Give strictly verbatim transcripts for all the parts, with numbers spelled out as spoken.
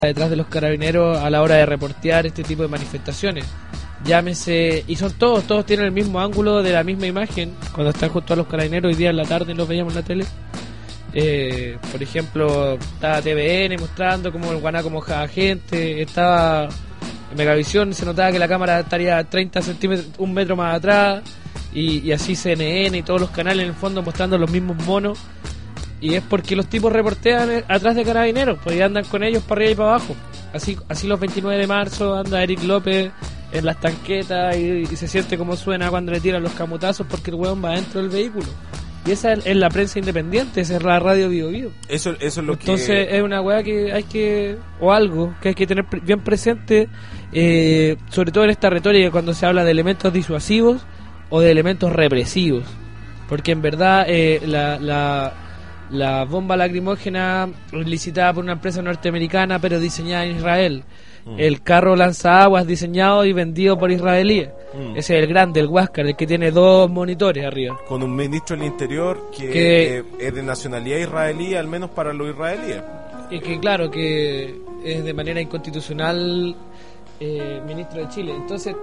detrás de los carabineros a la hora de reportear este tipo de manifestaciones. Llámese, y son todos, todos tienen el mismo ángulo de la misma imagen. Cuando están junto a los carabineros, hoy día en la tarde los veíamos en la tele. Eh, por ejemplo, estaba T V N mostrando cómo el guanaco mojaba gente, estaba en Megavisión, se notaba que la cámara estaría treinta centímetros, un metro más atrás, y, y así C N N y todos los canales en el fondo mostrando los mismos monos. Y es porque los tipos reportean atrás de carabineros, pues ya andan con ellos para arriba y para abajo. Así así los veintinueve de marzo anda Eric López en las tanquetas y, y se siente como suena cuando le tiran los camutazos porque el hueón va dentro del vehículo. Y esa es la prensa independiente, esa es la radio Bio Bio. Eso, eso es lo Entonces, que... es una weá que hay que, o algo que hay que tener bien presente, eh, sobre todo en esta retórica cuando se habla de elementos disuasivos o de elementos represivos. Porque en verdad eh, la... la La bomba lacrimógena licitada por una empresa norteamericana pero diseñada en Israel. Mm. El carro lanzaguas diseñado y vendido por israelíes. Mm. Ese es el grande, el Huáscar, el que tiene dos monitores arriba. Con un ministro del Interior que, que eh, es de nacionalidad israelí, al menos para los israelíes. Y que claro, que es de manera inconstitucional eh, ministro de Chile. Entonces...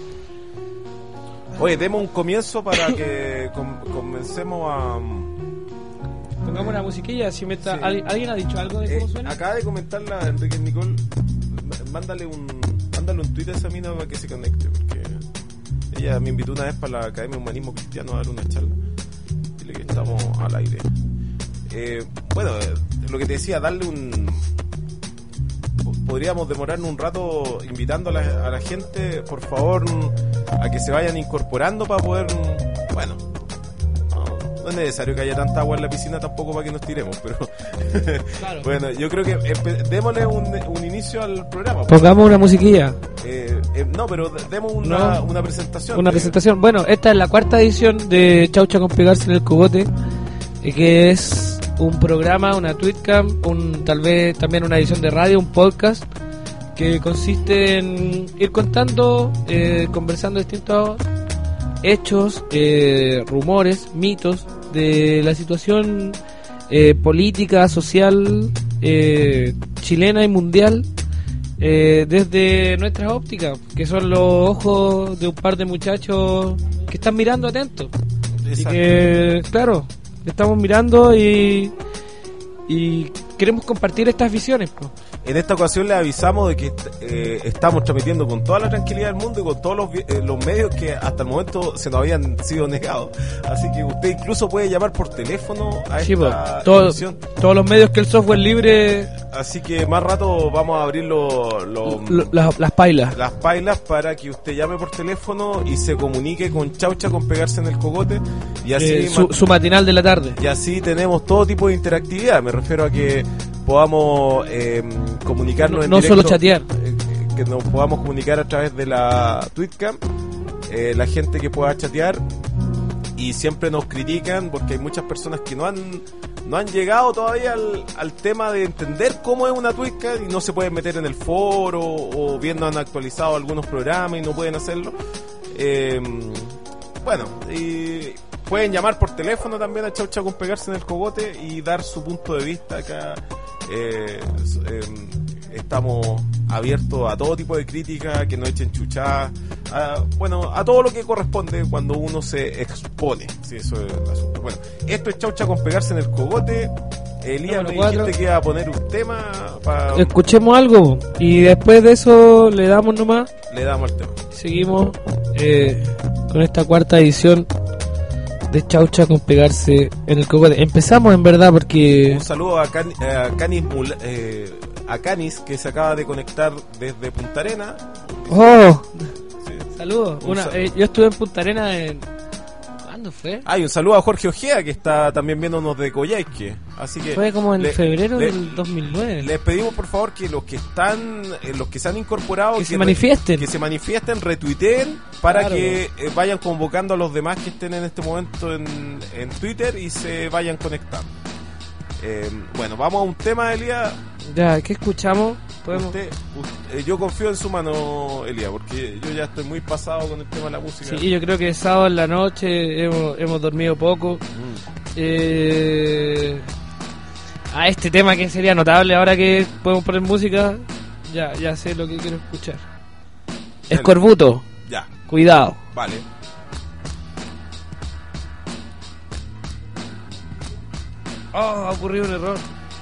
Oye, demos un comienzo para que com- comencemos a... Pongamos una musiquilla, si me está, sí. ¿alguien, ¿alguien ha dicho algo de cómo eh, suena? Acaba de comentarla Enrique Nicole, mándale un mándale un tuit a esa mina para que se conecte, porque ella me invitó una vez para la Academia de Humanismo Cristiano a dar una charla. Dile que estamos al aire. Eh, bueno, lo que te decía, darle un... Podríamos demorarnos un rato invitando a la, a la gente, por favor, a que se vayan incorporando para poder... Bueno... No es necesario que haya tanta agua en la piscina tampoco para que nos tiremos, pero claro. Bueno, yo creo que empe- démosle un, un inicio al programa. Pongamos una musiquilla. Eh, eh, no, pero demos una, no, una presentación. Una de... presentación. Bueno, esta es la cuarta edición de Chaucha con pegarse en el cogote, eh, que es un programa, una tweetcam, un, tal vez también una edición de radio, un podcast, que consiste en ir contando, eh, conversando distintos hechos, eh, rumores, mitos de la situación eh, política, social, eh, chilena y mundial, eh, desde nuestras ópticas, que son los ojos de un par de muchachos que están mirando atentos. Exacto. Y que, claro, estamos mirando y, y queremos compartir estas visiones, pues. En esta ocasión le avisamos de que eh, estamos transmitiendo con toda la tranquilidad del mundo y con todos los, eh, los medios que hasta el momento se nos habían sido negados. Así que usted incluso puede llamar por teléfono a sí, esta todo, emisión. Todos los medios que el software libre... Así que más rato vamos a abrir lo, lo, lo, las, las pailas. Las pailas para que usted llame por teléfono y se comunique con Chaucha con pegarse en el cogote. Y así eh, su, su matinal de la tarde. Y así tenemos todo tipo de interactividad. Me refiero a que podamos eh, comunicarnos no, en no directo, solo chatear, eh, que nos podamos comunicar a través de la Tweetcam, eh, la gente que pueda chatear, y siempre nos critican porque hay muchas personas que no han no han llegado todavía al, al tema de entender cómo es una Tweetcam y no se pueden meter en el foro, o bien no han actualizado algunos programas y no pueden hacerlo. Eh, bueno, y pueden llamar por teléfono también a Chaucha con pegarse en el cogote y dar su punto de vista acá. Eh, eh, estamos abiertos a todo tipo de crítica, que nos echen chuchadas, a, bueno, a todo lo que corresponde cuando uno se expone. Sí, eso es el asunto. Bueno, esto es Chaucha con pegarse en el cogote. Elías, me dijiste que iba a poner un tema para... Escuchemos algo y después de eso le damos nomás. Le damos el tema. Seguimos eh, con esta cuarta edición de Chaucha con pegarse en el cogote. Empezamos en verdad porque... Un saludo a, Can, a Canis Mul, eh, a Canis, que se acaba de conectar desde Punta Arena. ¡Oh! Sí. Saludos. Una, eh, yo estuve en Punta Arena en... ¿Cuándo fue? Hay ah, un saludo a Jorge Ojea, que está también viéndonos de Coyhaique. Así que fue como en le, febrero le, del dos mil nueve. Les pedimos por favor que los que están, eh, los que se han incorporado, que, que se manifiesten, que se manifiesten, retuiteen para claro, que eh, vayan convocando a los demás que estén en este momento en, en Twitter y se vayan conectando. Eh, bueno, vamos a un tema, Elías. Ya, ¿qué escuchamos? Usted, usted, yo confío en su mano, Elías, porque yo ya estoy muy pasado con el tema de la música. Sí, yo creo que sábado en la noche hemos, hemos dormido poco. Mm. Eh, a este tema que sería notable ahora que podemos poner música. Ya, ya sé lo que quiero escuchar. Escorbuto. Ya. Cuidado. Vale. Oh, ha ocurrido un error.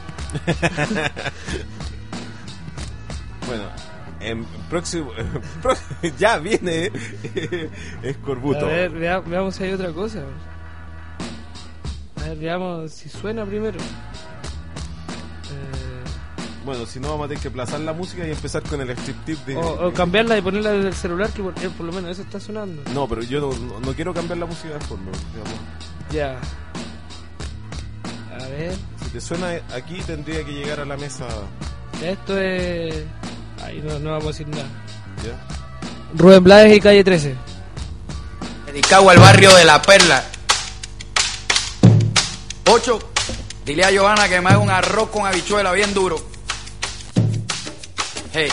Bueno, en próximo ya viene Escorbuto. A ver, vea, veamos si hay otra cosa. A ver, veamos si suena primero. Eh... Bueno, si no vamos a tener que aplazar la música y empezar con el striptease de... O, o cambiarla y ponerla desde el celular, que por, eh, por lo menos eso está sonando. No, pero yo no, no, no quiero cambiar la música de fondo, digamos. Ya. A ver. Si te suena aquí, tendría que llegar a la mesa. Esto es... Ahí no, no vamos a decir nada. ¿Ya? Rubén Blades y Calle trece. Dedicado al barrio de La Perla. Ocho, dile a Johanna que me haga un arroz con habichuela bien duro. Hey,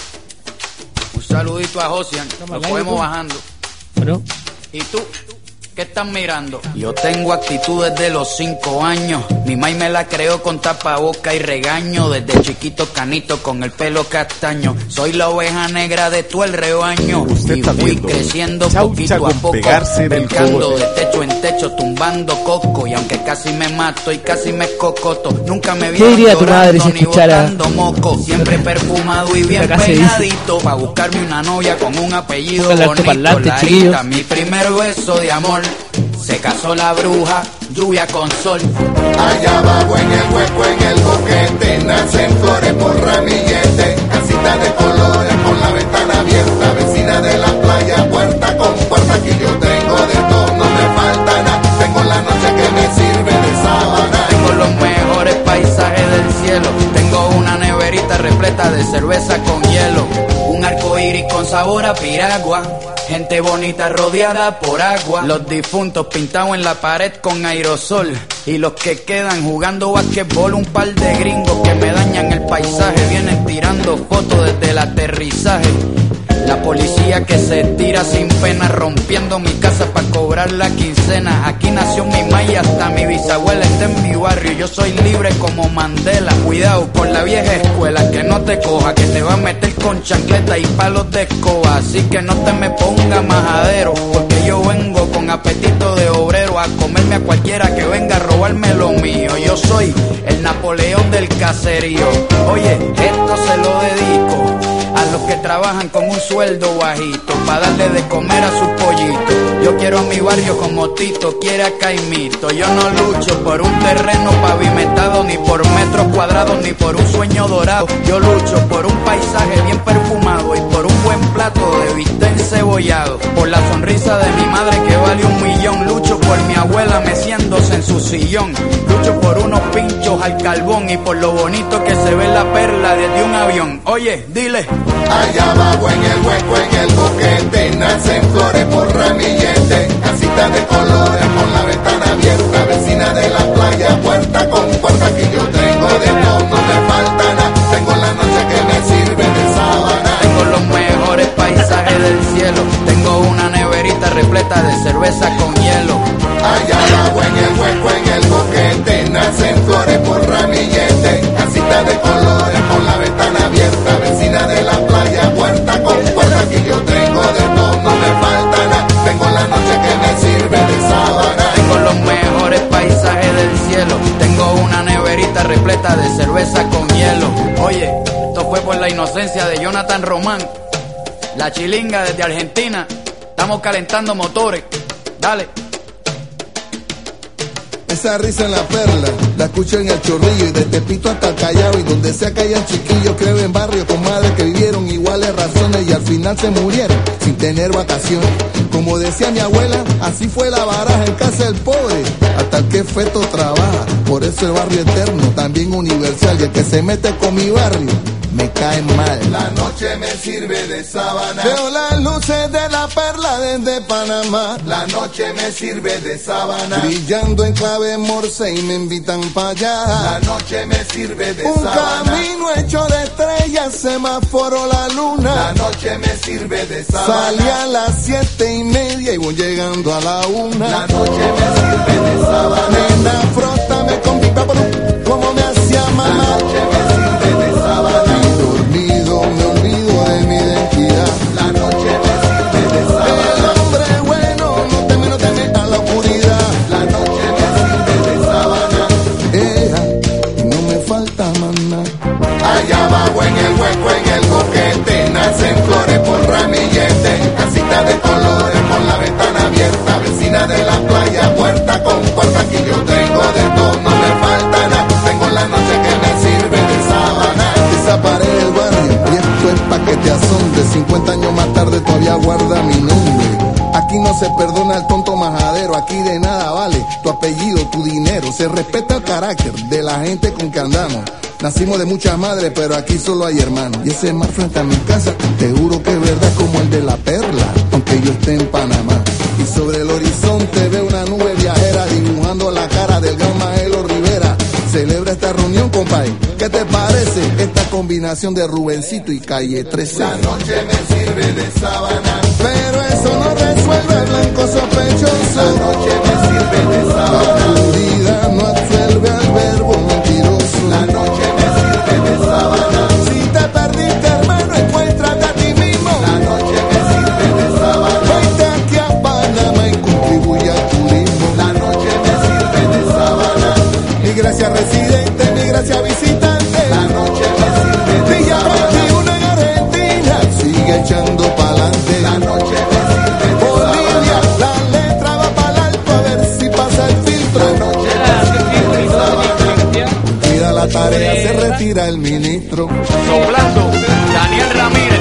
un saludito a Josian. Nos podemos bajando. Bueno. ¿Y tú? ¿Qué estás mirando? Yo tengo actitud desde los cinco años. Mi maíz me la creó con tapaboca y regaño. Desde chiquito canito con el pelo castaño. Soy la oveja negra de todo el rebaño. Usted y está fui viendo creciendo Chaucha poquito a poco, brincando de techo en techo, tumbando coco. Y aunque casi me mato y casi me escocoto, nunca me vi llorando ni botando moco. Siempre perfumado y bien peinadito, pa' buscarme una novia con un apellido bonito. Larita, mi primer beso de amor. Se casó la bruja, lluvia con sol. Allá abajo en el hueco, en el boquete, nacen flores por ramillete. Casita de colores con la ventana abierta, vecina de la playa, puerta con puerta. Aquí yo tengo de todo, no me falta nada. Tengo la noche que me sirve de sábana. Tengo los mejores paisajes del cielo. Tengo una neverita repleta de cerveza con hielo. Un arco iris con sabor a piragua. Gente bonita rodeada por agua. Los difuntos pintados en la pared con aerosol. Y los que quedan jugando basquetbol. Un par de gringos que me dañan el paisaje. Vienen tirando fotos desde el aterrizaje. La policía que se tira sin pena, rompiendo mi casa para cobrar la quincena. Aquí nació mi maíz, hasta mi bisabuela está en mi barrio. Yo soy libre como Mandela. Cuidado con la vieja escuela, que no te coja, que te va a meter con chancleta y palos de escoba. Así que no te me ponga majadero, porque yo vengo con apetito de obrero a comerme a cualquiera que venga a robarme lo mío. Yo soy el Napoleón del caserío. Oye, esto se lo dedico a los que trabajan con un sueldo bajito, pa' darle de comer a sus pollitos. Yo quiero a mi barrio como Tito quiere a Caimito. Yo no lucho por un terreno pavimentado, ni por metros cuadrados, ni por un sueño dorado. Yo lucho por un paisaje bien perfumado y por un buen plato de bistec encebollado. Por la sonrisa de mi madre que vale un millón. Lucho por mi abuela meciéndose en su sillón. Lucho por unos pinchos al carbón y por lo bonito que se ve la perla desde un avión. Oye, dile. Allá abajo en el hueco, en el boquete, nacen flores por ramillete. Casita de colores con la ventana abierta, vecina de la playa, puerta con puerta. Aquí yo tengo de todo, no me falta nada. Tengo la noche que me sirve de sábana. Tengo los mejores paisajes del cielo. Tengo una neverita repleta de cerveza con hielo. Allá abajo en el hueco, en el boquete, nacen flores por ramillete. Casita de colores con la ventana abierta, vecina de la playa, puerta con puerta. Aquí yo tengo de todo, no me falta nada. Tengo la noche que me sirve de sábana. Tengo los mejores paisajes del cielo. Tengo una neverita repleta de cerveza con hielo. Oye, esto fue por la inocencia de Jonathan Román. La chilinga desde Argentina. Estamos calentando motores. Dale. Esa risa en la perla, la escucho en el Chorrillo y de Tepito hasta el Callao. Y donde sea que hayan chiquillos, creo en barrios con madres que vivieron iguales razones y al final se murieron sin tener vacaciones. Como decía mi abuela, así fue la baraja en casa del pobre, hasta el que feto trabaja. Por eso el barrio eterno, también universal, y el que se mete con mi barrio me cae mal. La noche me sirve de sábana. Veo las luces de la perla desde Panamá. La noche me sirve de sábana. Brillando en clave morse y me invitan para allá. La noche me sirve de Un sábana. Un camino hecho de estrellas, semáforo la luna. La noche me sirve de sábana. Salí a las siete y media y voy llegando a la una. La noche me sirve de sábana. Nena, frótame con mi papá, como me hacía mamá. La noche me sirve de sábana. Y dormido me olvido de mi identidad. La noche me sirve de sábana. El hombre bueno no teme, no teme a la oscuridad. La noche me sirve de sábana. Ea, y no me falta más nada. Allá abajo en el hueco, en el boquete, nacen flores por ramillete, casita de colores con la ventana abierta, vecina de la playa, puerta con puerta, aquí yo tengo de todo, no me falta nada, tengo la noche que me sirve de sábana. Esa pared del barrio, y esto es pa' que te asombre, cincuenta años más tarde todavía guarda mi nombre. Aquí no se perdona al tonto majadero, aquí de nada vale tu apellido, tu dinero, se respeta el carácter de la gente con que andamos. Nacimos de muchas madres, pero aquí solo hay hermanos. Y ese mar frente a mi casa, te juro que es verdad como el de la perla, aunque yo esté en Panamá. Y sobre el horizonte veo una nube viajera dibujando la cara del gran Maelo Rivera. Celebra esta reunión, compadre. ¿Qué te parece esta combinación de Rubencito y Calle trece? La noche me sirve de sábana. Pero eso no resuelve el blanco sospechoso. La noche me sirve de La sábana. oscuridad no absuelve al verbo mentiroso. La noche me sirve de sábana. Si te perdiste, hermano, encuéntrate a ti mismo. La noche me sirve de sábana. Vente aquí a Panamá y contribuye al turismo. La noche me sirve de sábana. Mi gracia residente, mi gracia visitante. La noche me sirve de Villa sábana. veintiuno en Argentina, sigue echando pa'lante. La noche me sirve de Bolivia, sábana. la letra va pa'l alto a ver si pasa el filtro. La noche me sirve de sábana. Cuida la tarea, se retira el ministro. Soplando, Daniel Ramírez.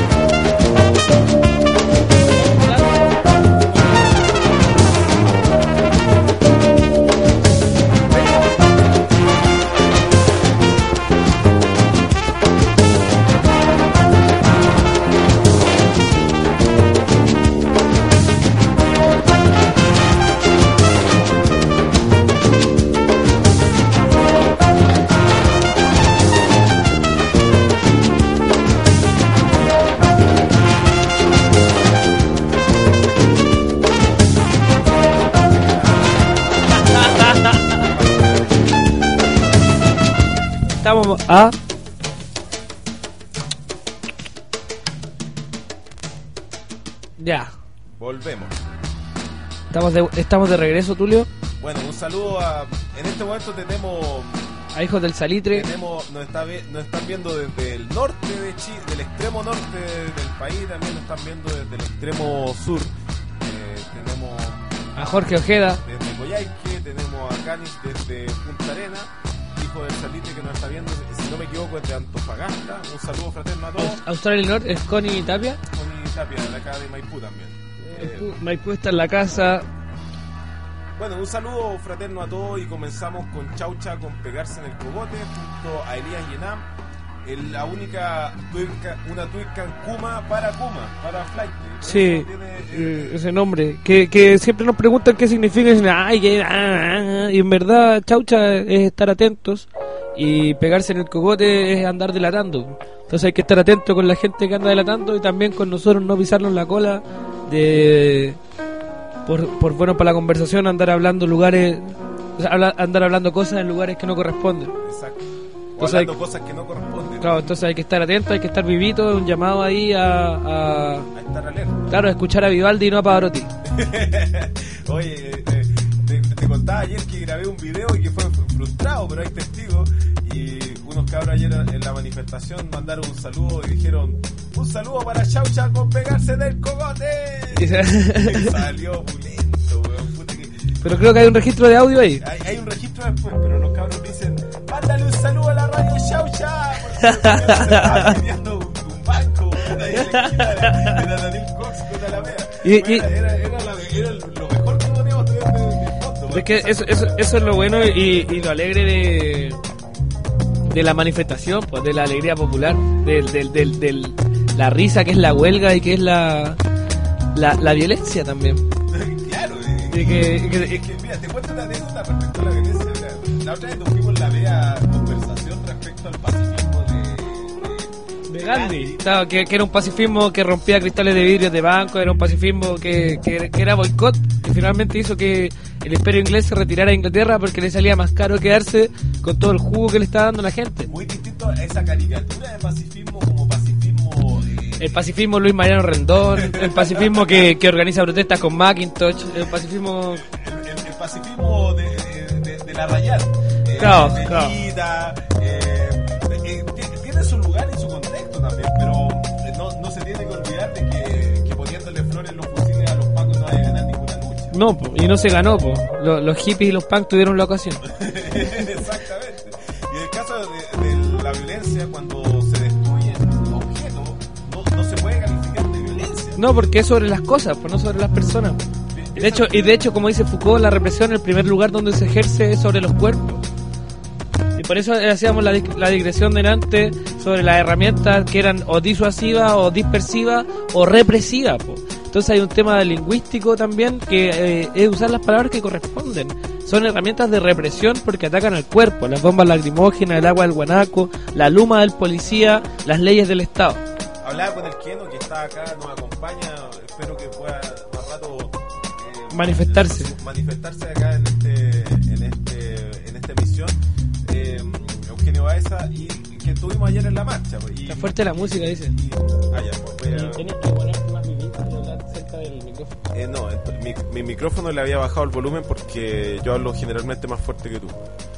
Estamos a... Ya. Volvemos. Estamos de, estamos de regreso, Tulio. Bueno, un saludo a... En este momento tenemos... A Hijos del Salitre. Tenemos, nos, está, vi- nos están viendo desde el norte de Chile, del extremo norte del país, también nos están viendo desde el extremo sur. Eh, tenemos A Jorge Ojeda. desde Coyhaique, tenemos a Canis desde Punta Arena, Hijo del Salitre que nos está viendo, si no me equivoco, desde Antofagasta. Un saludo fraterno a todos. Australia del Norte, es Connie Tapia. Con mi Tapia, de acá de Maipú también. Eh, Maipú está en la casa. Bueno, un saludo fraterno a todos y comenzamos con Chaucha con Pegarse en el Cogote junto a Elías Yenam, el- la única tuerca, una tuerca en Kuma para Kuma, para Flight. Sí, Eso tiene, eh, eh, ese nombre. Que, que siempre nos preguntan qué significa. Y dicen, ay, que- ah, ah", y en verdad, chaucha es estar atentos. Y pegarse en el cogote es andar delatando. Entonces hay que estar atento con la gente que anda delatando y también con nosotros no pisarnos la cola de por, por bueno para la conversación andar hablando lugares, o sea, habla- andar hablando cosas en lugares que no corresponden. Exacto. O Entonces hablando hay- cosas que no corresponden. Claro, entonces hay que estar atento, hay que estar vivito, un llamado ahí a, a A estar alerta. claro, a escuchar a Vivaldi y no a Pavarotti. Oye, eh, eh, te, te contaba ayer que grabé un video y que fue frustrado, pero hay testigos. Y unos cabros ayer en la manifestación mandaron un saludo y dijeron: un saludo para Chaucha con Pegarse del Cogote. Y salió pulento, weón. Puta que- Pero creo que hay un registro de audio ahí. Hay, hay un registro después, pero los cabros dicen: mándale un saludo a la radio Chaucha. Porque estaba teniendo un, un banco, puta, ahí en la esquina de, de la Daniel Cox con la mea. Y- y- Era, era, era, la- era lo mejor que podíamos tener de, de fondo. Es que eso, eso, eso es lo bueno y, y lo alegre de de la manifestación, pues de la alegría popular, del, del, del, del la risa que es la huelga y que es la la, la violencia también. Claro, De que- que- es que, mira, te cuento una anécdota respecto a la violencia. Mira, la otra vez nos fuimos la media conversación respecto al pacifismo de, de, Gandhi, claro, que, que era un pacifismo que rompía cristales de vidrio de banco, era un pacifismo que, que, que era boicot, y finalmente hizo que el imperio inglés se retirara a Inglaterra porque le salía más caro quedarse con todo el jugo que le estaba dando la gente. Muy distinto a esa caricatura de pacifismo como pacifismo... Eh, El pacifismo Luis Mariano Rendón, el pacifismo que, que organiza protestas con Macintosh, el pacifismo... el, el, el pacifismo de, de, de la rayar. Eh, Claro, de claro. Melita, eh, eh, tiene- tiene su lugar y su contexto también, pero eh, no, no se tiene que olvidar de que, que poniéndole flores en los fusiles a los pacos no hay ganar ninguna lucha. No, po, y no se ganó, po. Los, los hippies y los punk tuvieron la ocasión. Exactamente. Y en el caso de, de la violencia, cuando se destruyen objetos, no, no se puede calificar de violencia. No, porque es sobre las cosas, pues no sobre las personas. Y de hecho, y de hecho, como dice Foucault, la represión, el primer lugar donde se ejerce es sobre los cuerpos. Y por eso hacíamos la, dig- la digresión delante sobre las herramientas que eran o disuasivas, o dispersivas, o represivas, po. Entonces hay un tema lingüístico también que eh, es usar las palabras que corresponden. Son herramientas de represión porque atacan al cuerpo. Las bombas lacrimógenas, el agua del guanaco, la luma del policía, las leyes del Estado. Hablaba con el Keno que está acá, nos acompaña, espero que pueda más rato eh, Manifestarse. manifestarse acá en este en este en esta emisión. Eh, Eugenio Baeza, y que estuvimos ayer en la marcha. pues, Y, Está fuerte la música, dice. y- ah, ya, pues, voy a- Tienes que ponerte más vivito y hablar cerca del micrófono. eh, no, ent- mi, mi micrófono le había bajado el volumen porque yo hablo generalmente más fuerte que tú.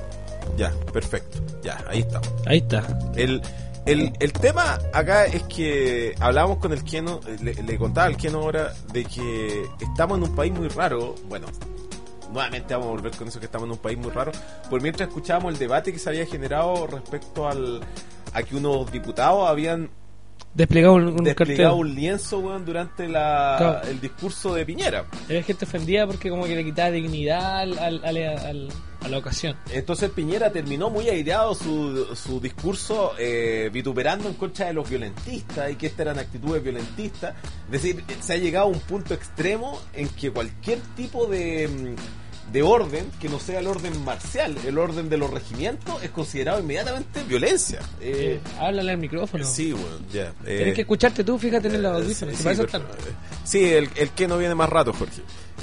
Ya, perfecto. Ya, ahí está. Ahí está. El, el, el tema acá es que hablábamos con el Keno, le, le contaba al Keno ahora de que estamos en un país muy raro. Bueno, nuevamente vamos a volver con eso, que estamos en un país muy raro. Por mientras escuchábamos el debate que se había generado respecto al a que unos diputados habían Desplegado un, un desplegado cartel. un lienzo, weón, durante la, Claro. el discurso de Piñera. Había gente ofendida porque como que le quitaba dignidad al, al- al- al- a la ocasión. Entonces Piñera terminó muy aireado su, su discurso eh, vituperando en contra de los violentistas y que estas eran actitudes violentistas. Es decir, se ha llegado a un punto extremo en que cualquier tipo de, mm, de orden que no sea el orden marcial, el orden de los regimientos, es considerado inmediatamente violencia. Eh, Eh, háblale al micrófono. sí, bueno, ya. eh, Tienes que escucharte tú, fíjate en el eh, audífono. sí, ¿Te parece pero- tan- sí, el, el que no viene más rato, Jorge.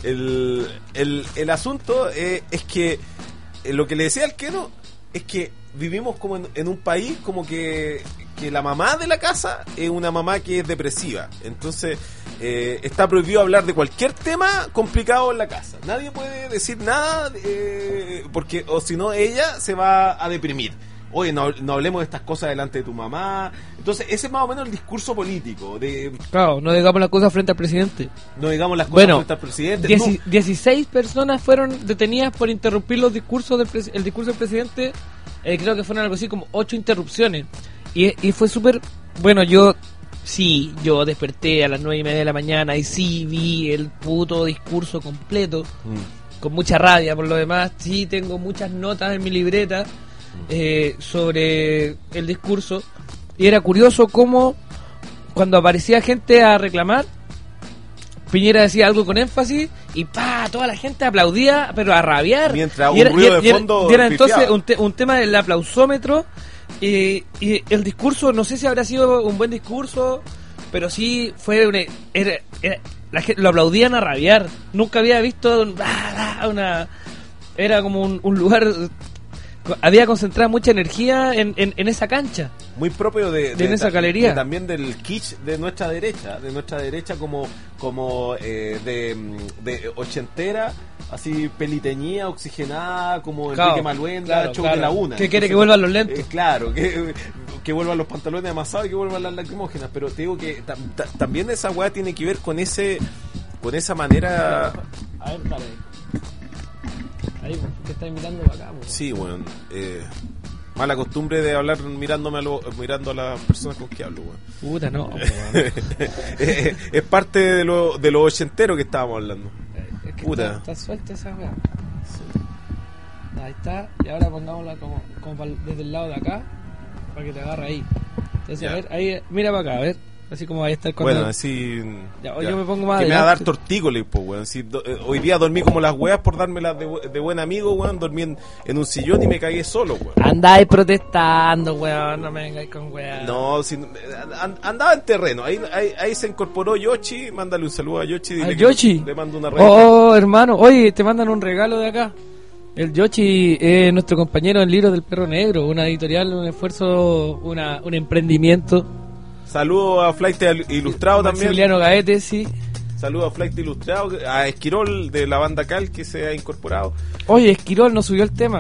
El, el, el asunto eh, es que eh, lo que le decía al Keno es que vivimos como en, en un país como que, que la mamá de la casa es una mamá que es depresiva. Entonces eh, está prohibido hablar de cualquier tema complicado en la casa. Nadie puede decir nada eh, porque o si no ella se va a deprimir. Oye, no, no hablemos de estas cosas delante de tu mamá. Entonces ese es más o menos el discurso político de Claro, no digamos las cosas frente al presidente. no digamos las cosas Bueno, frente al presidente. Dieci- no. dieciséis personas fueron detenidas por interrumpir los discursos del pres- el discurso del presidente. Eh, creo que fueron algo así como ocho interrupciones. Y, y fue súper... Bueno, yo... Sí, yo desperté a las nueve y media de la mañana y sí vi el puto discurso completo. Mm. Con mucha rabia por lo demás. Sí, tengo muchas notas en mi libreta eh, sobre el discurso. Y era curioso cómo cuando aparecía gente a reclamar, Piñera decía algo con énfasis y pa, toda la gente aplaudía, pero a rabiar. Mientras y un ruido de y fondo y era entonces pifiaba. un, te- un tema del aplausómetro y, y el discurso, no sé si habrá sido un buen discurso, pero sí fue una, era- era- la gente lo aplaudían a rabiar. Nunca había visto un- una, era como un, un lugar, había concentrado mucha energía en, en, en esa cancha. Muy propio de, De en esa galería. de también del kitsch de nuestra derecha, de nuestra derecha como como eh, de, mm, de ochentera, así peliteñía, oxigenada, como Claro, Enrique Maluenda, claro, show claro. de la una. Que quiere Entonces, que vuelvan los lentes. eh, claro, que, que vuelvan los pantalones amasados y que vuelvan las lacrimógenas, pero te digo que tam- ta- también esa weá tiene que ver con ese con esa manera. A ver, dale. Ahí, te está invitando para acá. pues. Sí, bueno, eh, mala costumbre de hablar mirándome a lo- mirando a las personas con que hablo, weón. Puta, no. pues, weón. Eh, es parte de lo, de los ochenteros que estábamos hablando. Es que Puta. Está, está suelta esa weá. Ahí está. Y ahora pongámosla como, como pa'l- desde el lado de acá. Para que te agarre ahí. Entonces, Ya. a ver, ahí, mira para acá, a ver. Así como vaya a estar cuando... Bueno, así... Ya, o yo me pongo más que me va a dar adelante. tortícolis, pues, weón. Si do- eh, hoy día dormí como las weas por dármelas de, bu- de buen amigo, weón. Dormí en, en un sillón y me cagué solo, weón. Andáis protestando, weón, no me vengáis con weón. No, si, an- andaba en terreno. Ahí, ahí, ahí se incorporó Yoshi. Mándale un saludo a Yoshi. dile ¿A que Yoshi? Le mando una red. Oh, hermano, oye, te mandan un regalo de acá. El Yoshi es nuestro compañero en Libros del Perro Negro, una editorial, un esfuerzo, una, un emprendimiento. Saludo a Flight Ilustrado también. Maximiliano Gaete, sí. Saludo a Flight Ilustrado. A Esquirol de la banda Cal que se ha incorporado. Oye, Esquirol no subió el tema.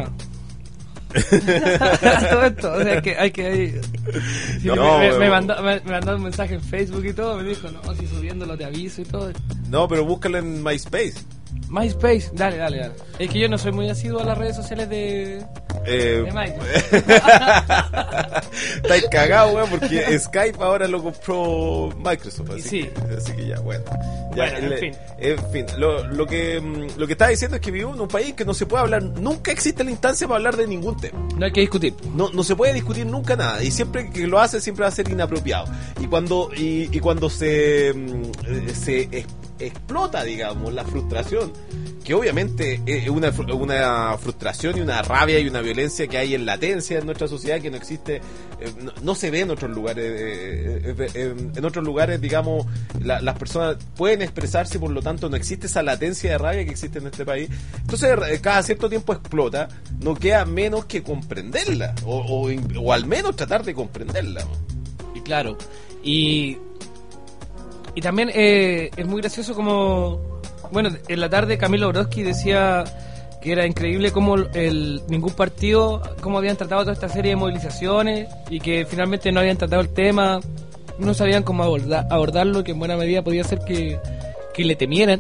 Todo esto, o sea, que hay que... Hay, sí, No, me, me, weón. me mandó, me, me mandó un mensaje en Facebook y todo, me dijo, no, si subiéndolo te aviso y todo. No, pero búscalo en MySpace. MySpace, dale, dale, dale. Es que yo no soy muy asiduo a las redes sociales de... Eh, de Mike. Estáis cagados, weón, porque Skype ahora lo compró Microsoft. Así, Sí. que, así que ya, bueno. Ya, Bueno, en le- fin. en fin, lo, lo que mm, lo que estaba diciendo es que vivimos en un país que no se puede hablar, nunca existe la instancia para hablar de ningún tema. No hay que discutir. No, no se puede discutir nunca nada y siempre que lo hace siempre va a ser inapropiado. Y cuando y, y cuando se mm, eh, se es- explota, digamos, la frustración, que obviamente es una, fr- una frustración y una rabia y una violencia que hay en latencia en nuestra sociedad que no existe, eh, no, no se ve en otros lugares. eh, eh, eh, en otros lugares, digamos, la- las personas pueden expresarse, por lo tanto no existe esa latencia de rabia que existe en este país. Entonces eh, cada cierto tiempo explota, no queda menos que comprenderla o, o, in- o al menos tratar de comprenderla. Y claro, y, y también eh, es muy gracioso como, bueno, en la tarde Camilo Brodsky decía que era increíble cómo el, ningún partido, cómo habían tratado toda esta serie de movilizaciones y que finalmente no habían tratado el tema, no sabían cómo aborda- abordarlo, que en buena medida podía ser que, que le temieran.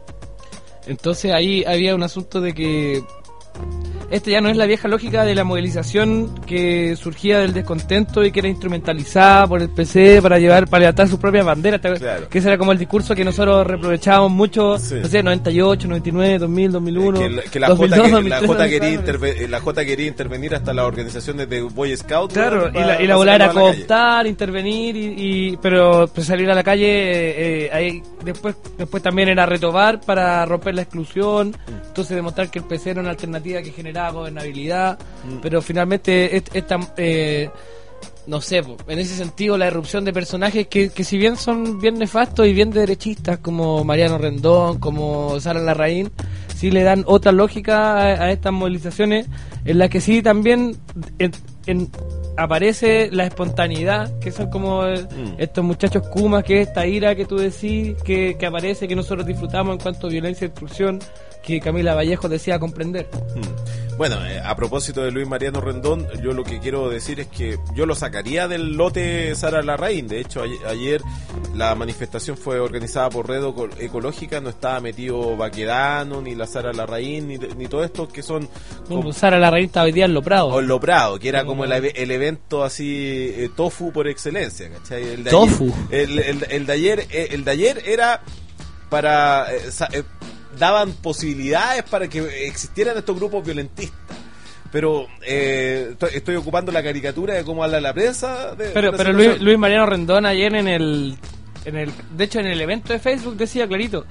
Entonces ahí había un asunto de que esta ya no es la vieja lógica de la movilización que surgía del descontento y que era instrumentalizada por el P C para llevar, para levantar sus propias banderas, Claro. que ese era como el discurso que nosotros reprochábamos mucho, Sí. no sé, noventa y ocho, noventa y nueve, dos mil, dos mil uno, que, la- que la, dos mil dos, J, que- dos mil la, tres, J quería dos mil cuatro. interve- la J quería intervenir hasta las organizaciones de Boy Scout. Claro, weón, y la, pa- y la pa bola era sacarlo a la calle. cooptar, intervenir, y, y- pero pues, salir a la calle, eh, eh, ahí, después después también era retobar para romper la exclusión, entonces demostrar que el P C era una alternativa que generaba gobernabilidad, pero finalmente est- esta, eh, no sé, po, en ese sentido la irrupción de personajes que, que si bien son bien nefastos y bien derechistas, como Mariano Rendón, como Sara Larraín, sí le dan otra lógica a, a estas movilizaciones, en la que sí también en- en- aparece la espontaneidad, que son como eh, Mm. estos muchachos kumas, que es esta ira que tú decís, que, que aparece, que nosotros disfrutamos en cuanto a violencia y destrucción, que Camila Vallejo decía comprender. Mm. Bueno, eh, a propósito de Luis Mariano Rendón, yo lo que quiero decir es que yo lo sacaría del lote Sara Larraín. De hecho, ayer, ayer la manifestación fue organizada por Red Eco- Ecológica, no estaba metido Baquedano, ni la Sara Larraín, ni, ni todo esto que son como- Bueno, Sara Larraín está hoy día en Lo Prado. o Lo Prado, que era Como- como el, eve- el evento así, eh, tofu por excelencia, ¿cachai? El de Tofu. Ayer, el, el- el de ayer, eh, el de ayer era para... eh, sa- eh, daban posibilidades para que existieran estos grupos violentistas. Pero eh, estoy, estoy ocupando la caricatura de cómo habla la prensa. De, Pero, de la pero situación. Luis, Luis Mariano Rendón ayer en el, en el, de hecho en el evento de Facebook decía clarito,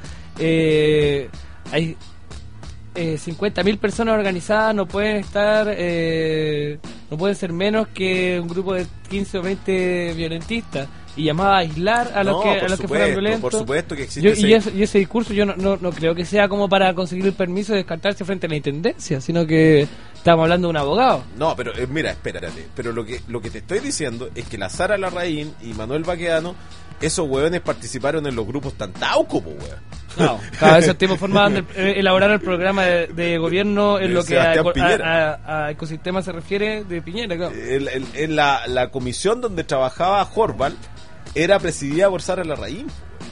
eh, hay eh, cincuenta mil personas organizadas, no pueden estar, eh, no pueden ser menos que un grupo de quince o veinte violentistas, y llamaba a aislar a los No, que, a por los que supuesto, fueran violentos. por supuesto que existe Yo- ese- y, ese, y ese discurso yo no, no, no creo que sea como para conseguir el permiso de descartarse frente a la intendencia, sino que estamos hablando de un abogado. No, pero eh, mira, espérate. Pero lo que lo que te estoy diciendo es que la Sara Larraín y Manuel Baquedano, esos hueones participaron en los grupos Tantauco, po, weón. No, cada vez esos tipos formaban, el- eh, elaboraron el programa de, de gobierno en De lo que a, Sebastián eco- Piñera. a- a- a ecosistema se refiere de Piñera, claro. El- el- en la, la comisión donde trabajaba Horval era presidida por Sara Larraín.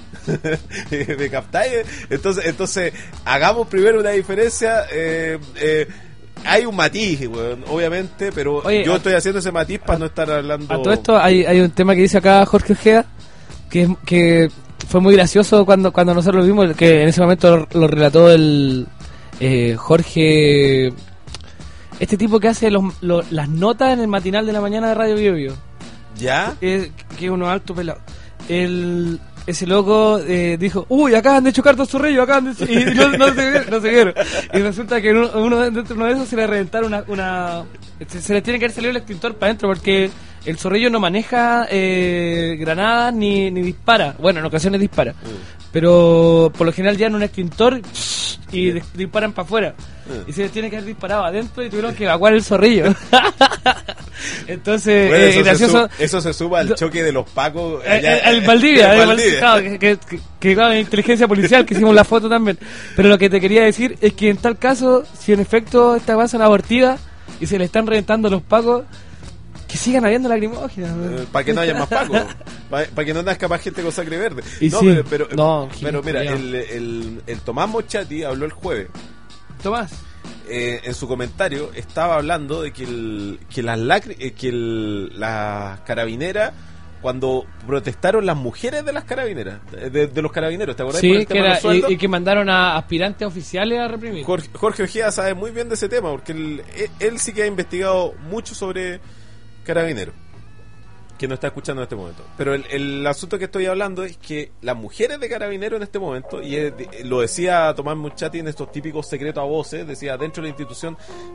¿Me captáis? Entonces, entonces, hagamos primero una diferencia. eh, eh, hay un matiz, weón, obviamente, pero Oye, yo a- estoy haciendo ese matiz para no estar hablando. A todo esto hay, hay un tema que dice acá Jorge Ojeda, que, es- que fue muy gracioso cuando, cuando nosotros lo vimos, que en ese momento lo, lo relató el eh, Jorge, este tipo que hace los, los- las notas en el matinal de la mañana de Radio Bio Bio. ¿Ya? Eh, que es uno alto pelado. el ese loco eh, dijo, uy, acaban de chocar dos zorrillos, acaban de... Y no, no, se, no se vieron. Y resulta que uno, uno, dentro de uno de esos se le reventaron una... una se, se le tiene que haber salido el extintor para adentro porque el zorrillo no maneja eh, granadas ni, ni dispara. Bueno, en ocasiones dispara. Mm. Pero por lo general ya en un extintor y yeah. disparan para afuera. Mm. Y se le tiene que haber disparado adentro y tuvieron que evacuar el zorrillo. Entonces, bueno, eh, eso, gracioso, se sub, eso se sube al choque de los pacos allá, el, el Valdivia, el Valdivia. Claro, que, que, que, que claro, inteligencia policial, que hicimos la foto también. Pero lo que te quería decir es que en tal caso, si en efecto esta base es abortiva y se le están reventando los pacos, que sigan habiendo lacrimógenas. Eh, para que no haya más pacos, para pa que no nazca más gente con sangre verde. Y no, sí, pero, pero, no, pero mira, el, el, el Tomás Mochati habló el jueves. Tomás. Eh, en su comentario estaba hablando de que el, que las lacri eh, que el, las carabineras, cuando protestaron las mujeres de las carabineras, de, de los carabineros, ¿te acordás? Sí, que era, y, y que mandaron a aspirantes oficiales a reprimir. Jorge, Jorge Ojeda sabe muy bien de ese tema, porque él, él, él sí que ha investigado mucho sobre carabineros, que no está escuchando en este momento. Pero el, el asunto que estoy hablando es que las mujeres de carabineros en este momento, y es, lo decía Tomás Muchati en estos típicos secretos a voces, decía, dentro de la institución,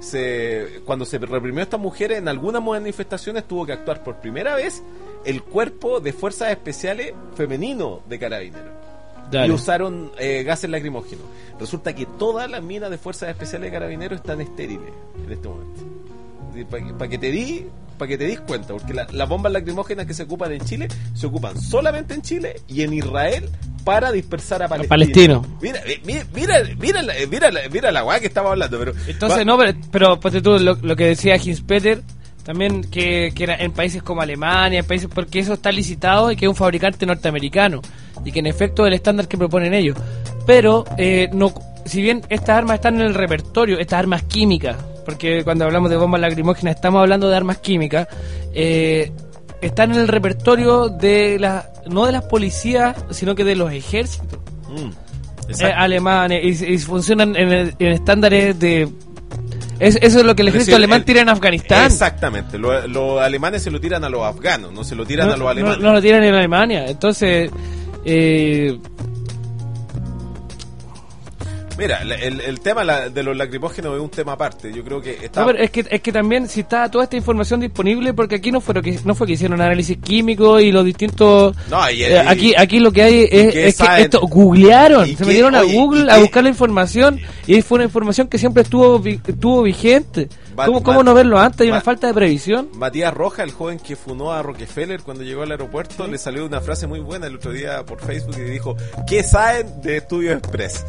se, cuando se reprimió a estas mujeres, en algunas manifestaciones tuvo que actuar por primera vez el cuerpo de fuerzas especiales femenino de carabineros. Dale. Y usaron eh, gases lacrimógenos. Resulta que todas las minas de fuerzas especiales de carabineros están estériles en este momento. Para pa que te di para que te dis cuenta, porque la, las bombas lacrimógenas que se ocupan en Chile se ocupan solamente en Chile y en Israel para dispersar a Palestina. Palestino. Mira, mira, mira, mira, la, mira, la, mira la weá que estamos hablando, pero entonces va, no, pero, pero ponte tú lo, lo que decía Hinspeter también, que, que era en países como Alemania, en países, porque eso está licitado y que es un fabricante norteamericano y que en efecto es el estándar que proponen ellos. Pero eh, no, si bien estas armas están en el repertorio, estas armas químicas, porque cuando hablamos de bombas lacrimógenas estamos hablando de armas químicas, eh, están en el repertorio de las, no de las policías, sino que de los ejércitos mm, eh, alemanes, y, y funcionan en, el, en estándares de... Es, eso es lo que el ejército decir, alemán el, tira en Afganistán. Exactamente, los lo alemanes se lo tiran a los afganos, no se lo tiran no, a los alemanes. No, no lo tiran en Alemania, entonces... Eh, Mira, el, el tema de los lacrimógenos es un tema aparte. Yo creo que está... No, pero es que es que también si está toda esta información disponible, porque aquí no fue que no fue que hicieron análisis químico y los distintos. No, y, eh, aquí aquí lo que hay es, es que esto googlearon, se metieron a Google a buscar la información y fue una información que siempre estuvo estuvo vigente. Bat, ¿Cómo, cómo Mat, no verlo antes? Hay Mat, una falta de previsión. Matías Roja, el joven que funó a Rockefeller cuando llegó al aeropuerto, ¿sí? Le salió una frase muy buena el otro día por Facebook y dijo: ¿qué saben de Estudio Express?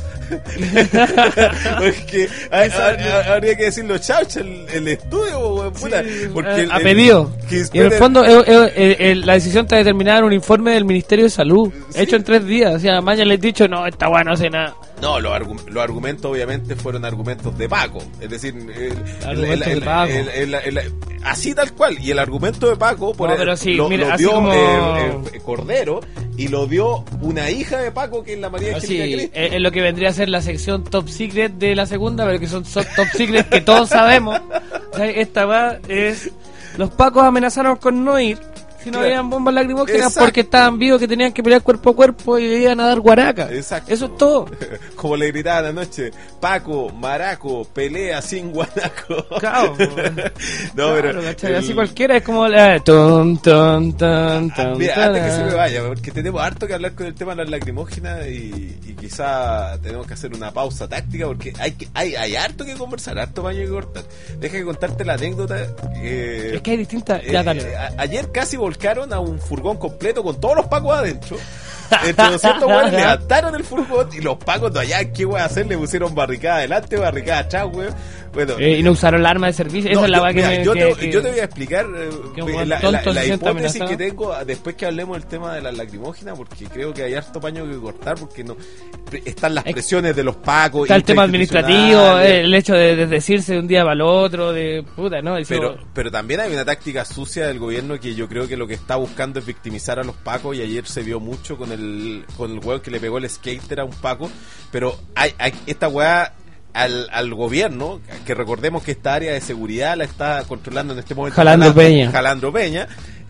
Porque hay, hay, habría que decirlo, chaucha, el, el estudio, puta, sí, porque el, a pedido. El, y en el fondo el, el, el, el, la decisión está determinada en un informe del Ministerio de Salud, ¿sí? Hecho en tres días. O sea, mañana les he dicho, no, esta weá no hace nada. No, los, argu los argumentos obviamente fueron argumentos de Paco, es decir, el, el, el, de Paco. El, el, el, el, así tal cual, y el argumento de Paco por no, pero sí, lo, mira, lo dio como... el, el Cordero y lo dio una hija de Paco que es la María Angélica sí, Cristo. Es lo que vendría a ser la sección Top Secret de la segunda, pero que son Top Secret que todos sabemos. O sea, esta va es los Pacos amenazaron con no ir si no, claro, habían bombas lacrimógenas. Exacto. Porque estaban vivos, que tenían que pelear cuerpo a cuerpo y iban a dar guaraca. Exacto. Eso es todo. Como le gritaban anoche: Paco, maraco, pelea sin guanaco. Claro, no, claro, pero el... así cualquiera es como la ton, ton, ton, ton, mira, ton, antes que se me vaya, porque tenemos harto que hablar con el tema de las lacrimógenas y, y quizá tenemos que hacer una pausa táctica porque hay que, hay, hay harto que conversar, harto baño que cortar. Deja que contarte la anécdota. Eh, es que hay distintas. Ya, dale. Eh, a, ayer casi volcaron a un furgón completo con todos los pacos adentro. Entre doscientos güeyes levantaron el furgón y los pacos de allá, ¿qué voy a hacer? Le pusieron barricada adelante, barricada atrás, güey. Bueno, eh, y no usaron el arma de servicio. No, Esa es la yo, que, mira, me, yo, que, te, que, yo te voy a explicar eh, la, la, la hipótesis amenazado. que tengo después que hablemos del tema de las lacrimógenas, porque creo que hay harto paño que cortar, porque no están las presiones de los pacos. Está el tema administrativo, el hecho de, de decirse de un día para el otro, de puta, ¿no? Eso... Pero, pero también hay una táctica sucia del gobierno que yo creo que lo que está buscando es victimizar a los pacos, y ayer se vio mucho con el con el weón que le pegó el skater a un paco, pero hay, hay esta weá al, al gobierno, que recordemos que esta área de seguridad la está controlando en este momento Jalandro Peña. Jalandro Peña,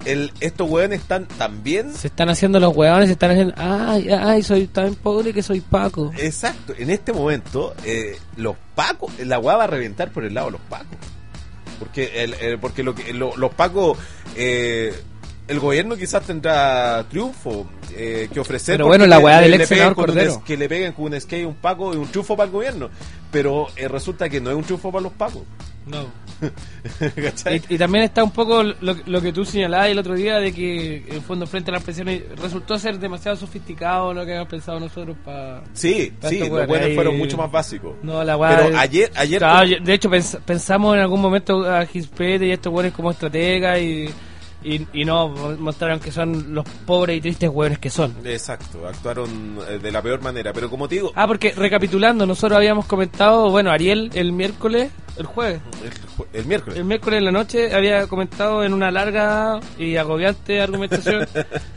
el, estos hueones están también... Se están haciendo los hueones, se están haciendo... Ay, ay, soy tan pobre que soy Paco. Exacto, en este momento, eh, los Pacos, la hueá va a reventar por el lado de los Pacos. Porque, el, el, porque lo que, lo, los Pacos... Eh, el gobierno quizás tendrá triunfo eh, que ofrecer. Pero bueno, la weá del le ex senador con un Cordero. es, que le peguen con un skate, un Paco y un triunfo para el gobierno. Pero eh, resulta que no es un triunfo para los Pacos. No. ¿Cachai? Y, y también está un poco lo, lo que tú señalabas el otro día de que el fondo frente a las pensiones resultó ser demasiado sofisticado lo que habíamos pensado nosotros para... Sí, sí, los buenos fueron mucho más básicos. No, la weá... Pero ayer... ayer claro, de hecho pens, pensamos en algún momento a Gispete y a estos buenos como estratega y... Y, y no, mostraron que son los pobres y tristes hueones que son. Exacto, actuaron de la peor manera. Pero como te digo... Ah, porque recapitulando, nosotros habíamos comentado, bueno, Ariel el miércoles, el jueves. El, el miércoles. El miércoles en la noche había comentado en una larga y agobiante argumentación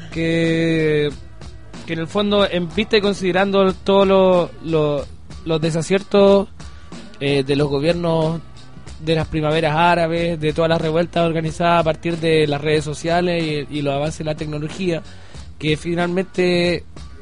que, que en el fondo, en vista y considerando todos los lo, los desaciertos eh, de los gobiernos de las primaveras árabes, de todas las revueltas organizadas a partir de las redes sociales y, y los avances de la tecnología, que finalmente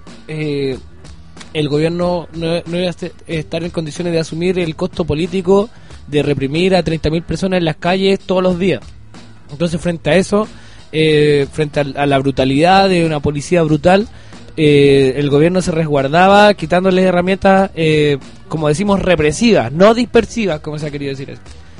eh, el gobierno no, no iba a estar en condiciones de asumir el costo político de reprimir a treinta mil personas en las calles todos los días. Entonces, frente a eso, eh, frente a, a la brutalidad de una policía brutal, eh, el gobierno se resguardaba quitándoles herramientas, eh, como decimos, represivas, no dispersivas, como se ha querido decir esto.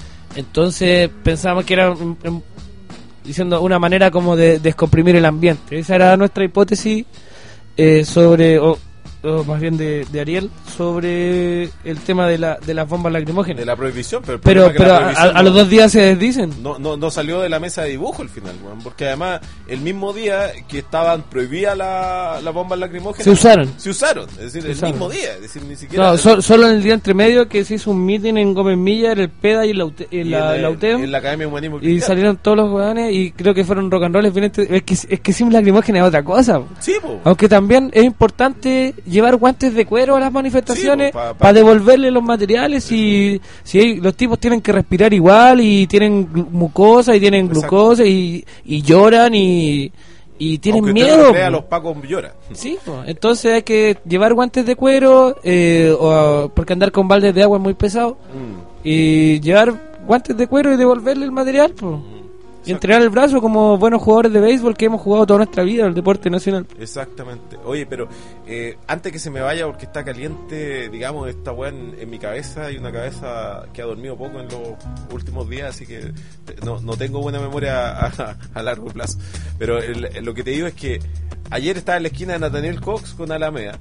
Entonces pensábamos que era um, um, diciendo una manera como de descomprimir el ambiente. Esa era nuestra hipótesis eh, sobre, o, o más bien de, de Ariel, sobre el tema de la de las bombas lacrimógenas. De la prohibición, pero el pero, problema es que pero la a, prohibición a los no- dos días se desdicen. No, no, no salió de la mesa de dibujo al final, weón, porque además el mismo día que estaban prohibidas las la bombas lacrimógenas Se usaron. se usaron, es decir, Se el usaron. mismo día, es decir, ni siquiera No, so- solo en el día entre medio que se hizo un meeting en Gómez Milla, en el PEDA y en la, UTE- en y la, en, la el- UTEM. en la Academia de Humanismo Y Cristiano. salieron todos los hueones y creo que fueron rock and roll. Bien ent- es que es que sin lacrimógena es otra cosa. Sí, po. Aunque también es importante llevar guantes de cuero a las manifestaciones Sí, pues, pa- para pa- devolverle los materiales y si hay- los tipos tienen que respirar igual y tienen glu- mucosa y tienen Exacto. glucosa y, y lloran y, y tienen Aunque usted miedo. no crea, po. los pacos llora. Sí, po. Entonces hay que llevar guantes de cuero eh, o, porque andar con baldes de agua es muy pesado Mm. y llevar guantes de cuero y devolverle el material, po. Y entregar el brazo como buenos jugadores de béisbol que hemos jugado toda nuestra vida, el deporte nacional. Exactamente. Oye, pero eh, antes que se me vaya, porque está caliente, digamos, esta weá en, en mi cabeza, y una cabeza que ha dormido poco en los últimos días, así que te- no, no tengo buena memoria a, a- a largo plazo. Pero el- lo que te digo es que ayer estaba en la esquina de Nathaniel Cox con Alameda,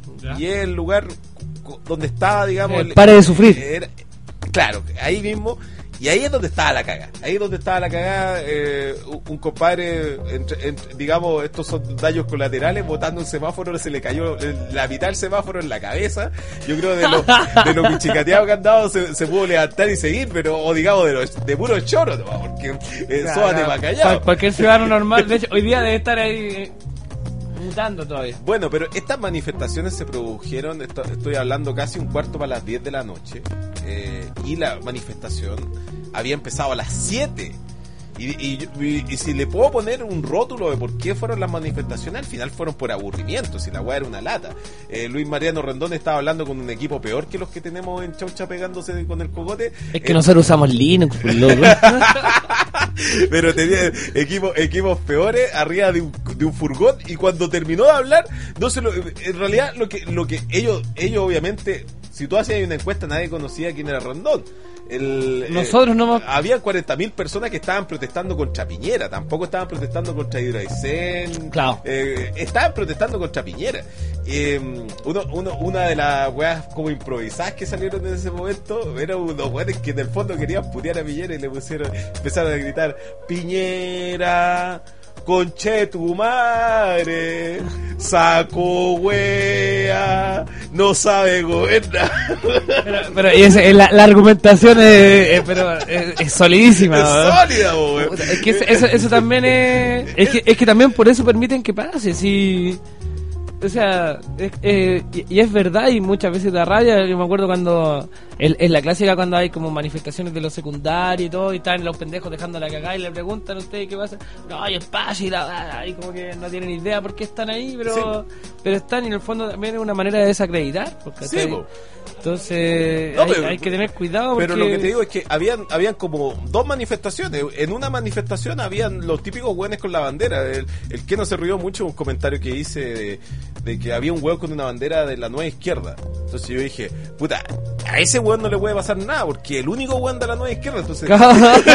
y es el lugar cu- donde estaba, digamos... El pare de sufrir. era- claro, ahí mismo... Y ahí es donde estaba la cagada. Ahí es donde estaba la cagada. Eh, un, un compadre, entre- entre- digamos, estos son daños colaterales, botando un semáforo, se le cayó el- la mitad del semáforo en la cabeza. Yo creo de lo, de lo pichicateado que han dado se, se pudo levantar y seguir, pero, o digamos, de, los, de puro choro, ¿no? Porque eh, sóbate pa' callado. Cual- Cualquier ciudadano normal, de hecho, hoy día debe estar ahí eh, mutando todavía. Bueno, pero estas manifestaciones se produjeron, esto- estoy hablando casi un cuarto para las diez de la noche, eh, y la manifestación había empezado a las siete. Y, y, y- y si le puedo poner un rótulo de por qué fueron las manifestaciones, al final fueron por aburrimiento, si la weá era una lata. Eh, Luis Mariano Rendón estaba hablando con un equipo peor que los que tenemos en Chaucha pegándose con el cogote. Es que Eh, nosotros usamos Linux, por loco. pero tenía equipos equipos peores arriba de un, de un furgón, y cuando terminó de hablar, no se lo, en realidad lo que lo que ellos ellos obviamente, si tú hacías una encuesta, nadie conocía quién era Rondón. El, Nosotros no hemos- había cuarenta mil personas que estaban protestando contra Piñera, tampoco estaban protestando contra Hidroaicén. Claro. Eh, estaban protestando contra Piñera. Eh, uno, uno, una de las weas como improvisadas que salieron en ese momento eran unos weones que en el fondo querían putear a Piñera y le pusieron, empezaron a gritar: Piñera, conche tu madre, saco wea, no sabe gobernar. Pero, pero y ese- la, la argumentación es, es- pero es, es solidísima. Es ¿no? sólida, po, weón. Puta, es que eso, eso, eso también es, es que es que también por eso permiten que pase. Si o sea, es, eh, y, y es verdad y muchas veces da rabia. Yo me acuerdo cuando, en, en la clásica cuando hay como manifestaciones de los secundarios y todo, y están los pendejos dejando la cagada y le preguntan a ustedes qué pasa. No, hay espacio y la, y como que no tienen idea por qué están ahí, pero sí. pero están y en el fondo también es una manera de desacreditar. Porque, sí, entonces no, hay, pero, hay que tener cuidado. Porque... Pero lo que te digo es que habían habían como dos manifestaciones. En una manifestación habían los típicos hueones con la bandera. El, el que no se rió mucho un comentario que hice de, de que había un hueón con una bandera de la nueva izquierda. Entonces yo dije, puta, a ese hueón no le puede pasar nada porque el único hueón de la nueva izquierda. Entonces, no,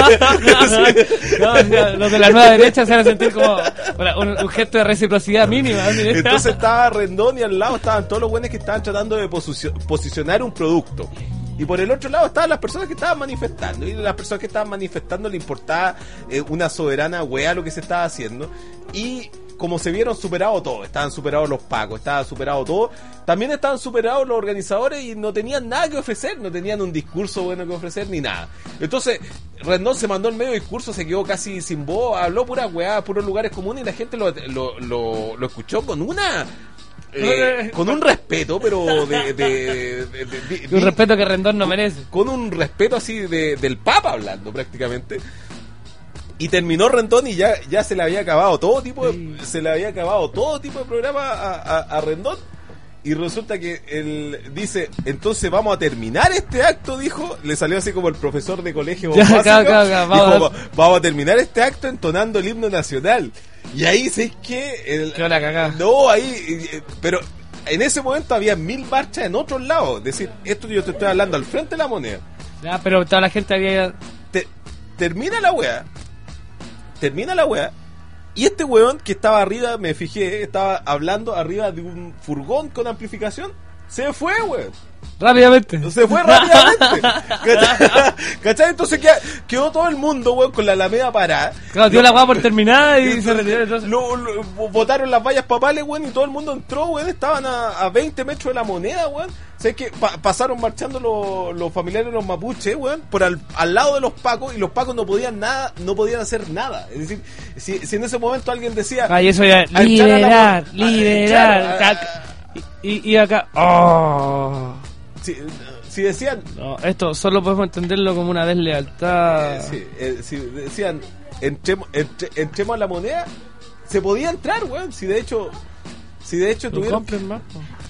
o sea, los de la nueva derecha se van a sentir como un, un gesto de reciprocidad mínima. Entonces estaba Rendón y al lado estaban todos los hueones que estaban tratando de posicion- posicionar un producto. Y por el otro lado estaban las personas que estaban manifestando. Y las personas que estaban manifestando le importaba eh, una soberana wea lo que se estaba haciendo. Y como se vieron superados todos, estaban superados los pacos, estaba superado todo, también estaban superados los organizadores y no tenían nada que ofrecer, no tenían un discurso bueno que ofrecer ni nada. Entonces Rendón se mandó el medio discurso, se quedó casi sin voz, habló pura weá, puros lugares comunes y la gente lo, lo, lo, lo escuchó con una... Eh, con un respeto, pero de, de, de, de, de, de un respeto que Rendón no merece. Con un respeto así de, del Papa hablando prácticamente. Y terminó Rendón y ya, ya se le había acabado todo tipo de, sí. se le había acabado todo tipo de programa a, a, a Rendón. Y resulta que él dice, entonces vamos a terminar este acto, dijo, le salió así como el profesor de colegio ya, básico, claro, claro, claro, vamos, dijo, a vamos a terminar este acto entonando el himno nacional. Y ahí ¿sabes qué? El, la cagada. No, ahí, pero en ese momento había mil marchas en otros lados. Es decir, esto yo te estoy hablando al frente de la Moneda. Ya, pero toda la gente había... Te, termina la wea, termina la wea, y este weón que estaba arriba, me fijé, estaba hablando arriba de un furgón con amplificación, se fue, weón. Rápidamente. Se fue rápidamente. ¿Cachai? ¿Cachai? Entonces quedó, quedó todo el mundo, weón, con la Alameda parada. Claro, dio la weá por terminada y se retiró. Entonces... Lo, lo, botaron las vallas papales, weón, y todo el mundo entró, weón. Estaban a, a veinte metros de la Moneda, weón. ¿Sabes que pa- pasaron marchando los, los familiares de los mapuches, weón, por al, al lado de los pacos, y los pacos no podían nada, no podían hacer nada. Es decir, si, si en ese momento alguien decía... Ay, eso ya, liberar, la, liberar. A, a, y, y acá... Oh... Si, si decían... No, esto solo podemos entenderlo como una deslealtad. Eh, sí, eh, si decían, entremos, entre, entremos a la Moneda, se podía entrar, weón. Si de hecho... Si de hecho tuvieron... compren más,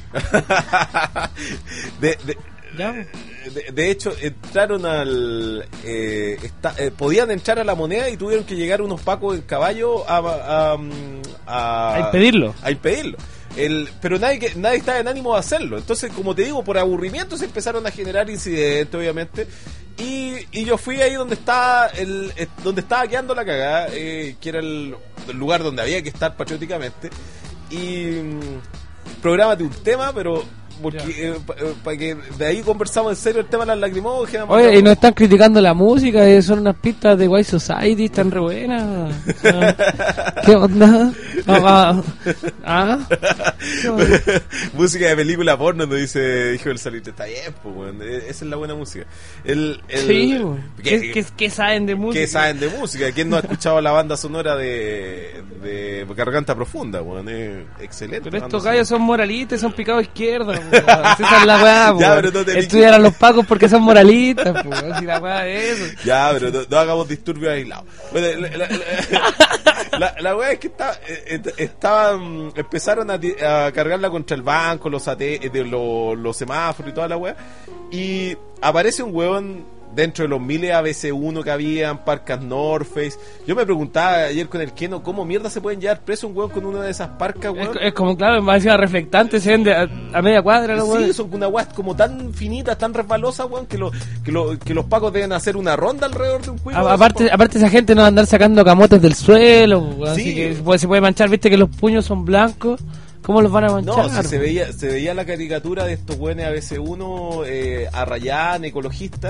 de, de, de, de hecho, entraron al... Eh, está, eh, podían entrar a la Moneda y tuvieron que llegar unos pacos en caballo a... A, a, a impedirlo. A impedirlo. El, pero nadie que nadie estaba en ánimo de hacerlo. Entonces, como te digo, por aburrimiento se empezaron a generar incidentes, obviamente. Y, y yo fui ahí donde estaba el, el donde estaba quedando la cagada, eh, que era el, el lugar donde había que estar patrióticamente. Y mm, prográmate un tema, pero porque eh, para pa que de ahí conversamos en serio el tema de las lacrimógenas. Oye, y nos están criticando la música, y son unas pistas de White Society, están re buenas. ¿Qué onda? ¿Ah? ¿Ah? Música de película porno, nos dice Hijo del Salite. Está bien, pues, bueno, esa es la buena música. El, el, sí, ¿qué, ¿Qué, qué, ¿qué saben de música? ¿Qué saben de música? ¿Quién no ha escuchado la banda sonora de, de Garganta Profunda? Bueno, es excelente. Pero estos gallos son moralistas, son picados a izquierda. Esa es la weá, ya, pero no te estudiar a los pacos porque son moralistas, po. Si la weá es eso. Ya, pero no, no hagamos disturbios aislados. Bueno, la, la, la, la, la weá es que está, eh, estaban, empezaron a, a cargarla contra el banco, los, ate, de, los, los semáforos y toda la weá. Y aparece un weón dentro de los miles A B C uno que habían, parcas North Face. Yo me preguntaba ayer con el Keno, ¿cómo mierda se pueden llevar preso un weón con una de esas parcas, weón? Es, es como, claro, más encima reflectante, se ven de a, a media cuadra, ¿no, weón? Sí, son una weá como tan finita, tan resbalosa, weón, que, lo, que, lo, que los pacos deben hacer una ronda alrededor de un cuido. A, aparte, eso, aparte esa gente no va a andar sacando camotes del suelo, weón, sí. Así que se puede, se puede manchar, viste que los puños son blancos. ¿Cómo los van a manchar? No, si se veía se veía la caricatura de estos buenos A B C uno, eh, Arrayán, ecologista,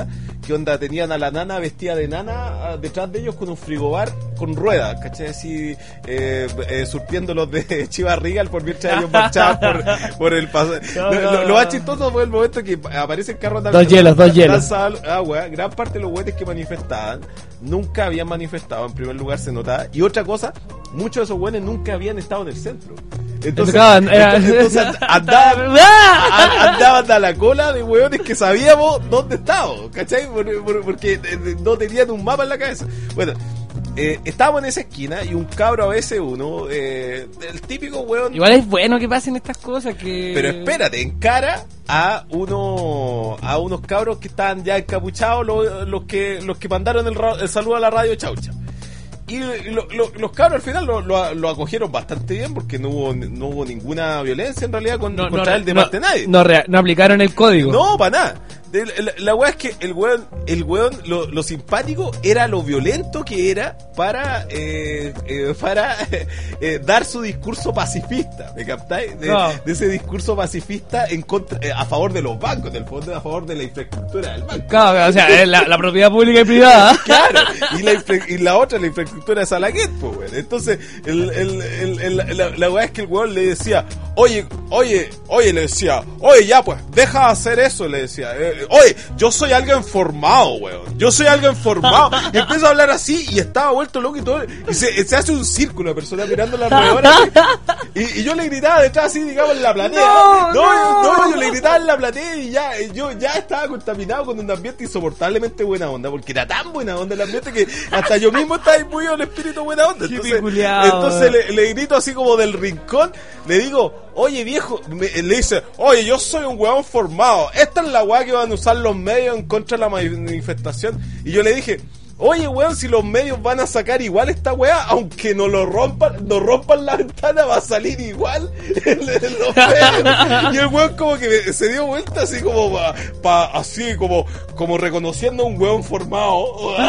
que onda tenían a la nana vestida de nana detrás de ellos con un frigobar con ruedas, ¿cachai? Así eh, eh, surtiéndolos de Chivas Regal por mientras ellos marchaban por, por el paso. No, lo, no, lo, no. lo más chistoso fue el momento que aparece el carro de Dos hielos, dos hielos. agua. Gran parte de los huetes que manifestaban nunca habían manifestado, en primer lugar se notaba, y otra cosa, muchos de esos hueones nunca habían estado en el centro. Entonces, Tocaban, era- entonces andaban, a- andaban a la cola de hueones que sabíamos dónde estaban, ¿cachai? Por- por- Porque eh, no tenían un mapa en la cabeza. Bueno, eh, estábamos en esa esquina y un cabro a veces uno, eh, el típico hueón. Igual es bueno que pasen estas cosas que... Pero espérate, encara a uno, a unos cabros que estaban ya encapuchados, los, los que los que mandaron el, ra- el saludo a la radio Chaucha. Y lo- lo- los cabros al final lo, lo- lo acogieron bastante bien porque no hubo no hubo ninguna violencia en realidad con, No, contra no, él de no, parte de nadie. no, rea- no aplicaron el código. No, para nada. De- La, la weá es que el weón, el weón lo, lo simpático era lo violento que era para eh, eh, para eh, dar su discurso pacifista, ¿me captáis? De, No. de ese discurso pacifista en contra, eh, a favor de los bancos, en el fondo a favor de la infraestructura del banco. Claro, o sea, es la, la propiedad pública y privada. Claro, y la, infra- y la otra, la infraestructura de Salaquet, pues, weón. Entonces, el, el, el, el- la, la weá es que el weón le decía, oye, oye, oye, le decía, oye, ya pues, deja de hacer eso, le decía, eh, oye, yo soy alguien formado, weón, yo soy alguien formado. Y empieza a hablar así y estaba vuelto loco y todo, y se, se hace un círculo de personas mirando la alrededor así. y, y yo le gritaba detrás así, digamos, en la platea. No, no, no. no, yo le gritaba en la platea y ya, eh, yo ya estaba contaminado con un ambiente insoportablemente buena onda, porque era tan buena onda el ambiente que hasta yo mismo estaba imbuido en espíritu buena onda. Qué Entonces, peculiar. entonces le, le grito así como del rincón, le digo, oye viejo, me- le dice, oye, yo soy un huevón formado, esta es la weá que van a usar los medios en contra de la manifestación. Y yo le dije, oye weón, si los medios van a sacar igual esta weá, aunque no lo rompan, no rompan la ventana, va a salir igual en, en los medios. Y el weón como que me- se dio vuelta así como pa, pa- así como, como reconociendo a un weón formado.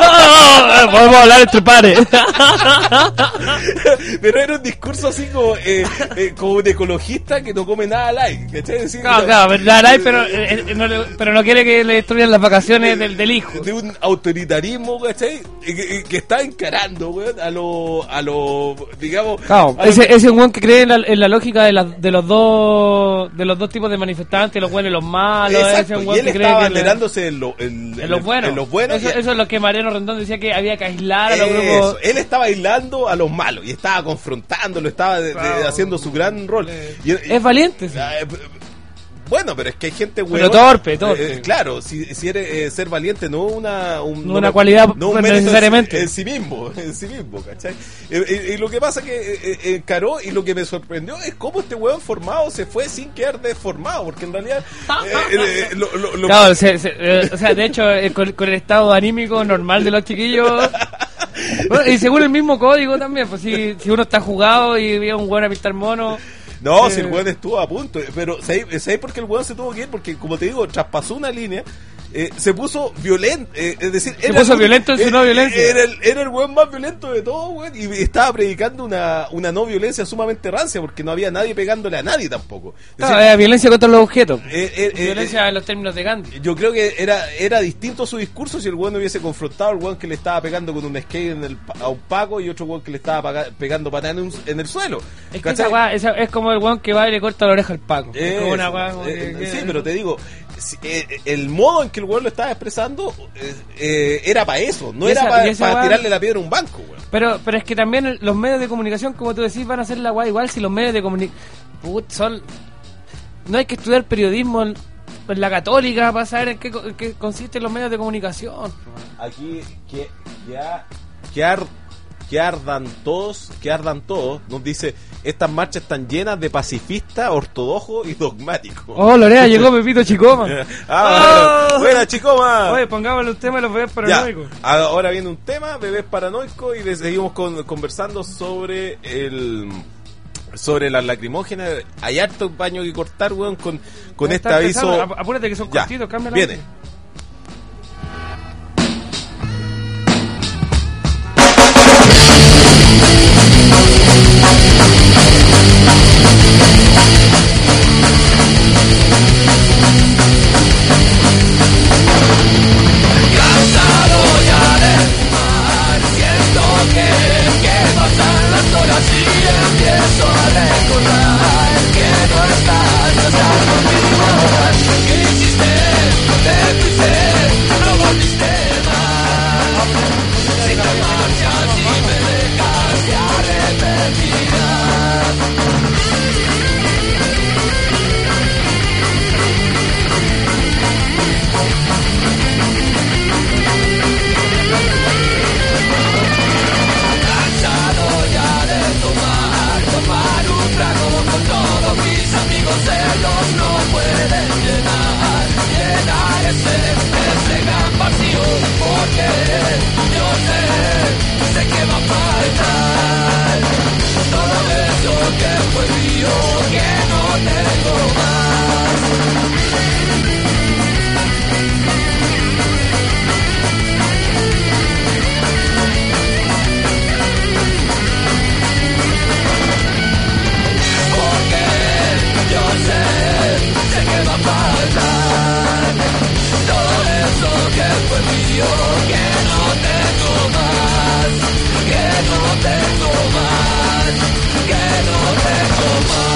Podemos hablar entre pares. Pero era un discurso así como, eh, eh, como un ecologista que no come nada light, ¿cachai? Así, Claro, claro, verdad, ay, pero, eh, eh, no, le- pero no quiere que le destruyan las vacaciones del, del hijo. de un autoritarismo, ¿cachai? Que, que- que está encarando, weón, a lo, a lo, digamos, Claro, a lo ese, que- ese es un weón que cree en la, en la lógica de, la- de los dos de los dos tipos de manifestantes, los buenos y los malos. Ese exacto, es un y weón él que cree estaba que le- banderándose en, lo, en, en los buenos. en los buenos Eso, y- eso es lo que Mariano Rendón decía que había que aislar a los Eso, grupos. él estaba aislando a los malos y estaba confrontándolo, estaba de- de- Claro. haciendo su gran rol. Y- Es valiente, sí. Ah, eh, bueno, pero es que hay gente Pero huevón. torpe, torpe. Eh, claro, si, si eres eh, ser valiente no una un- No una cualidad, no un pues, mérito en- necesariamente. en sí mismo, en sí mismo, ¿cachai? Eh, eh, y lo que pasa que eh, eh, encaró y lo que me sorprendió es cómo este huevón formado se fue sin quedar deformado, porque en realidad eh, eh, eh, lo, lo- lo- Claro, se- se- eh, o sea, de hecho, eh, con, con el estado anímico normal de los chiquillos. Bueno, y según el mismo código también, pues si, si uno está jugado y ve a un weón a pintar mono. No, Eh, si el weón estuvo a punto, pero ¿sabéis ¿sabéis por qué el weón se tuvo que ir? Porque, como te digo, traspasó una línea, eh, se puso violento, eh, es decir, Se puso violento en su eh, no violencia. Era el, era el weón más violento de todos, weón, y estaba predicando una, una no violencia sumamente rancia, porque no había nadie pegándole a nadie tampoco. Es Claro, decir, eh, violencia contra los objetos. eh, eh, eh, Violencia en los términos de Gandhi. yo creo que era era distinto su discurso si el weón hubiese confrontado al weón que le estaba pegando con un skate en el, pa- a un paco y otro weón que le estaba paga- pegando patada en, un- en el suelo. Es que ¿Cachai? esa weá, esa- es como el weón que va y le corta la oreja al Paco. Es como una Eso, weá como eh, que- sí, que- pero te digo, si- eh, el modo en que el weón lo estaba expresando eh, eh, era para eso, no Y era esa- para y esa weá- tirarle la piedra a un banco, weón. Pero, pero es que también el- los medios de comunicación, como tú decís, van a hacer la weá igual si los medios de comunicación... son... No hay que estudiar periodismo en, en la católica para saber en qué, co- en qué consisten los medios de comunicación. Aquí que que, a- que, ar- que ardan todos, que ardan todos, nos dice, estas marchas están llenas de pacifistas, ortodoxos y dogmáticos. Oh, Lorea, llegó Pepito Chicoma. Ah, Oh. bueno, buena Chicoma. Oye, pongámosle un tema de los bebés Ya, paranoicos. ahora viene un tema, bebés paranoicos, y le seguimos con- conversando sobre el sobre las lacrimógenas. Hay harto paño que cortar, weón, con, con Ya este está aviso. empezando. Ap- Apúrate que son Ya, cortitos, cámbiala. viene. Cada tengo más. Porque yo sé, sé que va a faltar todo eso que fue mío, que no tengo más, que no tengo más, que no tengo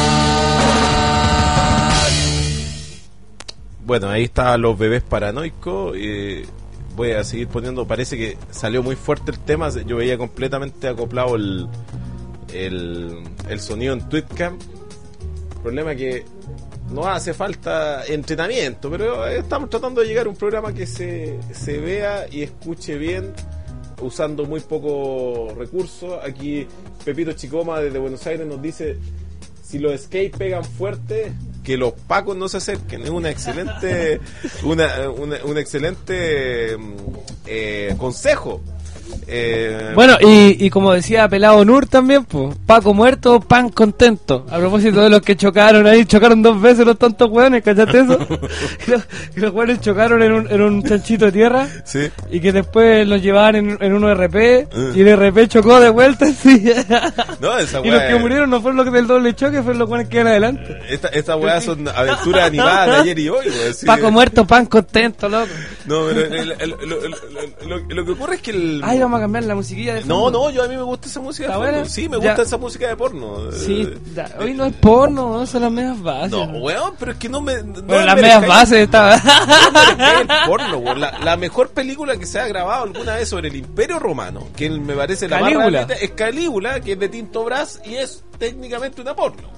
más. Bueno, ahí está Los Bebés Paranoicos. Eh, voy a seguir poniendo, parece que salió muy fuerte el tema. Yo veía completamente acoplado el, el, el sonido en Twitcam. El problema es que no hace falta entrenamiento, pero estamos tratando de llegar a un programa que se, se vea y escuche bien, usando muy poco recursos. Aquí Pepito Chicoma desde Buenos Aires nos dice: si los skate pegan fuerte, que los pacos no se acerquen. Es una excelente una, una, un excelente eh, consejo. Eh, Bueno, y, y como decía Pelado Nur también, pues, Paco muerto, pan contento. A propósito de los que chocaron ahí, chocaron dos veces los tantos hueones, ¿cachaste eso? y, los, y los hueones chocaron en un, en un chanchito de tierra, sí. y que después los llevaban en, en uno R P, Uh. y el R P chocó de vuelta, sí. No, esa Y los weá que es- murieron no fueron los del doble choque, fueron los hueones que iban adelante. Esta, esta weá son aventuras animadas de ayer y hoy, weón, sí. Paco muerto, pan contento, loco. No, pero el- el- el- lo, lo- lo- lo que ocurre es que el... Ay, vamos a cambiar la musiquilla de No, fondo. no, yo a mí me gusta esa música de ¿Está porno. buena? Sí, me Ya. gusta esa música de porno. Sí, Eh, da- hoy no es porno, ¿no? Son las medias bases. No, weón, pero es que no me... No Bueno, me las merezca- medias bases estaba. no me merezca el porno, weón. La, la mejor película que se ha grabado alguna vez sobre el Imperio Romano, que me parece la más Calígula. realista, es Calígula, que es de Tinto Brass y es técnicamente una porno.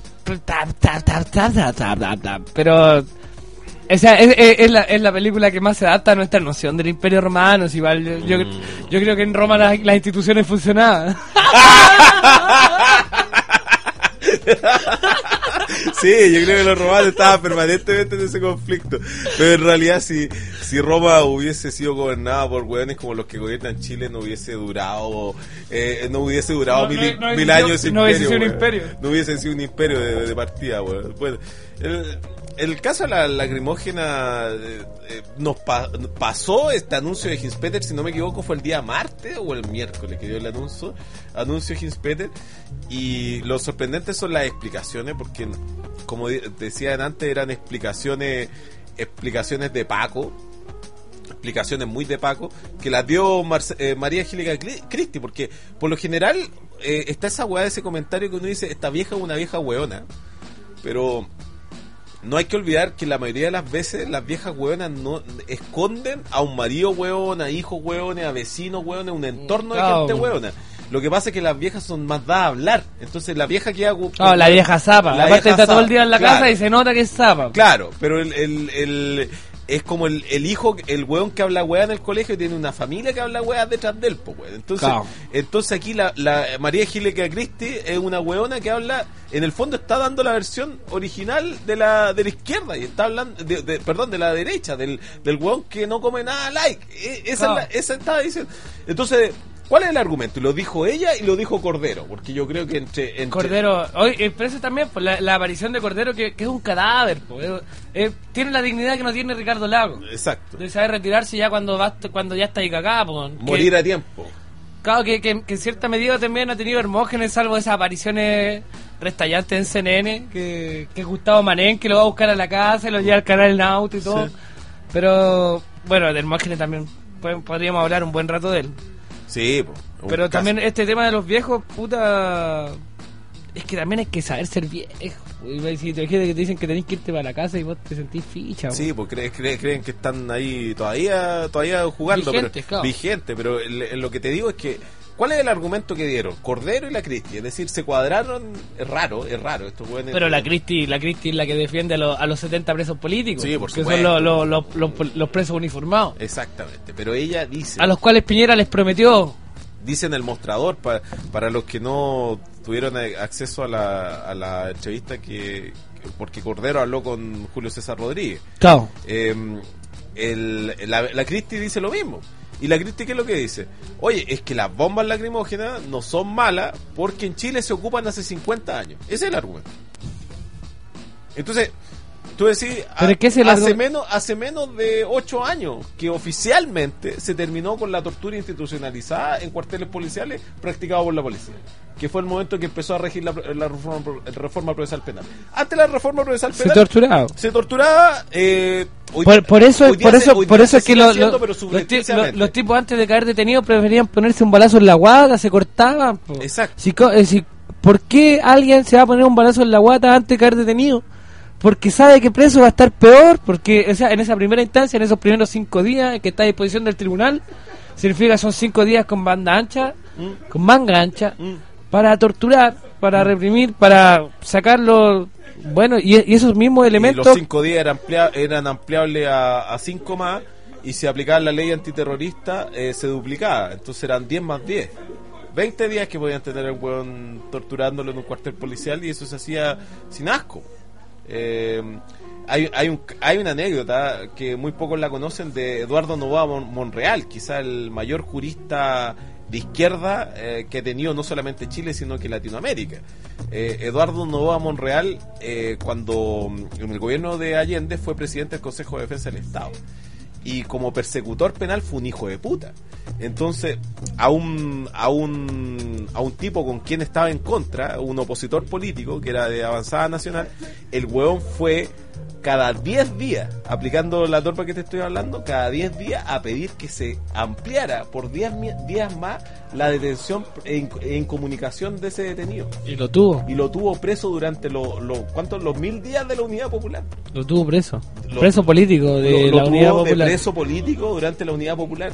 Pero esa es, es- es la, es la película que más se adapta a nuestra noción del Imperio Romano. Si igual, yo, yo, yo creo que en Roma las, las instituciones funcionaban. Sí, yo creo que los romanos estaban permanentemente en ese conflicto. Pero en realidad, si, si Roma hubiese sido gobernada por hueones como los que gobiernan Chile, no hubiese durado eh, no hubiese durado No, mil, no, no mil hubiese años sido- imperio, no hubiese sido un weón. imperio. No hubiese sido un imperio de, de partida, weón. Bueno, el, el caso de la lacrimógena eh, eh, nos pa- pasó este anuncio de Hinspeter, si no me equivoco, fue el día martes o el miércoles que dio el anuncio, anuncio de Hinspeter, y lo sorprendente son las explicaciones, porque como de- decían antes, eran explicaciones explicaciones de Paco, explicaciones muy de Paco, que las dio Marce- eh, María Angélica Cri- Cristi, porque por lo general eh, está esa weá de ese comentario que uno dice, esta vieja es una vieja weona, pero no hay que olvidar que la mayoría de las veces las viejas hueonas no esconden a un marido hueón, a hijos hueones, a vecinos hueones, a un entorno de Claro. gente hueona. Lo que pasa es que las viejas son más dadas a hablar. Entonces la vieja que hago... No, la vieja zapa. La Aparte vieja está todo el zapa, día en la claro. casa y se nota que es zapa. Claro, pero el, el, el- es como el, el hijo, el hueón que habla hueá en el colegio y tiene una familia que habla hueá detrás de él, pues, weón. Entonces, Claro. entonces aquí la, la María Angélica Cristi es una hueona que habla, en el fondo está dando la versión original de la de la izquierda y está hablando, de, de- perdón, de la derecha, del, del hueón que no come nada like. E- Esa, Claro. es la- esa estaba diciendo. Entonces, ¿cuál es el argumento? Y lo dijo ella y lo dijo Cordero, porque yo creo que entre... entre Cordero, hoy, eh, pero eso también, pues, la, la aparición de Cordero que, que es un cadáver, pues, eh, eh, tiene la dignidad que no tiene Ricardo Lago. Exacto. De saber retirarse ya cuando va, cuando ya está ahí cagada, pues. que- Morir a tiempo. Claro, que, que, que en cierta medida también ha tenido Hermógenes, salvo esas apariciones restallantes en C N N, que, que Gustavo Manén, que lo va a buscar a la casa y lo lleva al canal en auto y todo. Sí. Pero, bueno, de Hermógenes también pues, podríamos hablar un buen rato de él. Sí, po, un Pero caso. también este tema de los viejos, puta... Es que también hay que saber ser viejo. Y si te imagínate que te dicen que tenés que irte para la casa y vos te sentís ficha. Sí, pues creen, creen, creen que están ahí todavía todavía jugando. Vigentes, pero, claro. Vigente, pero el- el- lo que te digo es que, ¿cuál es el argumento que dieron? Cordero y la Cristi, es decir, se cuadraron, es raro, es raro. Estos jóvenes, Pero la Cristi, la Cristi es la que defiende a, los- a los setenta presos políticos. Sí, por que supuesto. son los, los, los, los- los presos uniformados. Exactamente, pero ella dice, A los cuales Piñera les prometió. dice en el mostrador, pa- para los que no tuvieron eh, acceso a la, a la entrevista, que, que- porque Cordero habló con Julio César Rodríguez. Claro. Eh, el, la, la Cristi dice lo mismo. Y la Cristi, ¿qué es lo que dice? Oye, es que las bombas lacrimógenas no son malas porque en Chile se ocupan hace cincuenta años. Ese es el argumento. Entonces, tú decís, Pero es que ese hace, largo- menos, hace menos de ocho años que oficialmente se terminó con la tortura institucionalizada en cuarteles policiales practicado por la policía, que fue el momento que empezó a regir la, la reforma, reforma procesal penal. Antes la reforma procesal Se penal torturaba. se torturaba. Eh, hoy Por, día- por eso, hoy día por se- eso, hoy por día eso se es que sigue lo- haciendo, lo- pero los, ti- subrepticiamente. los- los tipos antes de caer detenidos preferían ponerse un balazo en la guata, se cortaban. Po. Exacto. Si, co- eh, si- ¿Por qué alguien se va a poner un balazo en la guata antes de caer detenido? Porque sabe que preso va a estar peor, porque o sea, en esa primera instancia, en esos primeros cinco días que está a disposición del tribunal, significa son cinco días con banda ancha, Mm. con manga ancha, Mm. para torturar, para reprimir, para sacarlo, bueno, y, y esos mismos Y elementos... los cinco días eran, amplia- eran ampliables a, a cinco más, y si aplicaban la ley antiterrorista eh, se duplicaba, entonces eran diez más diez. veinte días que podían tener a un hueón torturándolo en un cuartel policial, y eso se hacía sin asco. Eh, hay, hay, un, hay una anécdota que muy pocos la conocen de Eduardo Novoa Mon- Monreal, quizá el mayor jurista de izquierda eh, que ha tenido no solamente Chile sino que Latinoamérica. eh, Eduardo Novoa Monreal, eh, cuando en el gobierno de Allende fue presidente del Consejo de Defensa del Estado, y como persecutor penal fue un hijo de puta. Entonces a un a un a un tipo con quien estaba en contra, un opositor político que era de Avanzada Nacional, el hueón fue cada diez días, aplicando la torpa que te estoy hablando, cada diez días a pedir que se ampliara por diez mi- días más la detención en, en comunicación de ese detenido, Y lo tuvo, y lo tuvo preso durante los lo, ¿cuántos? Los mil días de la Unidad Popular. lo tuvo preso. Lo- preso político de lo, lo la tuvo Unidad de Popular. preso político durante la Unidad Popular.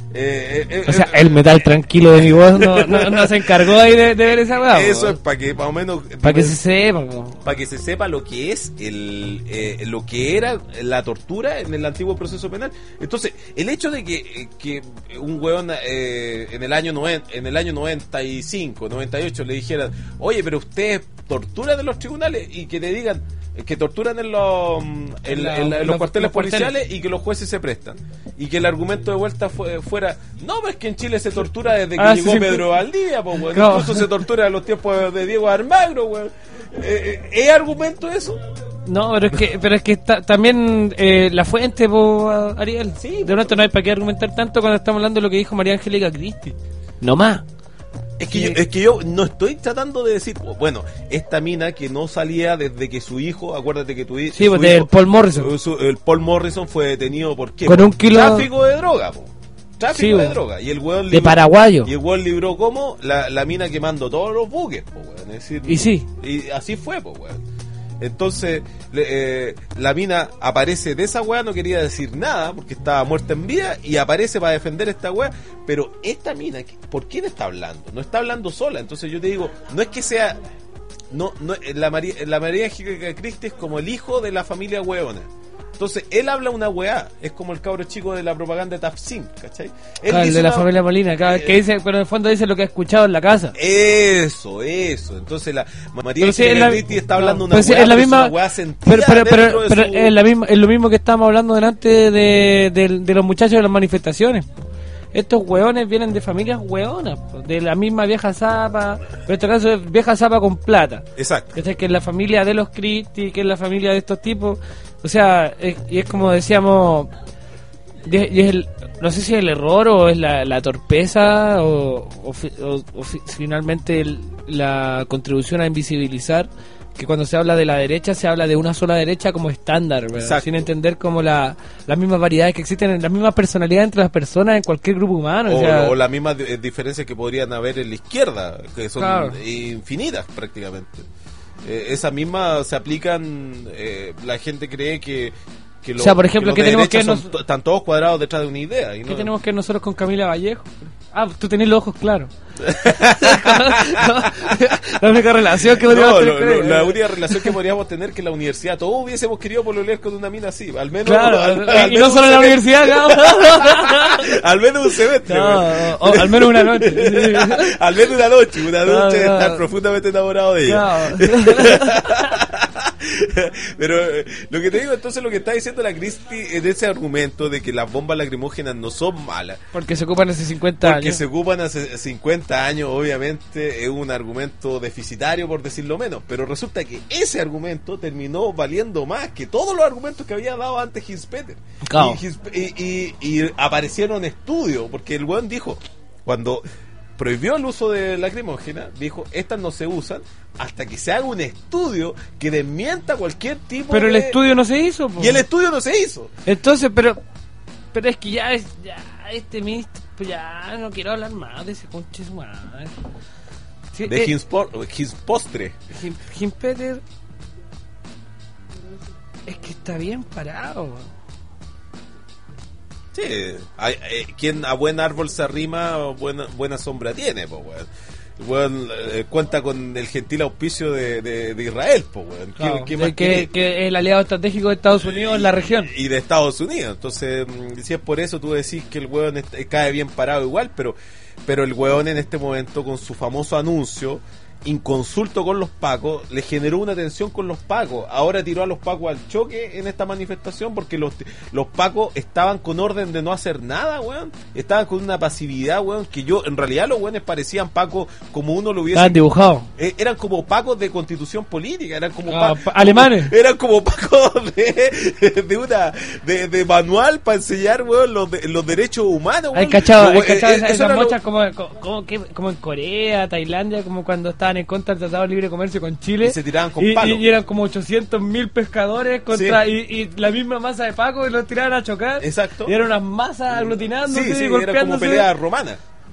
Eh, eh, O sea, eh, el metal tranquilo de mi voz no, no, no se encargó ahí de, de ver esa weá. eso es para que más o menos para que se sepa. Po. para que se sepa lo que es el eh, lo que era la tortura en el antiguo proceso penal. Entonces, el hecho de que, que un hueón eh, en el año noven, en el año noventa y cinco, noventa y ocho le dijeran, oye, pero ustedes torturan en los tribunales, y que te digan que torturan en los en, En la- en la- en los- los cuarteles los cuarteles. policiales, y que los jueces se prestan, y que el argumento de vuelta fue, fuera, no, pero es que en Chile se tortura desde que Ah, sí, llegó sí. Pedro Valdivia, pues, weón. Claro. Incluso se tortura en los tiempos de Diego Almagro, weón. Eh, eh, ¿Es argumento eso? No, pero es que, pero es que está, también eh, la fuente, po, Ariel. Sí, de pronto no hay para qué argumentar tanto cuando estamos hablando de lo que dijo María Angélica Cristi. No más. Es que, yo, es que yo no estoy tratando de decir, bueno, esta mina que no salía desde que su hijo, acuérdate que tu, Sí, su pues, del hijo- Paul Morrison. su- el Paul Morrison fue detenido por qué? Con Por un kilo- tráfico de droga, po. Tráfico Sí, de bueno. droga. Y el weón De paraguayo. Y el weón libró como la, la mina quemando todos los buques, po, weón. Es decir, Y sí. Y así fue, po, weón. Entonces, le- eh, la mina aparece de esa weá, no quería decir nada porque estaba muerta en vida, y aparece para defender esta weá. Pero esta mina, ¿por quién está hablando? No está hablando sola. Entonces yo te digo, no es que sea. No, no, la María, la María Angélica Cristi es como el hijo de la familia weona. Entonces, él habla una weá, es como el cabro chico de la propaganda de Tafsim, ¿cachai? Él Ah, el dice de la una- familia Molina, cada vez que Eh, dice, pero en el fondo dice lo que ha escuchado en la casa. Eso, eso. Entonces, la María Pero sí, es Angélica la- Cristi está hablando no, una pues sí, weá, es la pero misma- una weá sentida Pero, pero, pero, dentro de pero su- es, la misma, es lo mismo que estábamos hablando delante de, de, de los muchachos de las manifestaciones. Estos hueones vienen de familias hueonas, po, de la misma vieja zapa, pero en este caso es vieja zapa con plata. Exacto. ¿Cachai? Que es la familia de los Cristi, que es la familia de estos tipos. O sea, es- y es como decíamos, y es, y es el, no sé si es el error o es la, la torpeza o, o fi- o- o fi- finalmente el- la contribución a invisibilizar que cuando se habla de la derecha se habla de una sola derecha como estándar, ¿verdad? Exacto. Sin entender como la, las mismas variedades que existen, las mismas personalidades entre las personas en cualquier grupo humano. O, o sea, o las mismas di- eh, diferencias que podrían haber en la izquierda, que son Claro. infinitas prácticamente. Eh, esas mismas se aplican, eh, la gente cree que, que O sea, por ejemplo, que ¿qué los de tenemos que derecha nos- son to- están todos cuadrados detrás de una idea. Y ¿qué no- tenemos que ver nosotros con Camila Vallejo? Ah, tú tenés los ojos claros. La única relación que podríamos No, tener lo- con lo- ella. la única relación que podríamos tener que en la universidad todos hubiésemos querido pololear con una mina así, al menos, Claro, al, al y no menos solo un en la semestre. universidad, no. Al menos un semestre, No, güey. o al menos una noche. Al menos una noche, una No, noche de no. estar profundamente enamorado de ella. No. Pero eh, lo que te digo, entonces lo que está diciendo la Cristi es de ese argumento de que las bombas lacrimógenas no son malas. Porque se ocupan hace cincuenta Porque años. se ocupan hace cincuenta años, obviamente es un argumento deficitario, por decirlo menos. Pero resulta que ese argumento terminó valiendo más que todos los argumentos que había dado antes Hinspeter. Claro. Y, Hins- y, y, y aparecieron estudios, porque el weón dijo, cuando prohibió el uso de lacrimógena, dijo, estas no se usan hasta que se haga un estudio que desmienta cualquier tipo Pero de... el estudio no se hizo, po. Y el estudio no se hizo. Entonces, pero pero es que ya es ya este ministro, pues ya no quiero hablar más de ese conche su madre. Sí, De eh, Hinspo- Hinspostre. Jim, Jim Peter es que está bien parado, weón. Sí, hay, eh, quien a buen árbol se arrima, buena, buena sombra tiene, pues, weón. Weón, eh, cuenta con el gentil auspicio de, de, de Israel, pues, weón. ¿Qué- Claro, qué de más que, querés? que es el aliado estratégico de Estados Unidos en la región. Y de Estados Unidos. Entonces, mm, si es por eso, tú decís que el weón est- cae bien parado igual, pero, pero el weón en este momento, con su famoso anuncio, inconsulto con los pacos, le generó una tensión con los pacos. Ahora tiró a los pacos al choque en esta manifestación porque los, los pacos estaban con orden de no hacer nada, weón. Estaban con una pasividad, weón, que yo, en realidad los weones parecían pacos como uno lo hubiese... Estaban dibujados. Eh, eran como pacos de constitución política, eran como Ah, pa- pa- alemanes. eran como pacos de, de una de, de manual para enseñar, weón, los, de- los derechos humanos, Hay weón. cachado, Lo- hay cachado eh, esas, eso esas era lo- mochas como, como, que- como en Corea, Tailandia, como cuando estaban en contra del Tratado de Libre Comercio con Chile. Y se tiraban con y, palos. y- y eran como ochocientos mil pescadores contra Sí. y, y la misma masa de Paco y los tiraban a chocar. Exacto. Y eran unas masas aglutinándose Sí, sí, y era como golpeándose. pelea romana.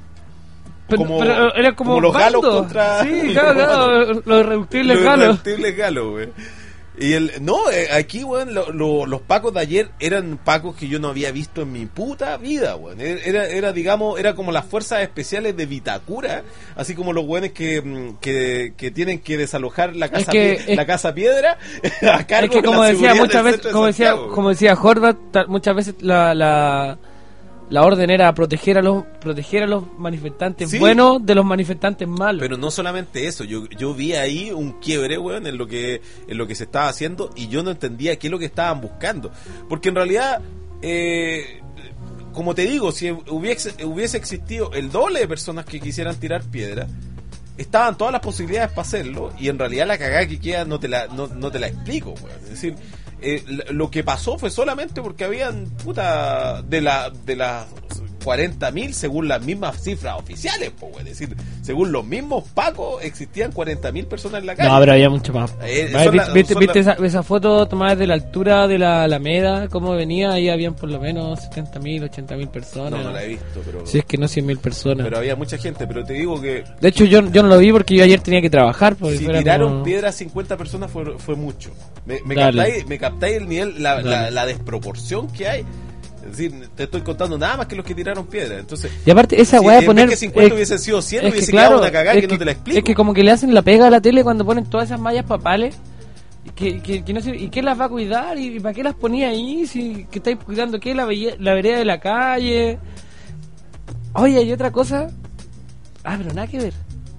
Pero, como- pero era como, como los galos bandos. contra- Sí, claro, claro, los irreductibles Los galos. irreductibles galos, güey. Y el, no, eh, aquí, weón, lo- lo- los pacos de ayer eran pacos que yo no había visto en mi puta vida, weón. Era, era, digamos, era como las fuerzas especiales de Vitacura, así como los weones que, mm, que, que tienen que desalojar la casa, que- pie- es- la casa piedra a cargo Es que de como la decía seguridad muchas del veces, centro de como decía, Santiago, como decía Horvath, ta- muchas veces la, la la orden era proteger a los proteger a los manifestantes Sí. buenos de los manifestantes malos. Pero no solamente eso, yo, yo vi ahí un quiebre, weón, en lo que en lo que se estaba haciendo y yo no entendía qué es lo que estaban buscando. Porque en realidad, eh, como te digo, si hubiese, hubiese existido el doble de personas que quisieran tirar piedra, estaban todas las posibilidades para hacerlo y en realidad la cagada que queda no te la, no, no te la explico, weón. Es decir, eh, lo que pasó fue solamente porque habían, puta, de la de las cuarenta mil según las mismas cifras oficiales, pues, es decir, según los mismos pacos existían cuarenta mil personas en la calle. No, pero había mucho más. Eh, Vale, son ¿Viste, la- viste- son viste la- esa, esa foto tomada desde la altura de la Alameda? ¿Cómo venía? Ahí habían por lo menos setenta mil, ochenta mil personas. No, no la he visto, pero, Si es que no cien mil personas. pero había mucha gente, pero te digo que De hecho, yo, yo no lo vi porque yo ayer tenía que trabajar. Porque si era tiraron como- piedra a cincuenta personas fue, fue mucho. Me, me Dale. captáis, me captáis el nivel, la, Dale. la, la desproporción que hay. Es decir, te estoy contando nada más que los que tiraron piedra. Entonces, Y aparte, esa si weá de en poner. vez que cincuenta eh, hubiesen sido cien, es que hubiese claro, quedado una cagada es que, no te la explico. Es que como que le hacen la pega a la tele cuando ponen todas esas mallas papales. Que, que, que no sé, ¿y qué las va a cuidar? ¿Y para qué las ponía ahí? Si, ¿Qué estáis cuidando? ¿Qué? La, belle- la vereda de la calle. Oye, y otra cosa. Ah, pero nada que ver.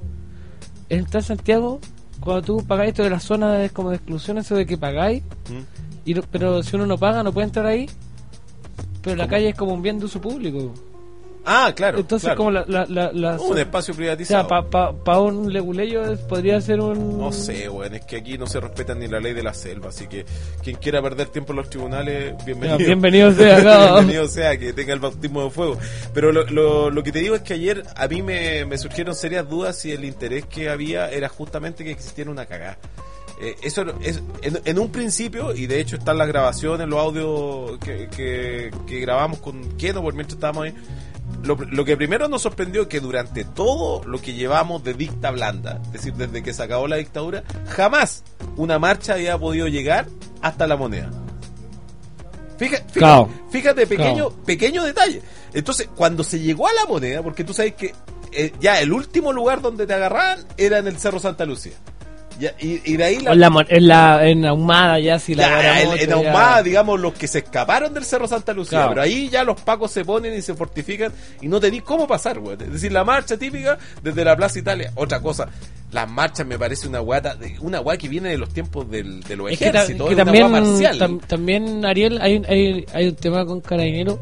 En Plan Santiago, cuando tú pagáis esto de las zonas de, como de exclusión, eso de que pagáis, ¿Mm? y no- pero si uno no paga, no puede entrar ahí. Pero la calle es como un bien de uso público. Ah, claro. Entonces, claro. como la, la, la, la un espacio o privatizado. sea, para pa, pa un leguleyo es- podría ser un... No sé, weón, es que aquí no se respeta ni la ley de la selva, así que quien quiera perder tiempo en los tribunales, bienvenido. Ya, bienvenido sea acá. Bienvenido sea, que tenga el bautismo de fuego. Pero lo, lo, lo que te digo es que ayer a mí me, me surgieron serias dudas si el interés que había era justamente que existiera una cagada. Eh, eso es en, en un principio, y de hecho están las grabaciones, los audios que, que, que grabamos con Keno por mientras estábamos ahí. Lo, lo que primero nos sorprendió es que durante todo lo que llevamos de dicta blanda, es decir, desde que se acabó la dictadura, jamás una marcha había podido llegar hasta La Moneda. Fíjate, fíjate, Cao. fíjate pequeño, Cao. pequeño detalle. Entonces, cuando se llegó a La Moneda, porque tú sabes que eh, ya el último lugar donde te agarraban era en el Cerro Santa Lucía. Ya, y, y de ahí la, En la, mon- en la en Ahumada ya, si la ya, Baramoto, en, en ya. Ahumada, digamos, los que se escaparon del Cerro Santa Lucía, Claro. pero ahí ya los pacos se ponen y se fortifican y no tenés cómo pasar, güey. Es decir, la marcha típica desde la Plaza Italia, otra cosa. las marchas me parece una weá ta- una weá que viene de los tiempos del, de los Es que, ta- ejércitos, que es una también, weá marcial. tam- también, Ariel, hay, hay, hay un tema con Carabineros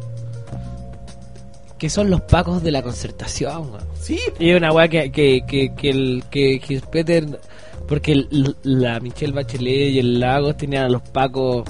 que son los pacos de la concertación, weón. Sí, Y es una weá que, que, que, que el que Gispeter, porque el- la Michelle Bachelet y el Lagos tenían a los pacos,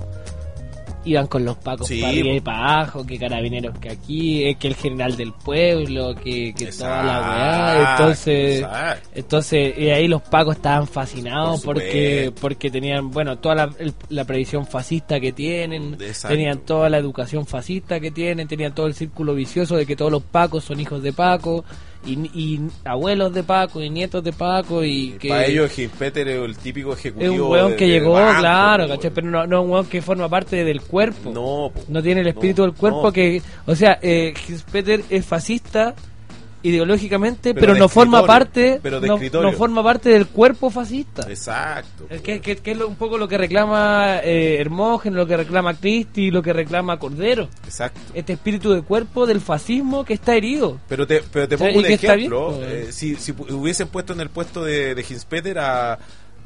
iban con los pacos Sí, para arriba y po. para abajo, que Carabineros que aquí, eh, que el general del pueblo, que, que toda la weá. Exacto, Entonces, exacto. entonces y ahí los pacos estaban fascinados Por porque supuesto. porque tenían, bueno, toda la, el- la previsión fascista que tienen, Exacto. tenían toda la educación fascista que tienen, tenían todo el círculo vicioso de que todos los pacos son hijos de Paco. Y, y abuelos de Paco y nietos de Paco y que para ellos Gispeter es el típico es ejecutivo un weón de- que de llegó, banco, claro, po, ¿cachai? weón. Pero no, no un weón que forma parte del cuerpo. No, po. No tiene el espíritu No, del cuerpo no. que, o sea, eh, Gispeter es fascista ideológicamente, Pero pero, de no forma escritorio, parte, pero de no, escritorio. no forma parte del cuerpo fascista. Exacto. Es que, que- que es lo- un poco lo que reclama eh, Hermógenes, lo que reclama Cristi, lo que reclama Cordero. Exacto. Este espíritu de cuerpo del fascismo que está herido. Pero te, pero te O sea, pongo y un que está ejemplo. bien, pues. eh, si, si pu- hubiesen puesto en el puesto de, de Gispeter a,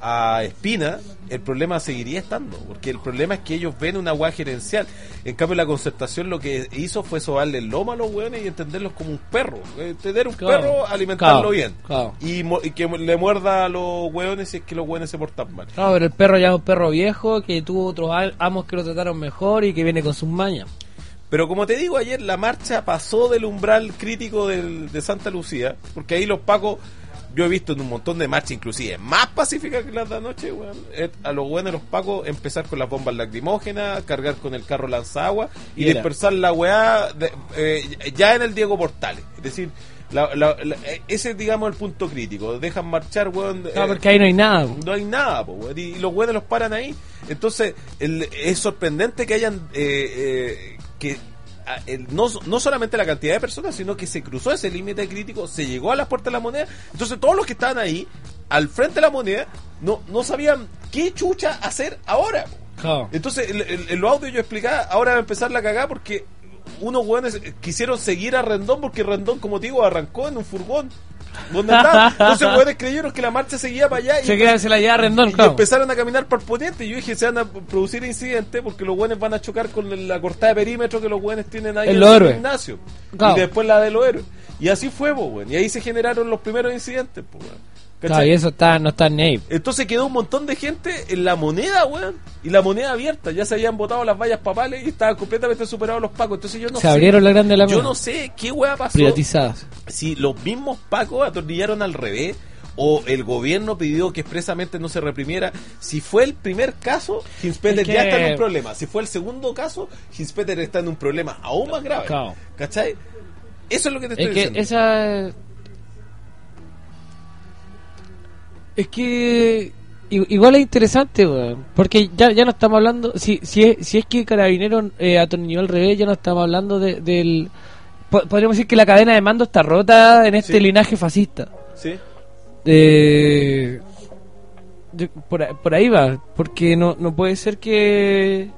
a Espina, el problema seguiría estando. Porque el problema es que ellos ven una hueá gerencial. En cambio, la concertación lo que hizo fue sobarle el lomo a los hueones y entenderlos como un perro. Eh, Tener un Claro. perro, alimentarlo Claro, bien. claro. Y, mo- y que le muerda a los hueones si es que los hueones se portan mal. No, pero el perro ya es un perro viejo que tuvo otros a- amos que lo trataron mejor y que viene con sus mañas. Pero como te digo, ayer la marcha pasó del umbral crítico del, de Santa Lucía, porque ahí los pacos, yo he visto en un montón de marchas, inclusive más pacíficas que las de anoche, weón, eh, a los buenos los pacos empezar con las bombas lacrimógenas, cargar con el carro lanzagua y Mira. dispersar la weá de- eh, ya en el Diego Portales. Es decir, la- la- la- ese es, digamos, el punto crítico. Dejan marchar, weón. No, eh, porque ahí no hay nada. po. no hay nada, po, weón, y, y los weones los paran ahí. Entonces, el- es sorprendente que hayan eh, eh, que a- el- no, no solamente la cantidad de personas, sino que se cruzó ese límite crítico, se llegó a las puertas de la moneda. Entonces, todos los que estaban ahí, al frente de la moneda, no, no sabían qué chucha hacer ahora, po. Claro. Entonces, el- el- en los audios yo explicaba, ahora va a empezar la cagada porque unos weones quisieron seguir a Rendón porque Rendón, como te digo, arrancó en un furgón. ¿Dónde está? Entonces, weones creyeron que la marcha seguía para allá y, Se queda, se la lleva a Rendón, y claro. empezaron a caminar para el poniente. Y yo dije, se van a producir incidentes porque los weones van a chocar con la cortada de perímetro que los weones tienen ahí En en los el héroes. gimnasio. Claro. Y después la de los héroes. Y así fue, po, weón. Y ahí se generaron los primeros incidentes, po, weón. Claro, ¿Cachai? y eso está, no está ni ahí. Entonces quedó un montón de gente en la moneda, weón. Y la moneda abierta. Ya se habían botado las vallas papales y estaban completamente superados los pacos. Entonces yo no Se sé. abrieron la grande la Yo mano. no sé qué weá pasó. Privatizadas. Si los mismos pacos atornillaron al revés. O el gobierno pidió que expresamente no se reprimiera. Si fue el primer caso, Hinspeter Es que- ya está en un problema. Si fue el segundo caso, Hinspeter está en un problema aún más grave. Claro. ¿Cachai? Eso es lo que te estoy Es que diciendo. esa. Es que. i- Igual es interesante, weón. Porque ya, ya no estamos hablando. Si, si, es, si es que Carabineros eh, atornilló al revés, ya no estamos hablando de, del. po- Podríamos decir que la cadena de mando está rota en este Sí. linaje fascista. Sí. Eh, yo- por, ahí- por ahí va, porque no, no puede ser que...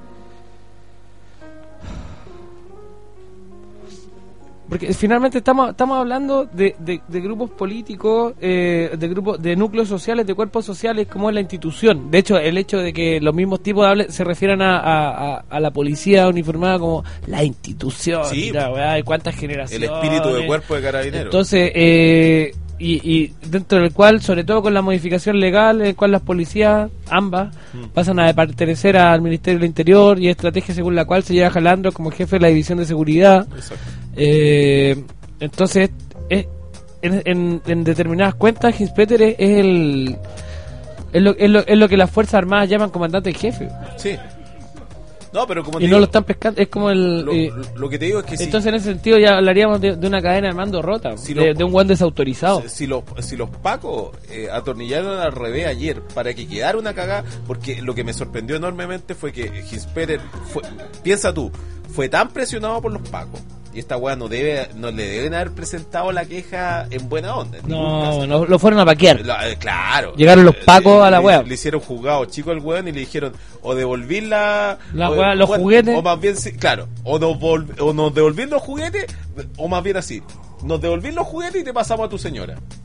Porque finalmente estamos estamos hablando de, de, de grupos políticos, eh, de grupos de núcleos sociales, de cuerpos sociales, como es la institución. De hecho, el hecho de que los mismos tipos hable- se refieran a, a, a- a la policía uniformada como la institución, Sí. mira, weá, y cuántas El generaciones. espíritu de cuerpo de carabineros. Entonces, eh, y, y dentro del cual, sobre todo con la modificación legal, en el cual las policías, ambas, Mm. pasan a pertenecer al Ministerio del Interior y estrategia según la cual se lleva Jalandro como jefe de la División de Seguridad. Exacto. Eh, entonces, es- en, en- en determinadas cuentas, Hinspeter es, es el... Es lo, es, lo, es lo que las Fuerzas Armadas llaman comandante en jefe. Sí. No, pero como Y te no digo, lo están pescando. Es como el... lo, eh, lo que te digo es que si, entonces, en ese sentido, ya hablaríamos de, de una cadena de mando rota. Si de, lo- de un buen desautorizado. si los si los pacos eh, atornillaron al revés ayer para que quedara una cagada, porque lo que me sorprendió enormemente fue que Hinspeter fue, piensa tú, fue tan presionado por los pacos y esta weá no debe no le deben haber presentado la queja en buena onda. en ningún caso. No, no, lo fueron a paquear. La- eh, claro. Llegaron los pacos Le- a la le- wea. Le hicieron juzgado chico al weón y le dijeron o devolví la... La o- wea, los bueno, juguetes. O más bien, sí, claro, o nos, vol- o nos devolví los juguetes, o más bien así, nos devolví los juguetes y te pasamos a tu señora.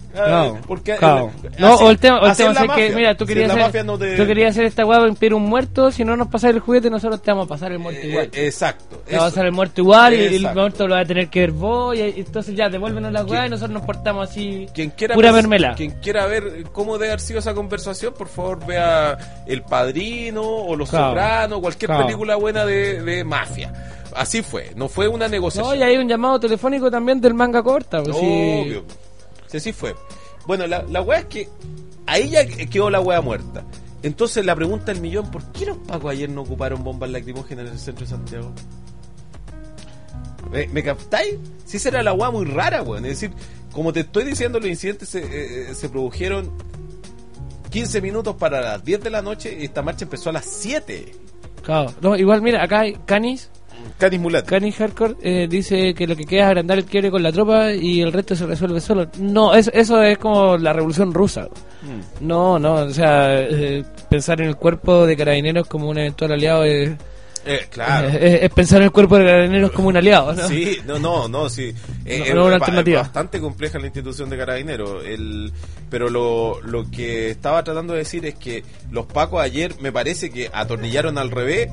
Claro, porque claro. el- No, así- o el tema, o el así tema es la es que, mafia. mira, tú Si querías la hacer, mafia no te- tú querías hacer esta weá para impedir un muerto, si no nos pasas el juguete, nosotros te vamos a pasar el muerto Eh, igual. eh, exacto. Te va a eso. pasar el muerto igual y el Exacto. muerto lo va a tener que ver vos y, y entonces ya devuélvenos la weá ¿Quién- y nosotros nos portamos así Quien quiera, pura pens- mermelada. quien quiera ver cómo debe haber sido esa conversación, por favor vea El Padrino o Los Claro. Sopranos, cualquier Claro. película buena de, de mafia. Así fue, no fue una No, negociación. y hay un llamado telefónico también del manga corta. Pues, sí. Obvio. Sí, así fue. Bueno, la, la weá es que ahí ya quedó la weá muerta. Entonces la pregunta del millón, ¿por qué los pacos ayer no ocuparon bombas lacrimógenas en el centro de Santiago? ¿Me, me captáis? Si esa era la weá muy rara, weón. Es decir, como te estoy diciendo, los incidentes se, eh, se produjeron quince minutos para las diez de la noche y esta marcha empezó a las siete. Claro. No, igual, mira, acá hay Canis, Canis Mulat. Canis Hardcore, eh, dice que lo que queda es agrandar el quiebre con la tropa y el resto se resuelve solo. No, eso, eso es como la revolución rusa. Mm. No, no, o sea, eh, pensar en el cuerpo de carabineros como un eventual aliado es, Eh, claro. es, es pensar en el cuerpo de carabineros como un aliado, ¿no? Sí, no, no, no, sí. Eh, No, es, no una ba- alternativa. es bastante compleja la institución de Carabineros. El, pero lo, lo que estaba tratando de decir es que los pacos ayer me parece que atornillaron al revés.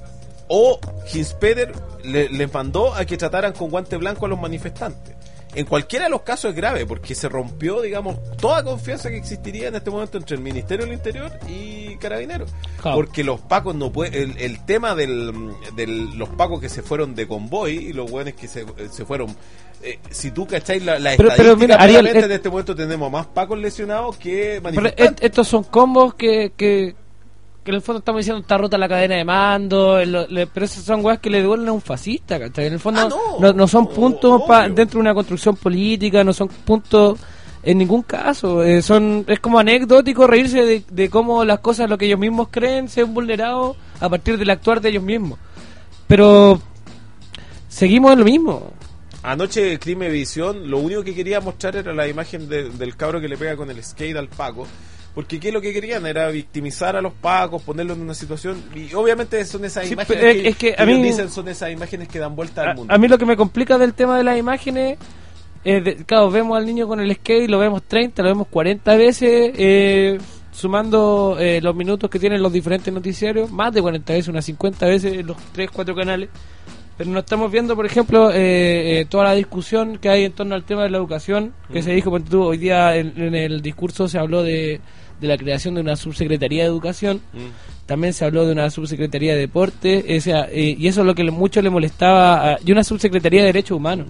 O Hinspeter le, les mandó a que trataran con guante blanco a los manifestantes. En cualquiera de los casos es grave, porque se rompió, digamos, toda confianza que existiría en este momento entre el Ministerio del Interior y Carabineros. Claro. Porque los pacos no pueden. El, el tema del, del los pacos que se fueron de convoy y los buenos que se, se fueron. Eh, si tú cacháis la, la Pero- pero estadística, mira, Ariel, claramente es- en este momento tenemos más pacos lesionados que Pero manifestantes. est- estos son combos que, que, que en el fondo estamos diciendo está rota la cadena de mando, el- le- pero esas son weas que le devuelven a un fascista, ¿cachai? En el fondo Ah, no. no, no son puntos Oh, pa- obvio. dentro de una construcción política, no son puntos en ningún caso, eh, son es como anecdótico reírse de, de cómo las cosas, lo que ellos mismos creen, se han vulnerado a partir del actuar de ellos mismos. Pero seguimos en lo mismo. Anoche Crimevisión lo único que quería mostrar era la imagen de- del cabro que le pega con el skate al Paco. Porque ¿qué es lo que querían? Era victimizar a los pacos, ponerlos en una situación. Y obviamente son esas Sí, imágenes pero es- que, es que a ellos mí- dicen son esas imágenes que dan vuelta al A, mundo. a mí lo que me complica del tema de las imágenes es, de- claro, vemos al niño con el skate, lo vemos treinta, lo vemos cuarenta veces, eh, sumando eh, los minutos que tienen los diferentes noticiarios, más de cuarenta veces, unas cincuenta veces en los tres, cuatro canales. Pero no estamos viendo, por ejemplo, eh, eh, toda la discusión que hay en torno al tema de la educación, que Mm. se dijo, ponte tú, hoy día en, en el discurso se habló de, de la creación de una subsecretaría de educación. Mm. También se habló de una subsecretaría de deporte, o sea, eh, y eso es lo que le- mucho le molestaba, a- y una subsecretaría de derechos humanos.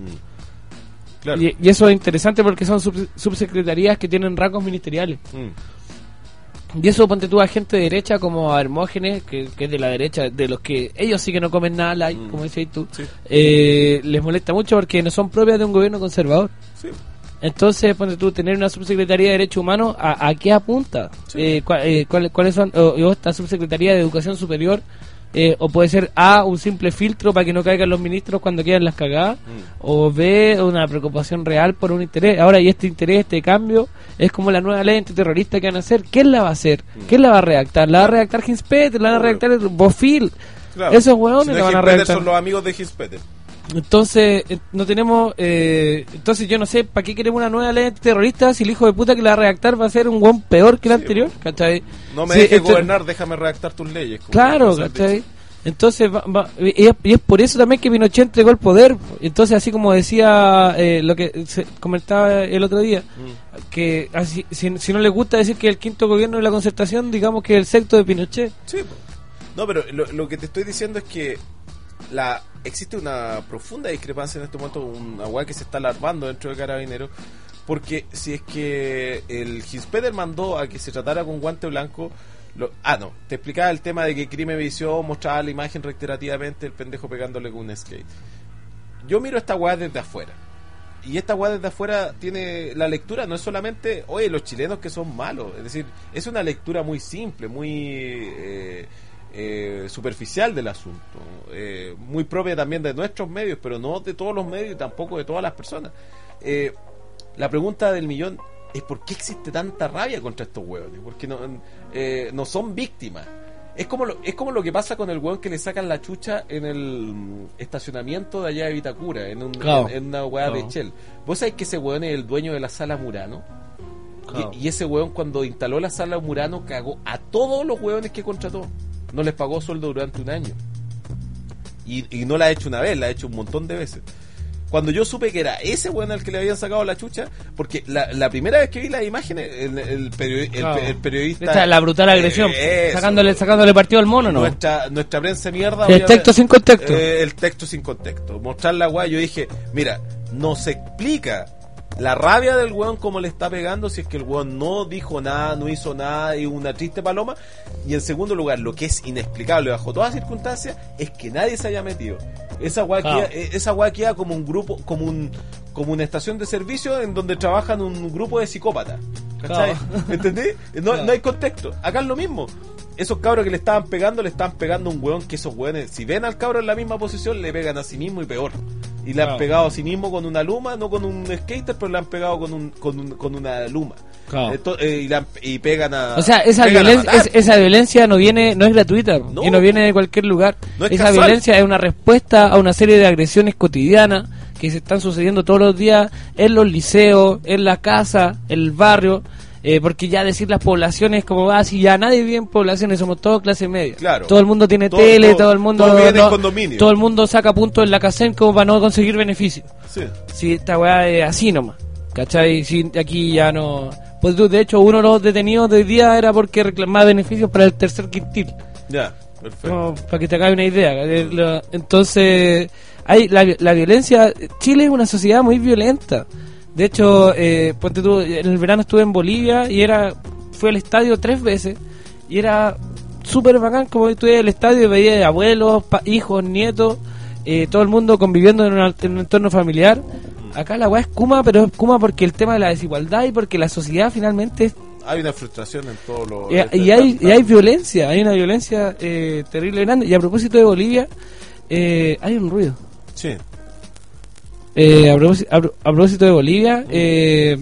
Mm. Claro. Y, y eso es interesante porque son sub- subsecretarías que tienen rangos ministeriales. Mm. Y eso ponte tú a gente de derecha como a Hermógenes, que, que es de la derecha, de los que ellos sí que no comen nada light, Mm. como decías tú, Sí. eh, les molesta mucho porque no son propias de un gobierno conservador. Sí. Entonces, ponte tú, tener una subsecretaría de Derechos Humanos, ¿a, a qué apunta? Sí. Eh, cua- eh, ¿cuál- ¿Cuáles son? O, o esta subsecretaría de Educación Superior, eh, o puede ser A, un simple filtro para que no caigan los ministros cuando quieran las cagadas, Mm. o B, una preocupación real por un interés. Ahora, y este interés, este cambio, es como la nueva ley antiterrorista que van a hacer. ¿Quién la va a hacer? ¿Quién la va a redactar? ¿La va a redactar Hinspeter? ¿La va a Obvio. redactar el Bofil? Claro. Esos hueones Si no la es van a Hinspeter, redactar. son los amigos de Hinspeter. Entonces, eh, no tenemos. Eh, entonces, yo no sé para qué queremos una nueva ley terrorista si el hijo de puta que la va a redactar va a ser un buen peor que el Sí, anterior, ¿cachai? No me Sí, dejes este- gobernar, déjame redactar tus leyes. como Claro, se ha ¿cachai? dicho. Entonces, va- va- y, es, y es por eso también que Pinochet entregó el poder. Entonces, así como decía eh, lo que se comentaba el otro día, Mm. que así, si, si no les gusta decir que el quinto gobierno de la concertación, digamos que el sexto de Pinochet. Sí, po. No, pero lo, lo que te estoy diciendo es que la existe una profunda discrepancia en este momento, una hueá que se está alarmando dentro de Carabineros, porque si es que el Hinspeter mandó a que se tratara con guante blanco, lo, ah, no, te explicaba el tema de que Crimevisión mostraba la imagen reiterativamente el pendejo pegándole con un skate. Yo miro esta hueá desde afuera. Y esta weá desde afuera tiene la lectura, no es solamente, oye, los chilenos que son malos, es decir, es una lectura muy simple, muy eh, eh, superficial del asunto, eh, muy propia también de nuestros medios, pero no de todos los medios y tampoco de todas las personas. Eh, la pregunta del millón es ¿por qué existe tanta rabia contra estos hueones? Porque no, eh, no son víctimas. Es como, lo, es como lo que pasa con el hueón que le sacan la chucha en el mm, estacionamiento de allá de Vitacura, en, un, Claro. en, en una hueá de Claro. Shell. ¿Vos sabés que ese hueón es el dueño de la sala Murano? Claro. Y, y ese weón cuando instaló la sala Murano cagó a todos los weones que contrató. No les pagó sueldo durante un año. Y, y no la ha hecho una vez, la ha hecho un montón de veces. Cuando yo supe que era ese weón al que le habían sacado la chucha, porque la, la primera vez que vi las imágenes, el, el, periodi- Claro. el, el periodista... Esta es la brutal agresión, eh, sacándole, sacándole partido al mono, ¿no? Nuestra, nuestra prensa mierda... El obviamente, texto sin contexto. eh, el texto sin contexto. Mostrar la weá, yo dije, mira, no se explica la rabia del weón como le está pegando si es que el weón no dijo nada, no hizo nada y una triste paloma. Y en segundo lugar, lo que es inexplicable bajo todas circunstancias es que nadie se haya metido. Esa weá Claro. queda, eh, esa weá queda como un grupo, como un como una estación de servicio en donde trabajan un grupo de psicópatas. ¿Cachai? Claro. ¿Entendí? No, Claro. no hay contexto. Acá es lo mismo. Esos cabros que le estaban pegando, le estaban pegando a un weón que esos weones, si ven al cabro en la misma posición, le pegan a sí mismo y peor. Y le han Claro. pegado a sí mismo con una luma, no con un skater, pero le han pegado con un, con, un, con una luma. Claro. Esto- eh, y, le han- y pegan a... O sea, esa pegan a violencia, matar. es- esa violencia no viene, no es gratuita No. y no viene de cualquier lugar. No es esa casual. violencia es una respuesta a una serie de agresiones cotidianas que se están sucediendo todos los días en los liceos, en la casa, en el barrio, eh, porque ya decir las poblaciones como va, si ya nadie vive en poblaciones, somos todos clase media. Claro. Todo el mundo tiene Todo- tele, todo- todo, el mundo todo vive en no- condominio. todo el mundo saca puntos en la CACEN como para no conseguir beneficios. Sí. Si esta weá es así nomás, ¿cachai? Si aquí ya no... Pues tú, de hecho, uno de los detenidos de hoy día era porque reclamaba beneficios para el tercer quintil. Ya, perfecto. Como para que te hagas una idea. Eh, la- Entonces, hay la, la violencia... Chile es una sociedad muy violenta. De hecho, eh, ponte tú, en el verano estuve en Bolivia y era fui al estadio tres veces y era súper bacán como estuve en el estadio y veía abuelos, pa- hijos, nietos, eh, todo el mundo conviviendo en, una- en un entorno familiar. Acá la weá es kuma, pero es kuma porque el tema de la desigualdad y porque la sociedad finalmente es... Hay una frustración en todos los... Y, y hay, y hay violencia, hay una violencia eh, terrible grande. Y a propósito de Bolivia, eh, hay un ruido. Sí. Eh, a, propósito, a, pro- a propósito de Bolivia, eh,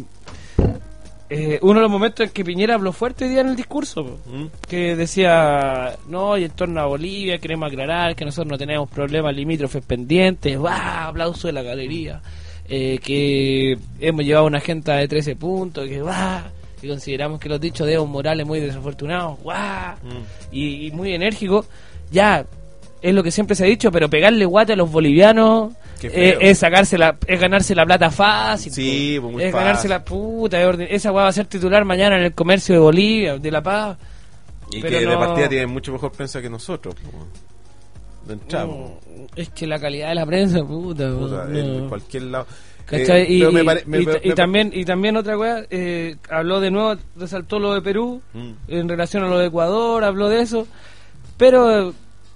eh, uno de los momentos en que Piñera habló fuerte hoy día en el discurso, po, ¿Mm? que decía, no, y en torno a Bolivia queremos aclarar que nosotros no tenemos problemas limítrofes pendientes, ¡guau! Aplauso de la galería, eh, que hemos llevado una agenda de trece puntos, que ¡guau! Y consideramos que los dichos de Evo Morales muy desafortunados, ¡guau! Mm. Y, y muy enérgico, ya, es lo que siempre se ha dicho, pero pegarle guate a los bolivianos Qué eh, feo. es sacarse la, es ganarse la plata fácil. Sí, po. pues, muy es fácil. ganarse la puta. es orden- Esa weá va a ser titular mañana en el comercio de Bolivia, de La Paz. Y Pero que de no- partida tienen mucho mejor prensa que nosotros. po. De entrada, po. Mm, es que la calidad de la prensa, puta. Puta, no. en cualquier lado. ¿Cachai? Eh, y, pero me y- pare- me- y- me- y me- también y también otra weá, eh, habló de nuevo, resaltó lo de Perú Mm. en relación a lo de Ecuador, habló de eso, pero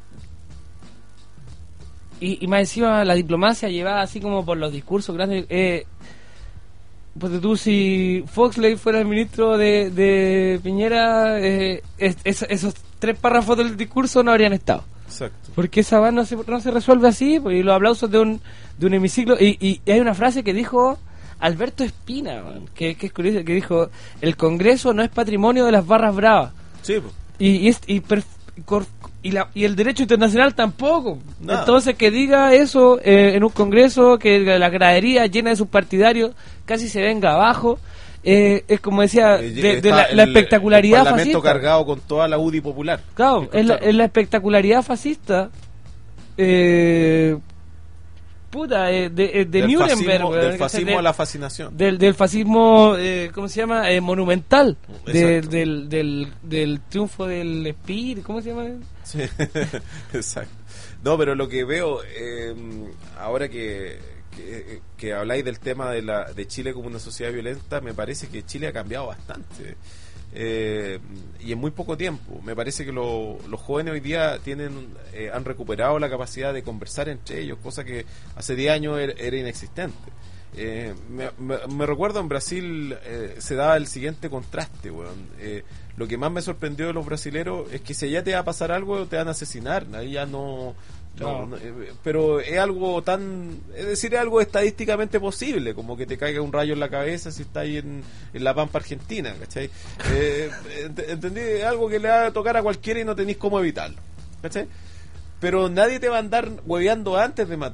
y, y más encima la diplomacia llevada así como por los discursos grandes. Eh, pues tú, si Foxley fuera el ministro de, de Piñera, eh, es- es- esos tres párrafos del discurso no habrían estado. Exacto. Porque esa va no se, no se resuelve así, pues, y los aplausos de un, de un hemiciclo. Y, y hay una frase que dijo Alberto Espina, man, que, que es curioso, que dijo: el Congreso no es patrimonio de las barras bravas. Sí, po. Y, y, es- y, perf- cor- y, la, y el derecho internacional tampoco. Nada. Entonces, que diga eso eh, en un Congreso, que la gradería llena de sus partidarios casi se venga abajo. Eh, es como decía, Eh, de, de está la, la el- espectacularidad el Parlamento fascista. cargado con toda la U D I popular. Claro, es la, es la espectacularidad fascista. Eh, puta, eh, de, eh, de del Nuremberg. fascismo, weón, del que fascismo se- a la fascinación. del, del fascismo, eh, ¿cómo se llama? Eh, monumental. De- Exacto. del, del, del triunfo del espíritu, ¿cómo se llama? Sí, exacto. No, pero lo que veo, eh, ahora que, que, que habláis del tema de, la, de Chile como una sociedad violenta, me parece que Chile ha cambiado bastante. Eh, y en muy poco tiempo. Me parece que lo- los jóvenes hoy día tienen eh, han recuperado la capacidad de conversar entre ellos, cosa que hace diez años era, era inexistente. Eh, me, me- me recuerdo en Brasil eh, se daba el siguiente contraste, weón. Eh, lo que más me sorprendió de los brasileros es que si allá te va a pasar algo te van a asesinar, ahí ya no, no, Claro. no, eh, pero es algo tan, es decir, es algo estadísticamente posible, como que te caiga un rayo en la cabeza si estás ahí en, en la Pampa Argentina, ¿cachai? Eh, ent- ¿entendí? Es algo que le va a tocar a cualquiera y no tenéis cómo evitarlo, ¿cachai? Pero nadie te va a andar hueveando antes de matarte.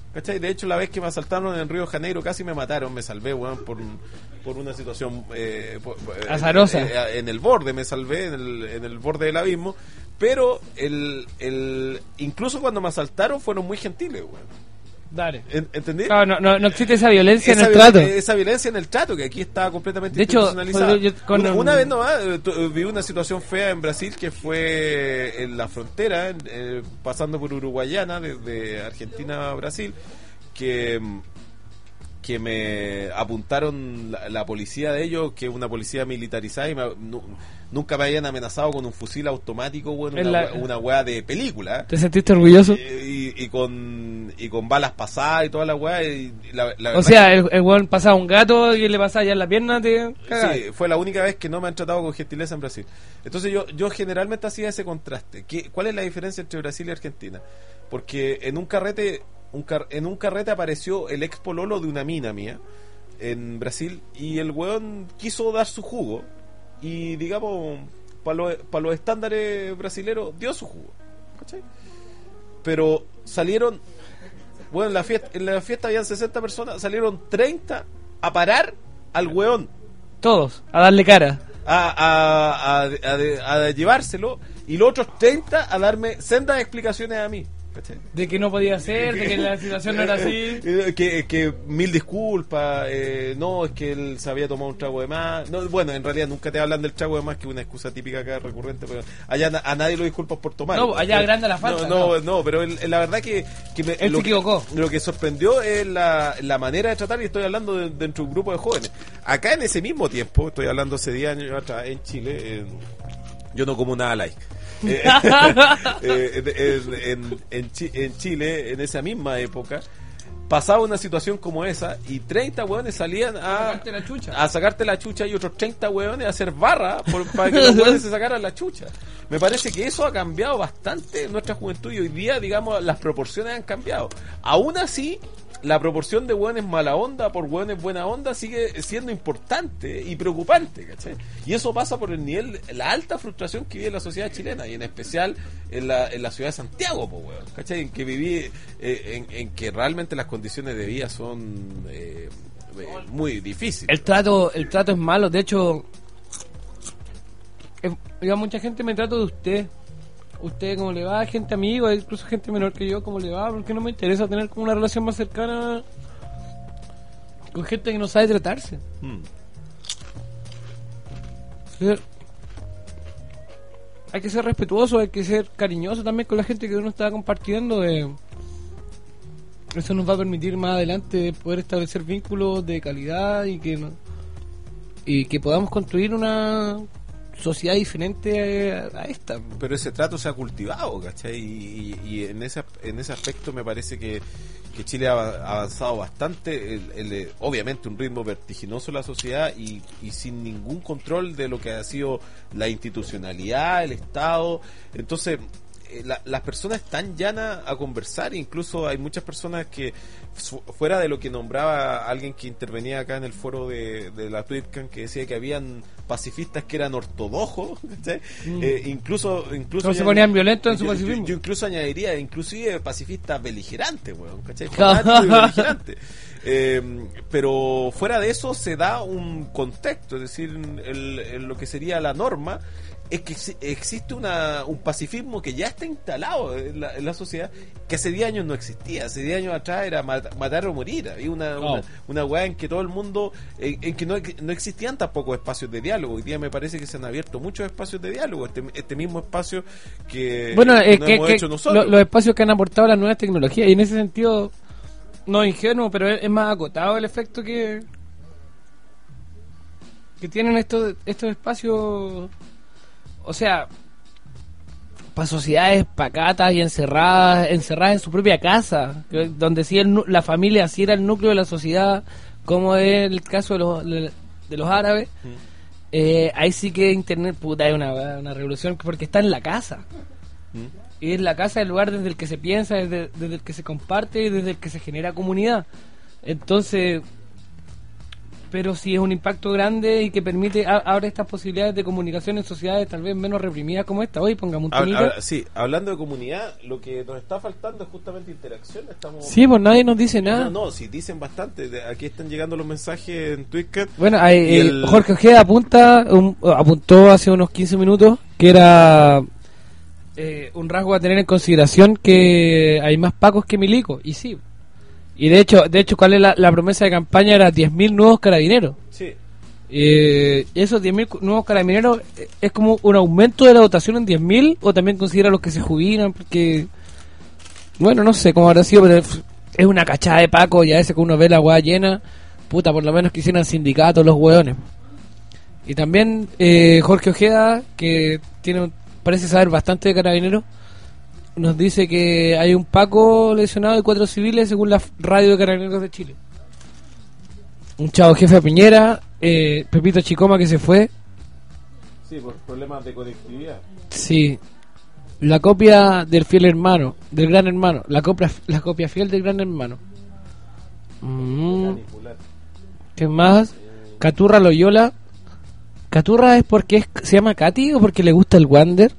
¿cachai? De hecho, la vez que me asaltaron en Río de Janeiro casi me mataron, me salvé, weón, por, por una situación eh, por, azarosa. Eh, eh, en el borde, me salvé, en el, en el borde del abismo, pero el, el incluso cuando me asaltaron fueron muy gentiles, weón. Dale. ¿Entendí? Claro, no, no, no existe esa violencia esa en el violen- trato. Esa violencia en el trato, que aquí está completamente De hecho, institucionalizada. yo- con una, un- una vez nomás eh, tu- vi una situación fea en Brasil que fue en la frontera, en- eh, pasando por Uruguayana, desde Argentina a Brasil, que mm, que me apuntaron la, la policía de ellos, que es una policía militarizada, y me- nu- nunca me habían amenazado con un fusil automático, bueno, En una, la- wea- una weá de película. ¿Te sentiste orgulloso? Y, y con y con balas pasadas y toda la weá. Y la, la O verdad sea, el, el weón pasaba un gato y le pasaba ya en la pierna, te cagaba. Sí, fue la única vez que no me han tratado con gentileza en Brasil. Entonces yo yo generalmente hacía ese contraste. ¿Qué, ¿Cuál es la diferencia entre Brasil y Argentina? Porque en un carrete un car- en un carrete apareció el ex pololo de una mina mía en Brasil y el weón quiso dar su jugo y digamos para los, pa los estándares brasileros dio su jugo, ¿cachai? Pero salieron, bueno, en la fiesta en la fiesta habían sesenta personas, salieron treinta a parar al weón, Todos, a darle cara. a, a, a, a, a llevárselo, y los otros treinta a darme sendas explicaciones a mí, ¿cachai? De que no podía ser, de que la situación no era así. Eh, que, que mil disculpas, eh, no, es que él se había tomado un trago de más. No, bueno, en realidad nunca te hablan del trago de más, que es una excusa típica acá recurrente, pero allá na- a nadie lo disculpas por tomar. No, allá Eh, agranda la falta, No, no, no. no, pero él- la verdad que, que me, Él lo se que- equivocó. Lo que sorprendió es la, la manera de tratar, y estoy hablando de- dentro de un grupo de jóvenes. Acá en ese mismo tiempo, estoy hablando hace diez años atrás, en Chile, en- yo no como nada like. Eh, eh, en, en- en Chi- en Chile, en esa misma época, pasaba una situación como esa y treinta hueones salían a Sacarte la chucha. a sacarte la chucha, y otros treinta hueones a hacer barra por- para que los hueones se sacaran la chucha. Me parece que eso ha cambiado bastante en nuestra juventud, y hoy día, digamos, las proporciones han cambiado. Aún así, la proporción de hueones mala onda por hueones buena onda sigue siendo importante y preocupante, ¿cachai? Y eso pasa por el nivel, la alta frustración que vive la sociedad chilena, y en especial en la, en la ciudad de Santiago, po, hueón, ¿cachai? En que viví, eh, en, en que realmente las condiciones de vida son eh, eh, muy difíciles. El trato, el trato es malo, de hecho, eh, diga, mucha gente me trata de usted. Usted, ¿cómo le va? Gente amigo, incluso gente menor que yo, ¿cómo le va? Porque no me interesa tener como una relación más cercana con gente que no sabe tratarse. Mm. Ser- Hay que ser respetuoso, hay que ser cariñoso también con la gente que uno está compartiendo. eh. Eso nos va a permitir más adelante poder establecer vínculos de calidad y que no- y que podamos construir una sociedad diferente a, a esta. Pero ese trato se ha cultivado, ¿cachai? Y, y- y en ese en ese aspecto me parece que, que Chile ha avanzado bastante. El- el, eh, obviamente un ritmo vertiginoso en la sociedad, y, y sin ningún control de lo que ha sido la institucionalidad, el Estado. Entonces, eh, la- las personas están llanas a conversar. Incluso hay muchas personas que, fu- fuera de lo que nombraba alguien que intervenía acá en el foro de, de la TweetCam, que decía que habían pacifistas que eran ortodoxos, ¿cachai? Eh, incluso incluso No se ya- ponían violentos en su yo- pacifismo. yo, yo incluso añadiría inclusive pacifistas beligerantes, weón, ¿cachai? Fanáticos y beligerantes. Eh, pero fuera de eso se da un contexto, es decir, el- el- lo que sería la norma es que exi- existe una, un pacifismo que ya está instalado en la, en la sociedad, que hace diez años no existía. Hace diez años atrás era mat- matar o morir. Había una, No. una, una weá en que todo el mundo, en, en que no, no existían tampoco espacios de diálogo. Hoy día me parece que se han abierto muchos espacios de diálogo. Este, este mismo espacio que Bueno, es no que, hemos que hecho nosotros. lo- los espacios que han aportado las nuevas tecnologías, y en ese sentido no es ingenuo, pero es, es más acotado el efecto que que tienen estos estos espacios. O sea, para sociedades pacatas y encerradas encerradas en su propia casa, que- donde sí el nu- la familia sí era el núcleo de la sociedad, como es el caso de los de los árabes. Eh, ahí sí que internet, puta, es una, una revolución, porque está en la casa. Y es la casa el lugar desde el que se piensa, desde, desde el que se comparte y desde el que se genera comunidad. Entonces, pero sí es un impacto grande y que permite, a, abre estas posibilidades de comunicación en sociedades tal vez menos reprimidas como esta. Hoy pongamos un Habla- temita. habla- sí, hablando de comunidad, lo que nos está faltando es justamente interacción. Estamos... Sí, pues nadie nos dice nada. No, no, sí, dicen bastante. De- Aquí están llegando los mensajes en Twitter. Bueno, hay, Y eh, el- Jorge Ojeda apunta, un- apuntó hace unos quince minutos que era eh, un rasgo a tener en consideración que hay más pacos que milicos, y sí. Y de hecho, de hecho ¿cuál es la, la promesa de campaña? Era diez mil nuevos carabineros. Sí. Eh, esos diez mil nuevos carabineros eh, es como un aumento de la dotación en diez mil, o también considera los que se jubilan, porque bueno, no sé cómo habrá sido, pero es una cachada de paco, y a veces que uno ve la hueá llena, puta, por lo menos que hicieran sindicatos los hueones. Y también eh, Jorge Ojeda, que tiene parece saber bastante de carabineros, nos dice que hay un paco lesionado y cuatro civiles según la radio de Carabineros de Chile. Un chavo jefe de Piñera, eh, Pepito Chicoma que se fue. Sí, por problemas de conectividad. Sí. La copia del fiel hermano, del gran hermano. La copia, la copia fiel del gran hermano. Mm, Manipular. ¿Qué más? Caturra Loyola. ¿Caturra es porque es, se llama Katy o porque le gusta el Wander?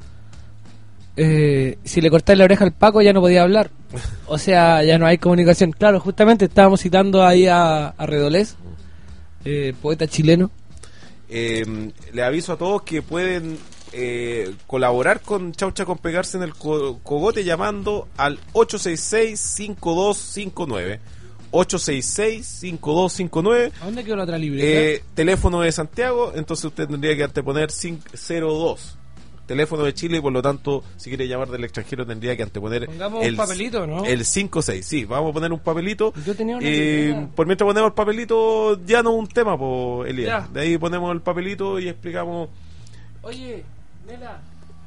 Eh, si le cortáis la oreja al Paco ya no podía hablar. O sea, ya no hay comunicación. Claro, justamente estábamos citando ahí a, a Redolés, eh, poeta chileno. Eh, le aviso a todos que pueden eh, colaborar con Chaucha con Pegarse en el co- Cogote llamando al ocho seis seis, cinco dos cinco nueve. ocho seis seis, cinco dos cinco nueve. ¿A dónde quedó la otra libreta? Eh, teléfono de Santiago, entonces usted tendría que anteponer cinco cero dos. Teléfono de Chile, y por lo tanto, si quiere llamar del extranjero, tendría que anteponer Pongamos el, un papelito, ¿no? el cinco seis. Sí, vamos a poner un papelito. Yo tenía una Eh, libreta. por mientras ponemos el papelito, ya no un tema, pues, Elías. Ya. De ahí ponemos el papelito y explicamos. Oye, Nela.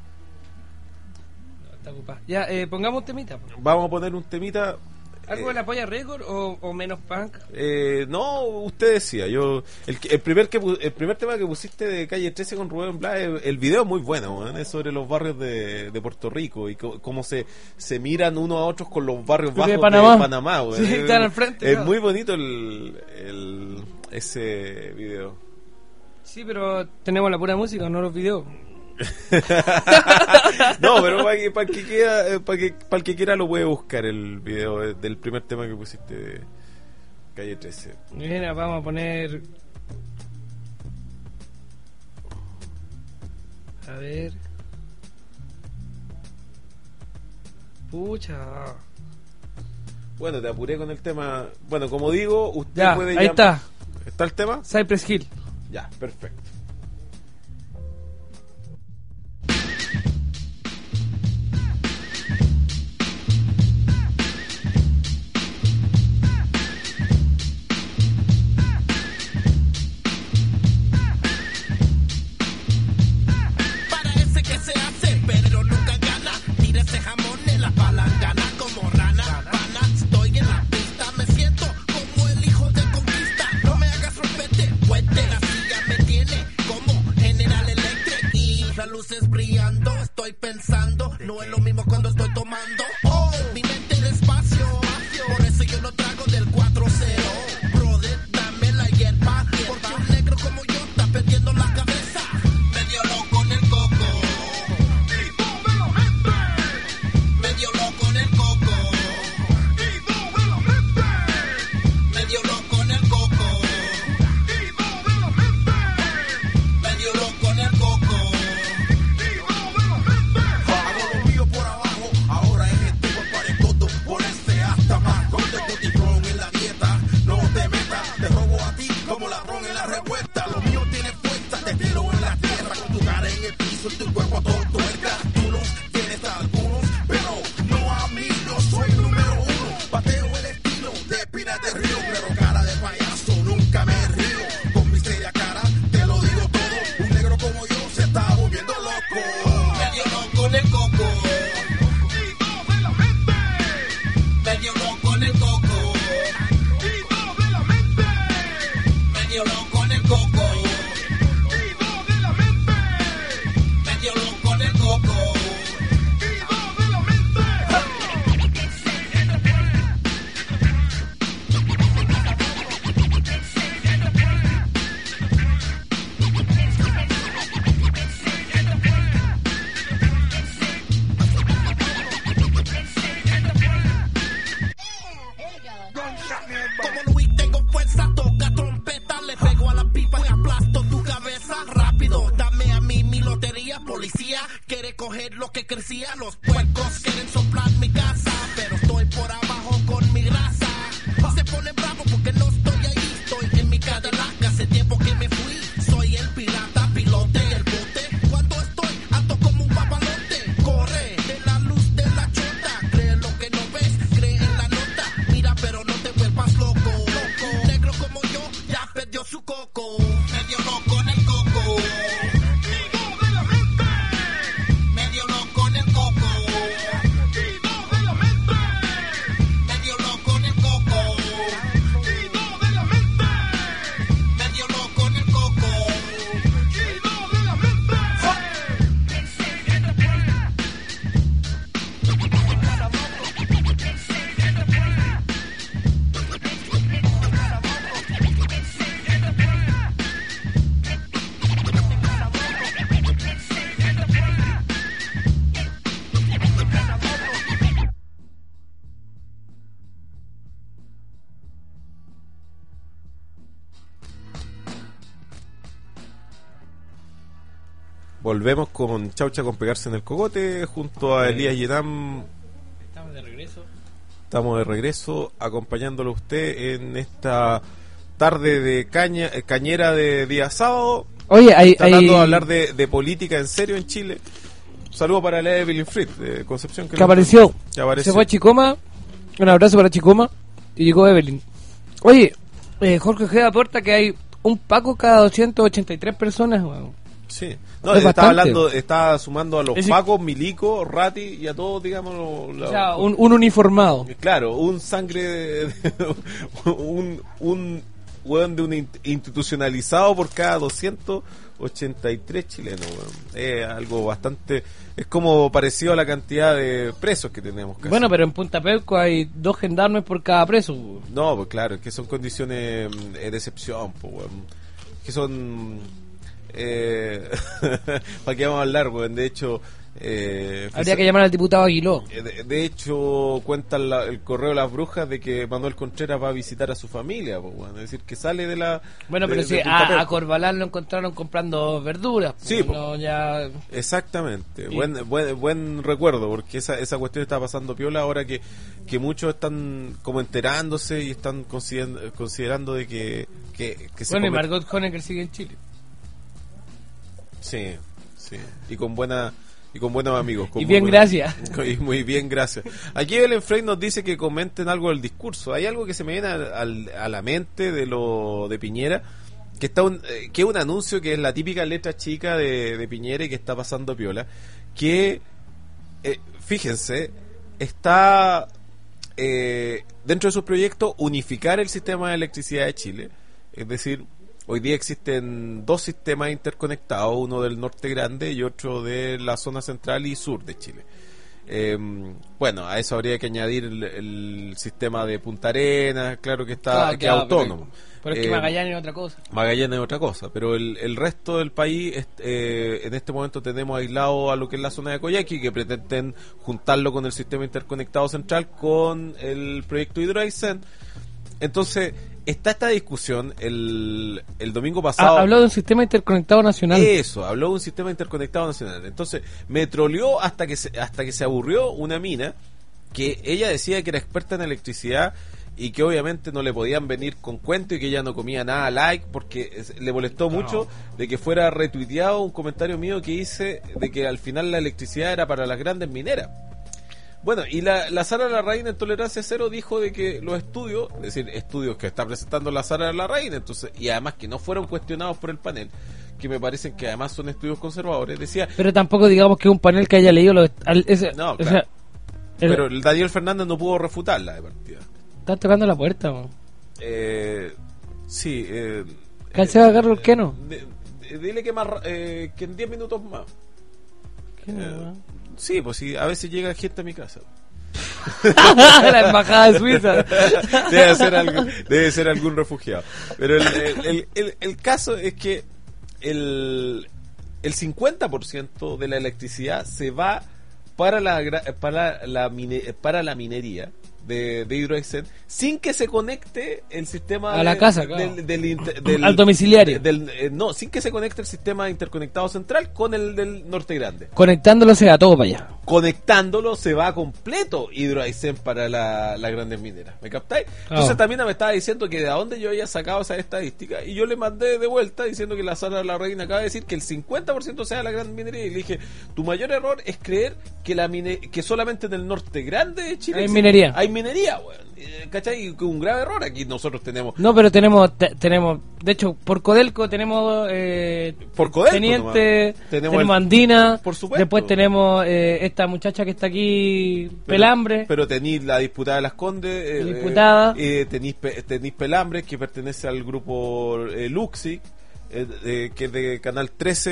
No, está ocupada. Ya, eh, pongamos un temita. po. Vamos a poner un temita. ¿Algo eh, de la polla récord o, o menos punk? eh, no, usted decía. Yo el, que- el primer que pu- el primer tema que pusiste de Calle trece con Rubén Blas, el, el video es muy bueno, weón, es sobre los barrios de, de Puerto Rico y co- cómo se, se miran unos a otros con los barrios De bajos de Panamá. Panamá, weón. Sí, Es- están al frente, Es claro. muy bonito el, el ese video. Sí, pero tenemos la pura música, no los videos. No, pero para que, para el que quiera, eh, para que, para el que quiera lo puede buscar el video eh, del primer tema que pusiste de Calle trece. Mira, vamos a poner. A ver. Pucha. Bueno, te apuré con el tema. Bueno, como digo, usted Ya, puede ahí llam- está. ¿Está el tema? Cypress Hill. Ya, perfecto. Parece que se hace, pero nunca gana. Tira ese jamón en la palangana como rana. Pana, estoy en la pista, me siento como el hijo de conquista. No me hagas romperte, puente. La silla me tiene como General Electric y las luces brillando. Estoy pensando, no es lo mismo cuando estoy tomando. Oh, mi mente despacio, por eso yo no trago del cuatro cero. Brother, dame la hierba, porque un negro como yo está perdiendo la cabeza. Medio loco en el coco. Medio loco en el coco. Medio loco en el coco. Medio loco en el coco. Hago lo mío por abajo, hipocresía, los puercos quieren soplar mi casa, pero estoy por abajo con mi grasa. Se pone bravo porque no estoy ahí, estoy en mi Cadillac, hace tiempo que me fui. Soy el pirata, pilote y el bote. Cuando estoy alto como un papalote, corre de la luz de la chota. Cree lo que no ves, cree en la nota. Mira, pero no te vuelvas loco. Loco, negro como yo, ya perdió su coco. Medio loco en el coco. Medio loco en el coco. Medio loco en el coco. Medio loco en el coco. Volvemos con Chaucha con pegarse en el cogote junto a Elías Yenam. Estamos de regreso. Estamos de regreso acompañándolo a usted en esta tarde de caña eh, cañera de día sábado. Oye, hay, tratando hay... de hablar de, de política en serio en Chile. Un saludo para la Evelyn Fried de Concepción que, que apareció. que apareció. Se fue a Chicoma. Un abrazo para Chicoma. Y llegó Evelyn. Oye, eh, Jorge G. aporta que hay un Paco cada doscientas ochenta y tres personas. Bueno. Sí. No, Es estaba bastante. hablando, estaba sumando a los Es- Pacos, Milico, Rati y a todos, digamos, lo- lo- O sea, un, un uniformado. claro, un sangre de- de- un un weón de un in- institucionalizado por cada doscientos ochenta y tres chilenos, weón. Es algo bastante, es como parecido a la cantidad de presos que tenemos casi. Bueno, pero en Punta Peuco hay dos gendarmes por cada preso. No, pues claro, es que son condiciones mm, de excepción, pues, weón. Que son... Eh, ¿para qué vamos a hablar, weón? De hecho... Eh, Habría que llamar al diputado Aguiló. Eh, De, de hecho, cuenta la- el correo de las brujas de que Manuel Contreras va a visitar a su familia, pues, bueno, es decir, que sale de la... Bueno, de- pero de si Punta a, a Peuco. Corbalán lo encontraron comprando verduras. Sí, pues, po. no, ya... Exactamente, Sí. buen, buen buen recuerdo, porque esa, esa cuestión está pasando piola ahora que, que muchos están como enterándose y están considerando, considerando de que, que, que se Bueno, y comet- Margot Honecker sigue en Chile. Sí, sí, y con buena... Y con buenos amigos. Con Y muy bien, buena- gracias. Y muy bien, gracias. Aquí Evelyn Frey nos dice que comenten algo del discurso. Hay algo que se me viene al- al- a la mente de lo de Piñera, que está un, eh, que es un anuncio que es la típica letra chica de, de Piñera y que está pasando piola, que eh, fíjense, está eh, dentro de sus proyectos unificar el sistema de electricidad de Chile. Es decir, hoy día existen dos sistemas interconectados, uno del norte grande y otro de la zona central y sur de Chile. Eh, bueno, a eso habría que añadir el, el sistema de Punta Arenas, claro que está Claro, que claro, es autónomo. Pero, pero es que Eh, Magallanes es otra cosa. Magallanes es otra cosa, pero el, el resto del país, es- eh, en este momento tenemos aislado a lo que es la zona de Coyhaique, que pretenden juntarlo con el sistema interconectado central con el proyecto Hidroaicén. Entonces, está esta discusión el, el domingo pasado. Ha, habló de un sistema interconectado nacional. Eso, habló de un sistema interconectado nacional. Entonces, me troleó hasta que se, hasta que se aburrió una mina que ella decía que era experta en electricidad y que obviamente no le podían venir con cuento y que ella no comía nada like porque es- le molestó mucho de que fuera retuiteado un comentario mío que hice de que al final la electricidad era para las grandes mineras. Bueno, y la, la Sara Larraín en Tolerancia Cero dijo de que los estudios, es decir, estudios que está presentando la Sara Larraín, entonces, y además que no fueron cuestionados por el panel, que me parecen que además son estudios conservadores, decía, Pero tampoco digamos que un panel que haya leído los... al- ese- No, o claro. sea, el- pero el Daniel Fernández no pudo refutarla de partida. Están tocando la puerta, man. Eh, sí, eh, Calceba agarro el queno. de- de- dile que más ra- eh, que en diez minutos más. ¿Qué Eh, no, sí, pues sí, a veces llega gente a mi casa. la embajada de Suiza. Debe ser algún, debe ser algún refugiado. Pero el, el, el, el- el caso es que el, el cincuenta por ciento de la electricidad se va para la gra- para la mine- para la minería de, de Hidroaicén sin que se conecte el sistema A la de- casa, del, claro. del, del inter- del- Al domiciliario. del- eh, no, sin que se conecte el sistema interconectado central con el del Norte Grande. Conectándolo se da todo para allá. Conectándolo se va completo Hidroaicén para la, las grandes mineras. ¿Me captáis? Entonces Claro. también me estaba diciendo que de dónde yo había sacado esa estadística y yo le mandé de vuelta diciendo que la Sara La Reina acaba de decir que el cincuenta por ciento sea la gran minería y le dije, tu mayor error es creer que la mine que solamente en el Norte Grande de Chile Hay existe- minería. Hay minería, weón. Eh, ¿Cachai? Y que un grave error aquí nosotros tenemos. No, pero tenemos, te- tenemos, de hecho, por Codelco tenemos eh, Por Codelco Teniente, nomás. tenemos, Tenemos el- Andina, por supuesto. después tenemos eh, esta muchacha que está aquí, Pelambre. Pero tenéis la diputada de Las Condes, eh, La diputada. eh, eh, tenéis, Pe- tenéis Pelambre, que pertenece al grupo eh, Luxi, eh, eh, que es de Canal trece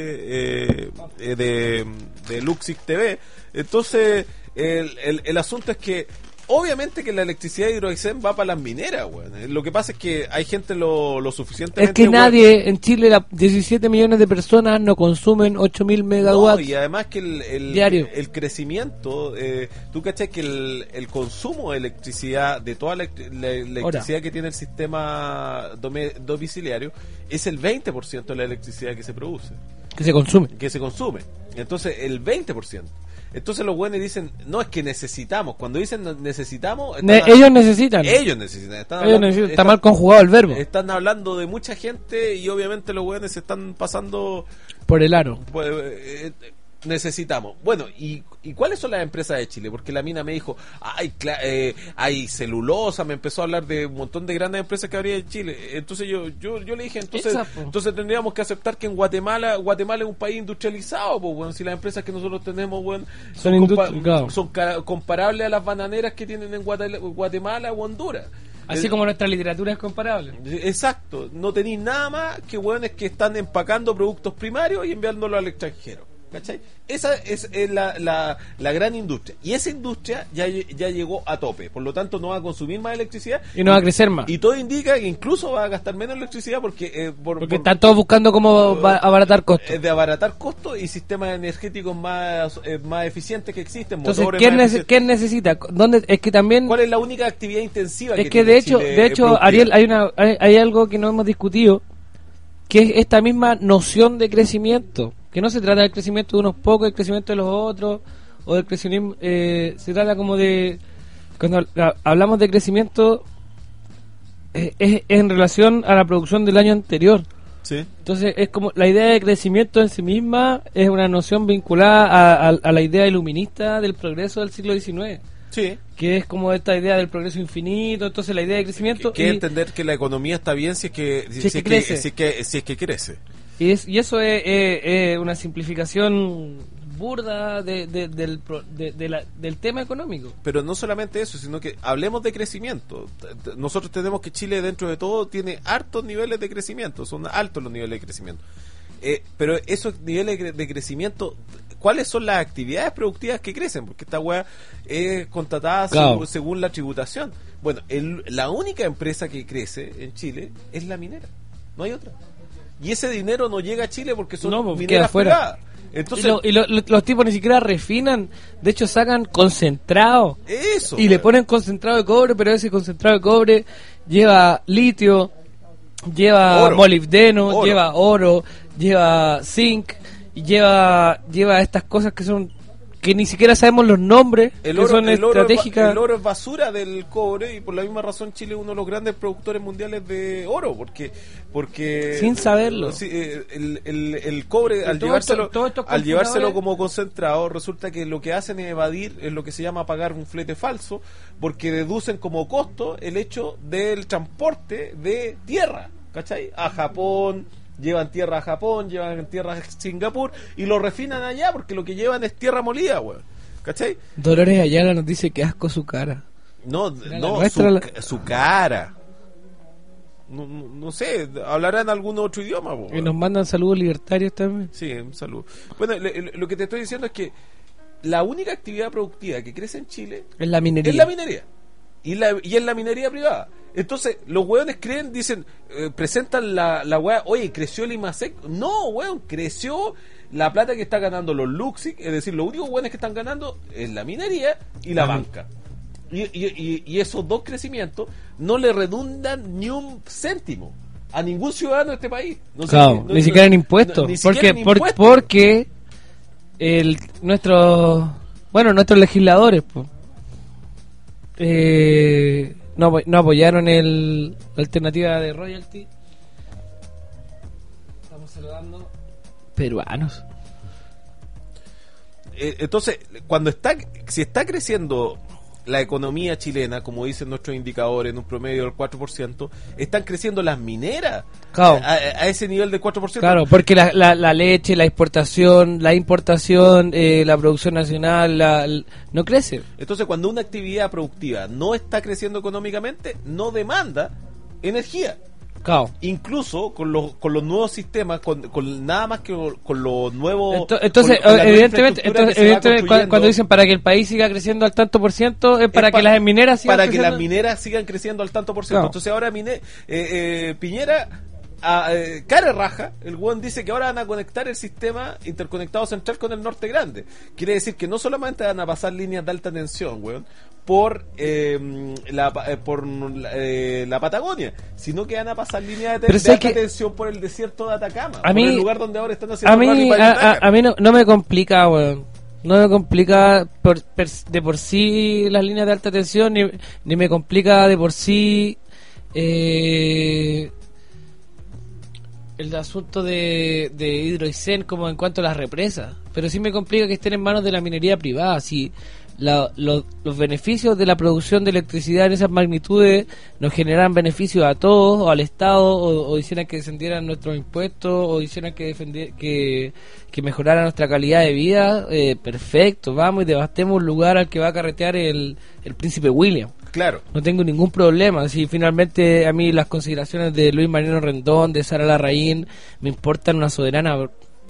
eh, eh, de, de Luxi T V. Entonces, el, el, el asunto es que obviamente que la electricidad de Hidroaicén va para las mineras, weón. Eh, Lo que pasa es que hay gente lo, lo suficientemente... Es que weón, nadie, en Chile, la, diecisiete millones de personas no consumen ocho mil No, megawatts. y además que el, el, diario. el crecimiento, eh, tú cachai que el, el consumo de electricidad, de toda la, elect- la electricidad que tiene el sistema dome- domiciliario, es el veinte por ciento de la electricidad que se produce, que se consume. que se consume. Entonces, el veinte por ciento. Entonces los buenos dicen, no, es que necesitamos. Cuando dicen necesitamos... Ne- están- ellos necesitan. ellos necesitan. Están Ellos hablando- necesitan. Está están- mal conjugado el verbo. Están hablando de mucha gente y obviamente los buenos se están pasando... Por el aro. Pues, eh, eh, necesitamos. Bueno, ¿y, ¿y cuáles son las empresas de Chile? Porque la mina me dijo, hay, cla- eh, hay celulosa, me empezó a hablar de un montón de grandes empresas que habría en Chile. Entonces yo yo, yo le dije, entonces Esa, po. entonces tendríamos que aceptar que en Guatemala Guatemala es un país industrializado, pues bueno, si las empresas que nosotros tenemos, bueno, Son compa- industri- claro. son cara- comparables a las bananeras que tienen en Guate- Guatemala o Honduras. Así Eh, como nuestra literatura es comparable. Exacto, no tenéis nada más que hueones que están empacando productos primarios y enviándolos al extranjero. ¿Cachai? Esa es, es la, la, la gran industria. Y esa industria ya, ya llegó a tope. Por lo tanto, no va a consumir más electricidad. Y no va a crecer más. Y todo indica que incluso va a gastar menos electricidad porque, eh, por, Porque por- están todos buscando cómo ba- abaratar costos. eh, de abaratar costos y sistemas energéticos más, eh, más eficientes que existen. Entonces, motores ¿qué, más nece- eficientes. qué necesita? ¿Dónde? Es que también... ¿Cuál es la única actividad intensiva Es que que tiene de hecho, Chile, de eh, hecho, productiva? Ariel, hay una, hay, hay algo que no hemos discutido, que es esta misma noción de crecimiento, que no se trata del crecimiento de unos pocos, del crecimiento de los otros, o del crecimiento, eh, se trata como de, cuando ha- hablamos de crecimiento, eh, es, es en relación a la producción del año anterior. Sí. Entonces es como la idea de crecimiento en sí misma es una noción vinculada a, a- a la idea iluminista del progreso del siglo diecinueve, Sí. que es como esta idea del progreso infinito. Entonces la idea de crecimiento Que y, entender que la economía está bien si es que si, Si es si que es que, crece. si es que si es que crece. y, es- y eso es, es- es una simplificación burda de, de- del, pro- de- de la- del tema económico. Pero no solamente eso, sino que hablemos de crecimiento. T- t- Nosotros tenemos que Chile dentro de todo tiene hartos niveles de crecimiento, son altos los niveles de crecimiento. Eh, pero esos niveles de cre- de crecimiento, ¿cuáles son las actividades productivas que crecen? Porque esta weá es contratada Claro. segu- según la tributación. Bueno, el- la única empresa que crece en Chile es la minera, no hay otra. Y ese dinero no llega a Chile porque son No, porque queda mineras afuera. privadas. Y, Entonces, lo- y lo- lo- los tipos ni siquiera refinan, de hecho sacan concentrado eso. y le weón. ponen concentrado de cobre, pero ese concentrado de cobre lleva litio, lleva Oro. molibdeno, Oro. lleva oro, lleva zinc, y lleva lleva estas cosas que son que ni siquiera sabemos los nombres, El que oro, son el, oro es ba- estratégicas. el oro es basura del cobre y por la misma razón Chile es uno de los grandes productores mundiales de oro porque porque Sin saberlo. sí, eh, el, el, el cobre al todo llevárselo esto- todos estos al llevárselo computadores- como concentrado resulta que lo que hacen es evadir es lo que se llama pagar un flete falso porque deducen como costo el hecho del transporte de tierra, ¿cachai? A Japón. Llevan tierra a Japón, llevan tierra a Singapur y lo refinan allá porque lo que llevan es tierra molida, weón. ¿Cachai? Dolores Ayala nos dice que asco su cara. No, Era la no, nuestra, su, la- ca- su cara. No, no, no sé, hablará en algún otro idioma. po, Y weón. nos mandan saludos libertarios también. Sí, un saludo. Bueno, le- le- lo que te estoy diciendo es que la única actividad productiva que crece en Chile Es la minería. es la minería. Y, la, y es la minería privada. Entonces, los hueones creen, dicen, eh, presentan la, la hueá, oye, creció el IMASEC. No, hueón, creció la plata que está ganando los Luxic, es decir, los únicos hueones que están ganando es la minería y la Ah. banca. Y, y, y, y esos dos crecimientos no le redundan ni un céntimo a ningún ciudadano de este país. No sé, Claro, no- ni no- siquiera en impuestos. no- ni siquiera porque, en por- impuestos. porque el, nuestros, bueno, nuestros legisladores, po, eh, no, apo- no apoyaron el, la alternativa de royalty. Estamos saludando peruanos. Eh, entonces, cuando está, si está creciendo la economía chilena, como dicen nuestros indicadores, en un promedio del cuatro por ciento, están creciendo las mineras Claro. a, a ese nivel del cuatro por ciento. Claro, porque la, la, la leche, la exportación, la importación, eh, la producción nacional, la, la- no crece. Entonces, cuando una actividad productiva no está creciendo económicamente, no demanda energía. Claro. Incluso con los, con los nuevos sistemas, con, con nada más que con, con los nuevos... Ento- Entonces, con- con la nueva evidentemente, infraestructura entonces, que se va evidentemente cu- construyendo, cuando dicen para que el país siga creciendo al tanto por ciento, es para es que pa- las mineras sigan para que creciendo. las mineras sigan creciendo al tanto por ciento. Claro. Entonces ahora mine, eh, eh, Piñera a, eh, cara raja, el weón dice que ahora van a conectar el sistema interconectado central con el norte grande. Quiere decir que no solamente van a pasar líneas de alta tensión, weón, por eh, la eh, por eh, la Patagonia, sino que van a pasar líneas de, Pero de sé alta que- tensión por el desierto de Atacama, A por mí- el lugar donde ahora están haciendo A mí, rally a, para a, Dakar. a mí no, no me complica, weón. No me complica por, per- de por sí las líneas de alta tensión, ni, ni me complica de por sí eh, el asunto de, de Hidroicén como en cuanto a las represas. Pero sí me complica que estén en manos de la minería privada. Si la- lo- los beneficios de la producción de electricidad en esas magnitudes nos generan beneficios a todos o al Estado, o, o hicieran que descendieran nuestros impuestos, o hicieran que, defendi- que, que mejorara nuestra calidad de vida, eh, perfecto, vamos y devastemos un lugar al que va a carretear el, el príncipe William. Claro. No tengo ningún problema. Si finalmente a mí las consideraciones de Luis Mariano Rendón, de Sara Larraín, me importan una soberana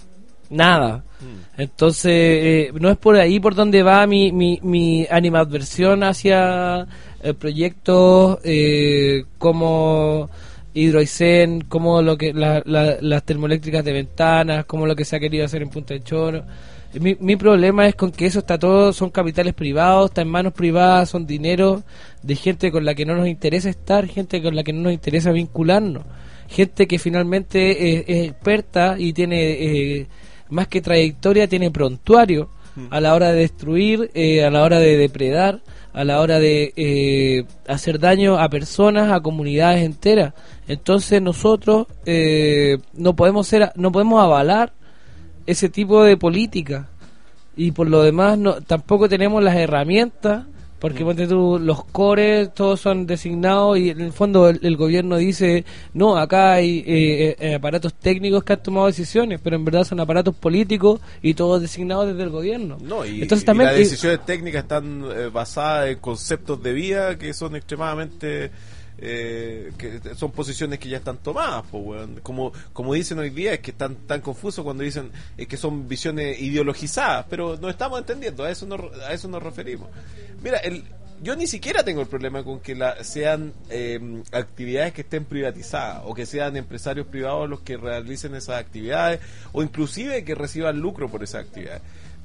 nada. Entonces, eh, no es por ahí por donde va mi, mi, mi animadversión hacia eh, proyectos eh, como Hidroicén, como lo que la- la- las termoeléctricas de Ventanas, como lo que se ha querido hacer en Punta del Choro. Mi, mi problema es con que eso está todo, son capitales privados, está en manos privadas, son dinero de gente con la que no nos interesa estar, gente con la que no nos interesa vincularnos, gente que finalmente es, es experta y tiene, eh, más que trayectoria, tiene prontuario a la hora de destruir, eh, a la hora de depredar, a la hora de eh, hacer daño a personas, a comunidades enteras. Entonces nosotros eh, no podemos ser, no podemos avalar ese tipo de política, y por lo demás no, tampoco tenemos las herramientas, porque ponte tú, los cores todos son designados y en el fondo el, el gobierno dice no, acá hay eh, eh, aparatos técnicos que han tomado decisiones, pero en verdad son aparatos políticos y todos designados desde el gobierno. No, y, Entonces y también las y- decisiones técnicas están eh, basadas en conceptos de vida que son extremadamente eh, que son posiciones que ya están tomadas, pues, weón. como como dicen hoy día, es que están tan confusos cuando dicen eh, que son visiones ideologizadas, pero no estamos entendiendo, a eso nos, a eso nos referimos. Mira, el yo ni siquiera tengo el problema con que la, sean eh, actividades que estén privatizadas o que sean empresarios privados los que realicen esas actividades o inclusive que reciban lucro por esas actividades.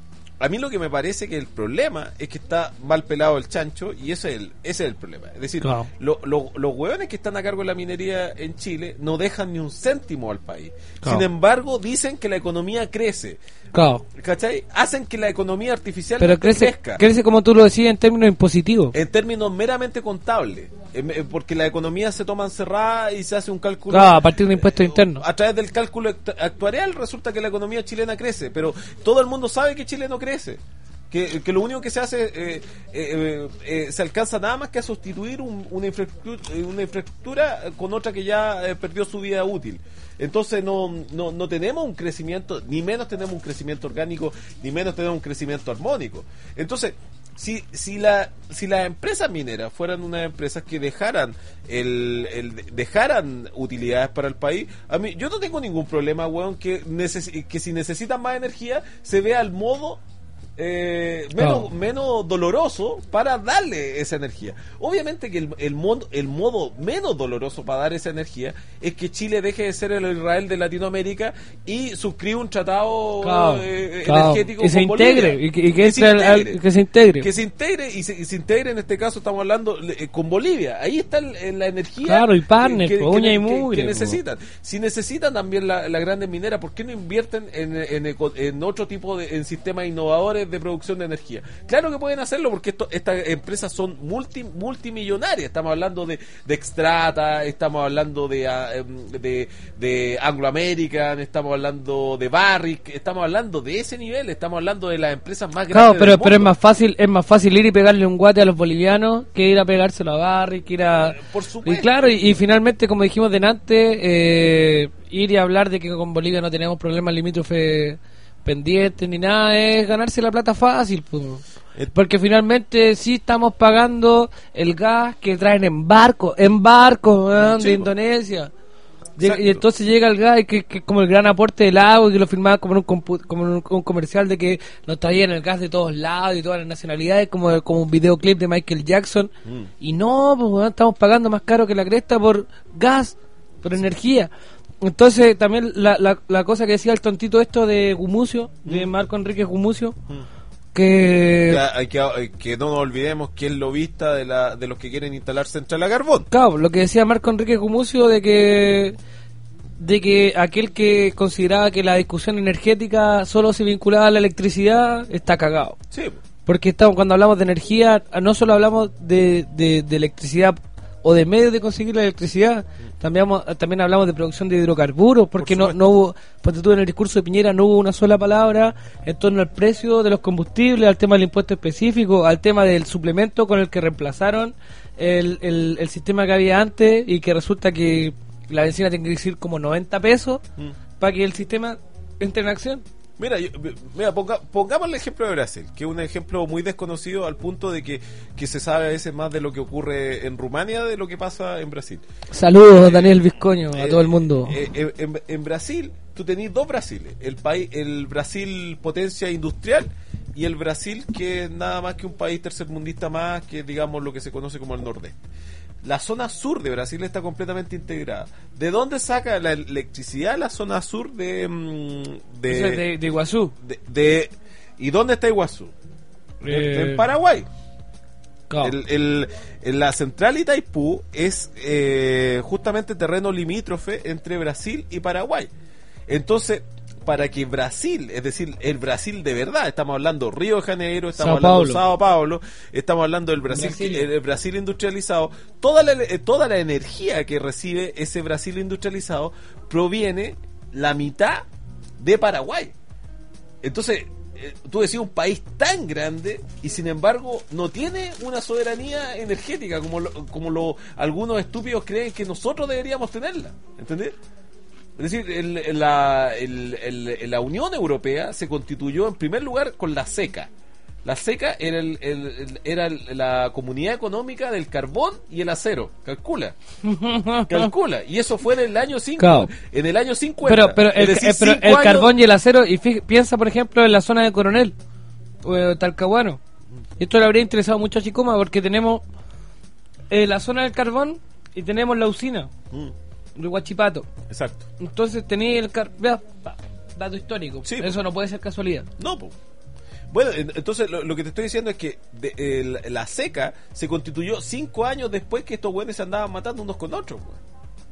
A mí lo que me parece que el problema es que está mal pelado el chancho, y ese es el, ese es el problema. Es decir, Claro. lo- lo- los hueones que están a cargo de la minería en Chile no dejan ni un céntimo al país. Claro. Sin embargo, dicen que la economía crece. Claro, ¿Cachai? Hacen que la economía artificial pero crece, crezca. crece como tú lo decías en términos impositivos. En términos meramente contables, em, eh, porque la economía se toma encerrada y se hace un cálculo Claro, a partir de impuestos internos. a través del cálculo act- actuarial. Resulta que la economía chilena crece, pero todo el mundo sabe que Chile no crece, que, que lo único que se hace eh, eh, eh, eh, se alcanza nada más que a sustituir un- una, infraestructura, una infraestructura con otra que ya eh, perdió su vida útil. Entonces no, no, no tenemos un crecimiento, ni menos tenemos un crecimiento orgánico, ni menos tenemos un crecimiento armónico. Entonces, si si la si las empresas mineras fueran unas empresas que dejaran el, el dejaran utilidades para el país, a mí yo no tengo ningún problema, weón, que neces que si necesitan más energía se vea el modo eh, menos, Oh. menos doloroso para darle esa energía. Obviamente que el, el, modo, el modo menos doloroso para dar esa energía es que Chile deje de ser el Israel de Latinoamérica y suscriba un tratado Claro, eh, claro. energético Y se con Bolivia. integre, y que- y que se entre al- integre. al- que se integre. Que se integre y se, y se integre, en este caso estamos hablando eh, con Bolivia. Ahí está el- el- la energía Claro, y partner, que, po, que- uña y que- mugre, que po. necesitan. Si necesitan también la- las grandes mineras, ¿por qué no invierten en, en, eco- en otro tipo de en sistemas innovadores de producción de energía? Claro que pueden hacerlo porque esto, estas empresas son multi, multimillonarias. Estamos hablando de, de Extrata, estamos hablando de, ah, em, de, de Anglo American, estamos hablando de Barrick, estamos hablando de ese nivel, estamos hablando de las empresas más grandes Claro, del pero, pero es mundo. más fácil, es más fácil ir y pegarle un guate a los bolivianos que ir a pegárselo a Barry, que ir a... Por supuesto. Y claro, y, y finalmente, como dijimos delante, eh, ir y hablar de que con Bolivia no tenemos problemas limítrofes pendientes ni nada, es ganarse la plata fácil, pues. Et- Porque finalmente sí estamos pagando el gas que traen en barco, en barco, weón, Sí, de po. Indonesia. Llega- Exacto. y entonces llega el gas y que, que como el gran aporte del agua y que lo firmaba como en un, compu- como en un, un comercial de que nos traían el gas de todos lados y todas las nacionalidades, como, como un videoclip de Michael Jackson. Mm. Y no, pues weón, estamos pagando más caro que la cresta por gas, por energía. Entonces también la, la, la cosa que decía el tontito esto de Gumucio, de Marco Enrique Gumucio, que... Ya, hay que, hay que no nos olvidemos que es lobista de, la, de los que quieren instalar central a carbón. Claro, lo que decía Marco Enrique Gumucio de que de que aquel que consideraba que la discusión energética solo se vinculaba a la electricidad está cagado. Sí, Porque estamos, cuando hablamos de energía, no solo hablamos de, de, de electricidad o de medios de conseguir la electricidad, también, hablamos- también hablamos de producción de hidrocarburos, porque Por no, supuesto. no hubo, porque tú en el discurso de Piñera no hubo una sola palabra en torno al precio de los combustibles, al tema del impuesto específico, al tema del suplemento con el que reemplazaron el, el, el sistema que había antes y que resulta que la benzina tiene que decir como noventa pesos Mm. para que el sistema entre en acción. Mira, yo- mira ponga- pongamos el ejemplo de Brasil, que es un ejemplo muy desconocido al punto de que, que se sabe a veces más de lo que ocurre en Rumania de lo que pasa en Brasil. Saludos, Daniel Vizcoño, a Eh, todo el mundo. eh, eh, en, en Brasil, tú tenés dos Brasiles: el país, el Brasil potencia industrial y el Brasil que es nada más que un país tercermundista más, que es, digamos, lo que se conoce como el Nordeste. La zona sur de Brasil está completamente integrada. ¿De dónde saca la electricidad la zona sur de mm, de, Eso es de, de Iguazú. de- de- ¿Y dónde está Iguazú? Eh, En Paraguay. claro. El, el- el- la central Itaipú es eh, justamente terreno limítrofe entre Brasil y Paraguay. Entonces, para que Brasil, es decir, el Brasil de verdad, estamos hablando Río de Janeiro, estamos Sao hablando Paulo. Sao Paulo, estamos hablando del Brasil, Brasilia. el Brasil industrializado, toda la, eh, toda la energía que recibe ese Brasil industrializado proviene la mitad de Paraguay. Entonces, eh, tú decís un país tan grande y sin embargo no tiene una soberanía energética como lo, como lo, algunos estúpidos creen que nosotros deberíamos tenerla, ¿entendés? Es decir, el- el- la, el- el- la Unión Europea se constituyó en primer lugar con la SECA. La SECA era, el, el- el- era la Comunidad Económica del Carbón y el Acero. Calcula. Calcula. Y eso fue en el año cinco. Claro. En el año cincuenta. Pero, pero, el, Es decir, eh, pero cinco el años- carbón y el acero, y fij- piensa por ejemplo en la zona de Coronel, o de Talcahuano. Esto le habría interesado mucho a Chicoma porque tenemos eh, la zona del carbón y tenemos la usina Mm, de Huachipato. exacto. Entonces tenía el car vea, pa, dato histórico. Sí, Eso no puede ser casualidad. No, po. Bueno, en- entonces lo, lo que te estoy diciendo es que de- el- la SECA se constituyó cinco años después que estos güeyes se andaban matando unos con otros, güey.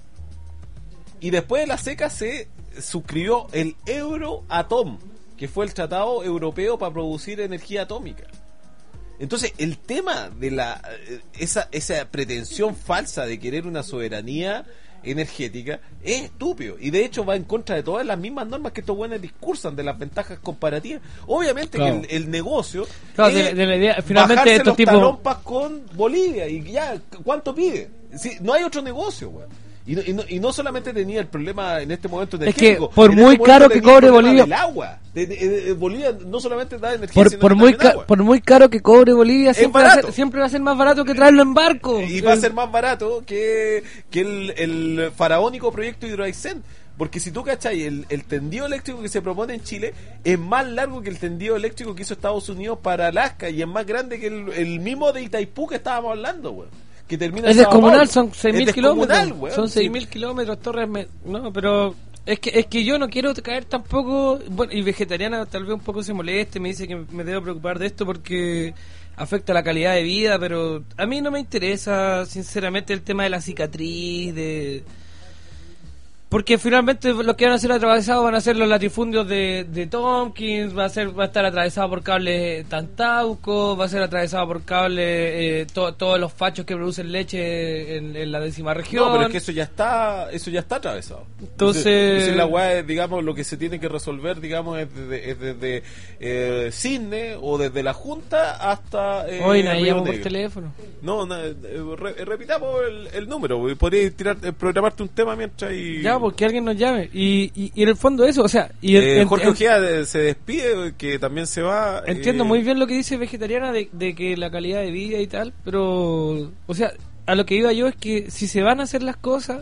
Y después de la SECA se suscribió el Euratom, que fue el tratado europeo para producir energía atómica. Entonces, el tema de la eh, esa, esa pretensión falsa de querer una soberanía energética es estúpido y de hecho va en contra de todas las mismas normas que estos buenos discursan de las ventajas comparativas. Obviamente Claro. que el, el negocio Claro, es de- de la idea- finalmente bajarse estos los tipos- talompas con Bolivia y ya, ¿cuánto pide? Sí, no hay otro negocio, güey. Y no, y, no, y no solamente tenía el problema en este momento que energético, por en muy este caro momento que tenía el cobre problema Bolivia- del agua. De- de- de- Bolivia no solamente da energía, Por, sino por que muy también ca- agua. por muy caro que cobre Bolivia, Es siempre va, a barato. ser, siempre va a ser más barato que traerlo en barco. Y va a Eh, ser más barato que, que el, el faraónico proyecto Hidroaicén. Porque si tú cachai, el, el tendido eléctrico que se propone en Chile es más largo que el tendido eléctrico que hizo Estados Unidos para Alaska y es más grande que el, el mismo de Itaipú que estábamos hablando, weón. Que termina Es en Sao descomunal, Paulo. son seis mil Es descomunal, kilómetros. weón, Son sí. seis mil kilómetros, Torres. Me... No, pero es que es que yo no quiero caer tampoco. Bueno, y vegetariana tal vez un poco se moleste, me dice que me debo preocupar de esto porque afecta la calidad de vida, pero a mí no me interesa, sinceramente, el tema de la cicatriz, de. Porque finalmente los que van a ser atravesados van a ser los latifundios de, de Tompkins, va a ser va a estar atravesado por cables Tantauco, va a ser atravesado por cables eh, to, todos los fachos que producen leche en, en la décima región. No, pero es que eso ya está, eso ya está atravesado. Entonces, Entonces la weá es, digamos, lo que se tiene que resolver, digamos, es desde, es desde eh, Cisne o desde la Junta hasta eh, hoy nadie Río llama por Negro. teléfono. No, no eh, re- repitamos el, el número, podrías tirar, eh, programarte un tema mientras y... Ya, porque alguien nos llame. Y, y, y en el fondo eso, o sea... Y Eh, en- Jorge en- Ojea eh, se despide, que también se va. Entiendo eh, muy bien lo que dice Vegetariana de, de que la calidad de vida y tal, pero, o sea, a lo que iba yo es que si se van a hacer las cosas,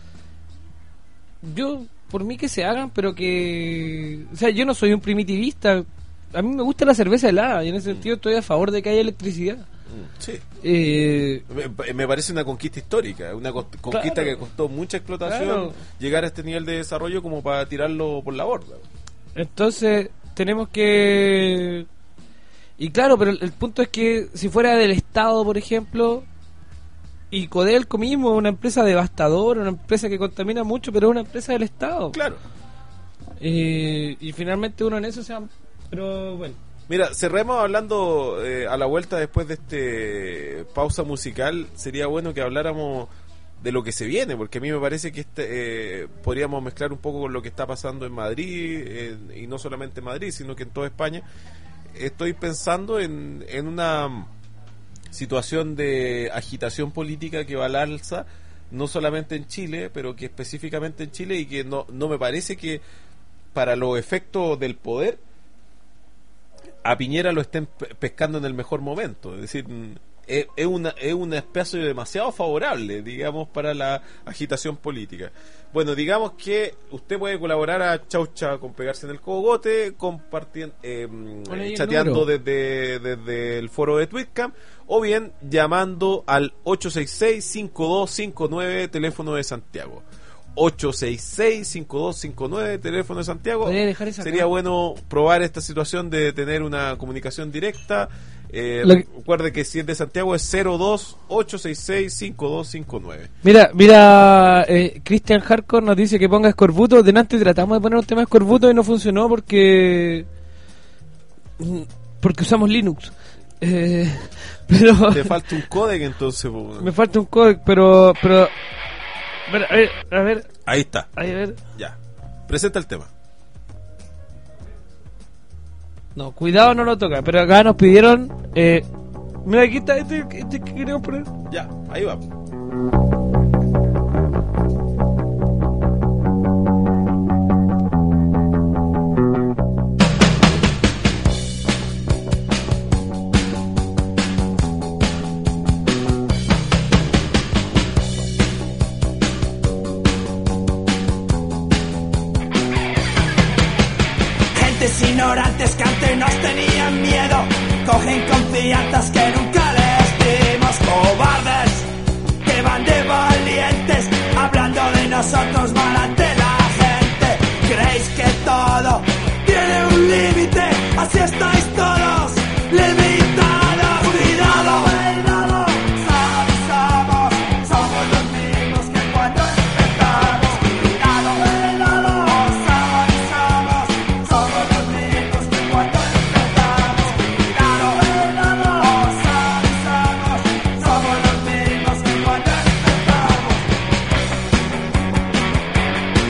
yo, por mí que se hagan, pero que, o sea, yo no soy un primitivista, a mí me gusta la cerveza helada y en ese sentido estoy a favor de que haya electricidad. Sí. Eh, Me, me parece una conquista histórica, una cos- conquista Claro. que costó mucha explotación Claro. llegar a este nivel de desarrollo como para tirarlo por la borda. Entonces, tenemos que... Y claro, pero el, el punto es que si fuera del Estado, por ejemplo, y Codelco mismo, una empresa devastadora, una empresa que contamina mucho, pero es una empresa del Estado. Claro. Eh, y finalmente uno en eso se va... Pero bueno. Mira, cerremos hablando eh, a la vuelta después de este pausa musical. Sería bueno que habláramos de lo que se viene, porque a mí me parece que este eh, podríamos mezclar un poco con lo que está pasando en Madrid, eh, y no solamente en Madrid, sino que en toda España. Estoy pensando en, en una situación de agitación política que va al alza, no solamente en Chile, pero que específicamente en Chile, y que no, no me parece que para los efectos del poder a Piñera lo estén pe- pescando en el mejor momento. Es decir, mm, es, es una es un espacio demasiado favorable, digamos, para la agitación política. Bueno, digamos que usted puede colaborar a Chaucha con Pegarse en el Cogote, compartiendo, eh, Ponle ahí el chateando número. desde, desde el foro de Twitcam, o bien llamando al ocho seis seis, cinco dos cinco nueve, teléfono de Santiago. ocho seis seis, cinco dos cinco nueve, teléfono de Santiago. ¿Podría dejar esa Sería acá? bueno probar esta situación de tener una comunicación directa. Eh, Lo que- Recuerde que si es de Santiago es cero dos ocho seis seis, cinco dos cinco nueve. Mira, mira, eh, Christian Hardcore nos dice que ponga escorbuto. Delante tratamos de poner un tema de escorbuto y no funcionó porque... Porque usamos Linux. Eh, pero... Te falta un códec entonces. po. Me falta un codec, pero... pero a ver, a ver, a ver, Ahí está, a ver. ya. Presenta el tema. No, cuidado, no lo toca. Pero acá nos pidieron... Eh, mira, aquí está este, este que queremos poner. Ya, ahí va. Gentes ignorantes que antes nos tenían miedo, cogen confianzas que nunca les dimos. Cobardes que van de valientes, hablando de nosotros mal ante la gente. Creéis que todo tiene un límite, así estáis todos limitados. Cuidado, cuidado, avisamos, somos los mismos que cuando empezamos. Cuidado, cuidado, avisamos, somos los mismos que cuando empezamos. Cuidado, cuidado, avisamos, somos los mismos que cuando empezamos.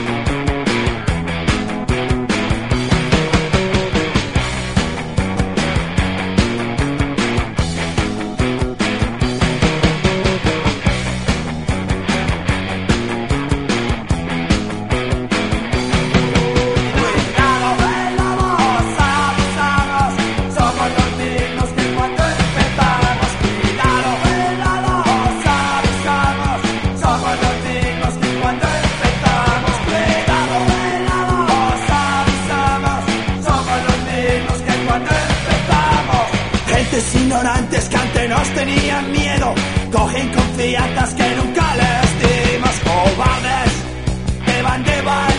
tenían miedo, cogen confianzas que nunca les dimos. Cobardes que van de val.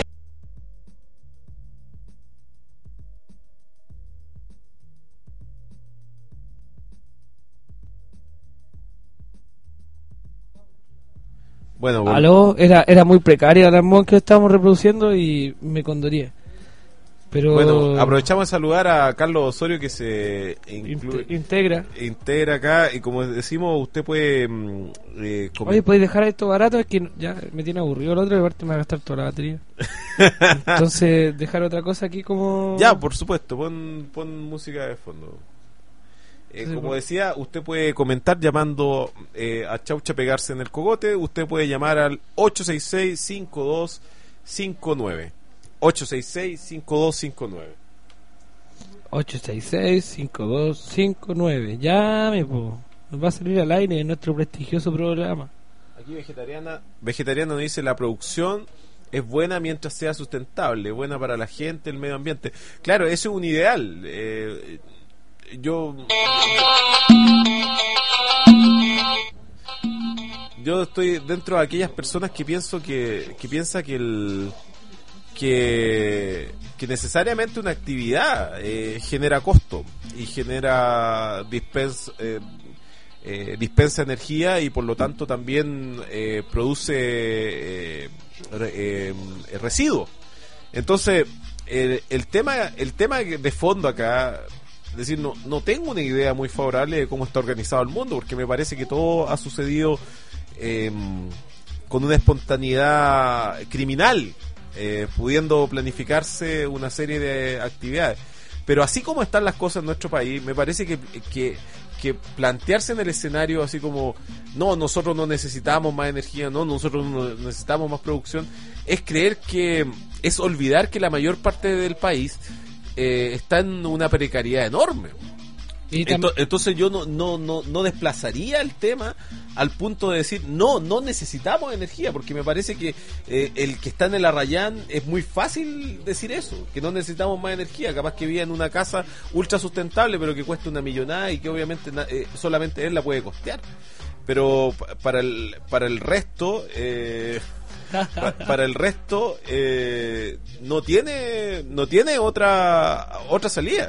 Bueno, vol- Aló, era, era muy precaria la música que estábamos reproduciendo y me condoré. Pero bueno, aprovechamos de saludar a Carlos Osorio que se incluye, inte- integra. integra acá y como decimos, usted puede mm, eh, comen- Oye, ¿podéis dejar esto barato? Es que ya me tiene aburrido el otro y aparte me va a gastar toda la batería. Entonces, dejar otra cosa aquí como... Ya, por supuesto, pon, pon música de fondo. Eh, Sí, como por- decía, usted puede comentar llamando eh, a Chaucha Pegarse en el Cogote. Usted puede llamar al ocho seis seis, cinco dos cinco nueve. ocho seis seis, cinco dos cinco nueve. ocho seis seis, cinco dos cinco nueve. Llame, po. Nos va a salir al aire en nuestro prestigioso programa. Aquí Vegetariana Vegetariana nos dice: la producción es buena mientras sea sustentable, buena para la gente, el medio ambiente. Claro, eso es un ideal. Eh, yo yo estoy dentro de aquellas personas que pienso que que piensa que el que que necesariamente una actividad eh, genera costo y genera dispens, eh, eh, dispensa energía y por lo tanto también eh, produce eh, re- eh, residuos. Entonces el, el tema el tema de fondo acá, es decir, no, no tengo una idea muy favorable de cómo está organizado el mundo, porque me parece que todo ha sucedido eh, con una espontaneidad criminal, eh, pudiendo planificarse una serie de actividades. Pero así como están las cosas en nuestro país, me parece que, que, que plantearse en el escenario así como, no, nosotros no necesitamos más energía, no, nosotros no necesitamos más producción, es creer que, es olvidar que la mayor parte del país eh, está en una precariedad enorme. Y tam- Ento- Entonces yo no, no, no, no desplazaría el tema al punto de decir no, no necesitamos energía, porque me parece que eh, el que está en el Arrayán es muy fácil decir eso, que no necesitamos más energía, capaz que vive en una casa ultra sustentable pero que cuesta una millonada y que obviamente na- eh, solamente él la puede costear, pero pa- para el, para el resto eh, pa- para el resto eh, no tiene no tiene otra otra salida.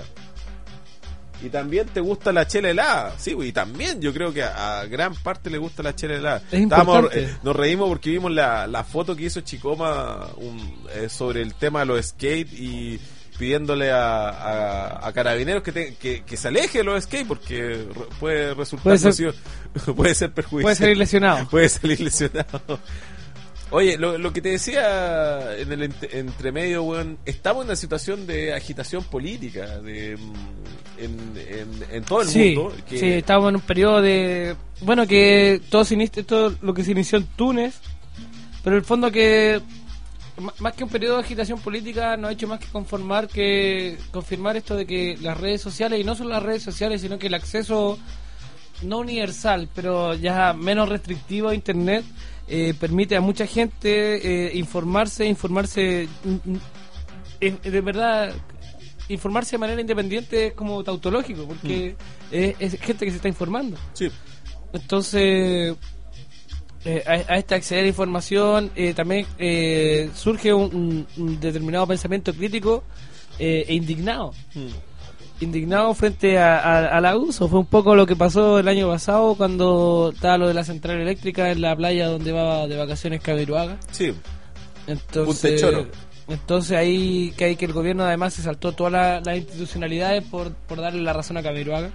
Y también te gusta la chela helada, sí, y también yo creo que a, a gran parte le gusta la chela helada. Es Estábamos, importante. eh, nos reímos porque vimos la, la foto que hizo Chicoma un, eh, sobre el tema de los skate y pidiéndole a, a, a carabineros que, te- que, que se aleje de los skate porque re- puede resultar Puede ser- nocivo, puede ser perjudicial, puede salir lesionado. puede salir lesionado. Oye, lo, lo que te decía en el ent- entremedio, weón, estamos en una situación de agitación política de, mm, en, en, en todo el Sí, mundo. Que, sí, estábamos en un periodo de... Bueno, que todo, se inició, todo lo que se inició en Túnez, pero en el fondo que... m- Más que un periodo de agitación política, no ha hecho más que conformar que confirmar esto de que las redes sociales, y no solo las redes sociales, sino que el acceso no universal, pero ya menos restrictivo a Internet, eh, permite a mucha gente eh, informarse, informarse, mm, mm, eh, de verdad, informarse de manera independiente es como tautológico, porque es, es gente que se está informando. sí, Entonces, eh, a, a este acceder a información eh, también eh, surge un, un- un determinado pensamiento crítico eh, e indignado. Indignado frente a- a- al abuso. Fue un poco lo que pasó el año pasado cuando estaba lo de la central eléctrica en la playa donde va de vacaciones Cabiruaga. sí, Entonces, Punta Choro. entonces ahí que hay que el gobierno además se saltó todas la- las institucionalidades por, por darle la razón a Cabiruaga.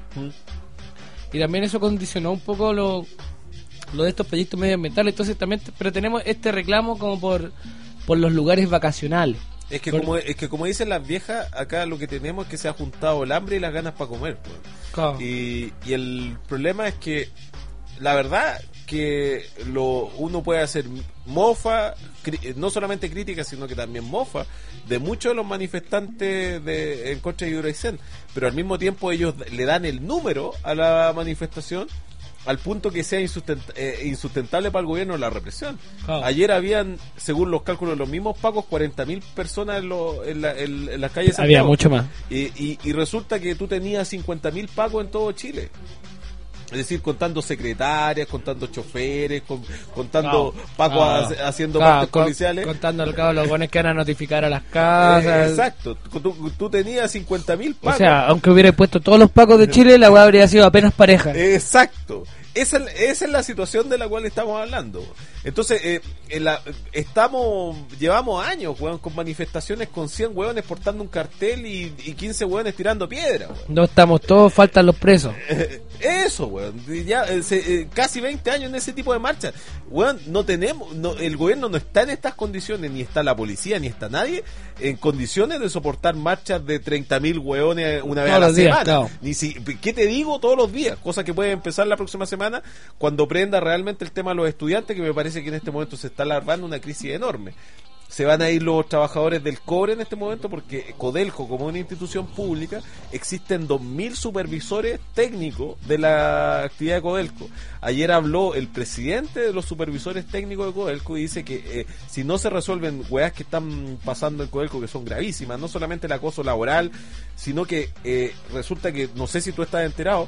Y también eso condicionó un poco lo, lo de estos proyectos medioambientales. Entonces también, te- pero tenemos este reclamo como por, por los lugares vacacionales. Es que Por- como es que como dicen las viejas, acá lo que tenemos es que se ha juntado el hambre y las ganas para comer, pues. Claro. Y, y el problema es que la verdad que lo uno puede hacer mofa, cri- no solamente crítica, sino que también mofa de muchos de los manifestantes de, en contra de Hidroaicén, pero al mismo tiempo ellos le dan el número a la manifestación al punto que sea insustenta- eh, insustentable para el gobierno la represión. Claro. Ayer habían, según los cálculos de los mismos pagos, cuarenta mil personas en, lo- en, la- en- en las calles de Había Santiago. mucho más. Y, y, y resulta que tú tenías cincuenta mil pagos en todo Chile. Es decir, contando secretarias, contando choferes, con, contando Claro, pacos claro. ha- haciendo Claro, partes con- policiales. Contando al cabo los buenos que van a notificar a las casas. Eh, exacto, tú, tú tenías cincuenta mil O pacos. sea, aunque hubiera puesto todos los pacos de Chile, la weá habría sido apenas pareja. Exacto. Esa, es- esa es la situación de la cual estamos hablando. Entonces, eh, en la- estamos, llevamos años, weón, con manifestaciones con cien weones portando un cartel y, y quince weones tirando piedra, weón. No estamos todos, faltan los presos. Eso, weón. Ya, eh, se- eh, casi veinte años en ese tipo de marchas. Weón, no tenemos, no, el gobierno no está en estas condiciones, ni está la policía, ni está nadie en condiciones de soportar marchas de treinta mil weones una vez Todos a la los días, semana. claro. Ni si, ¿qué te digo? Todos los días. Cosa que puede empezar la próxima semana cuando prenda realmente el tema de los estudiantes, que me parece que en este momento se está alarmando una crisis enorme. Se van a ir los trabajadores del cobre en este momento porque Codelco, como una institución pública, existen dos mil supervisores técnicos de la actividad de Codelco. Ayer habló el presidente de los supervisores técnicos de Codelco y dice que eh, si no se resuelven weas que están pasando en Codelco, que son gravísimas, no solamente el acoso laboral, sino que eh, resulta que, no sé si tú estás enterado,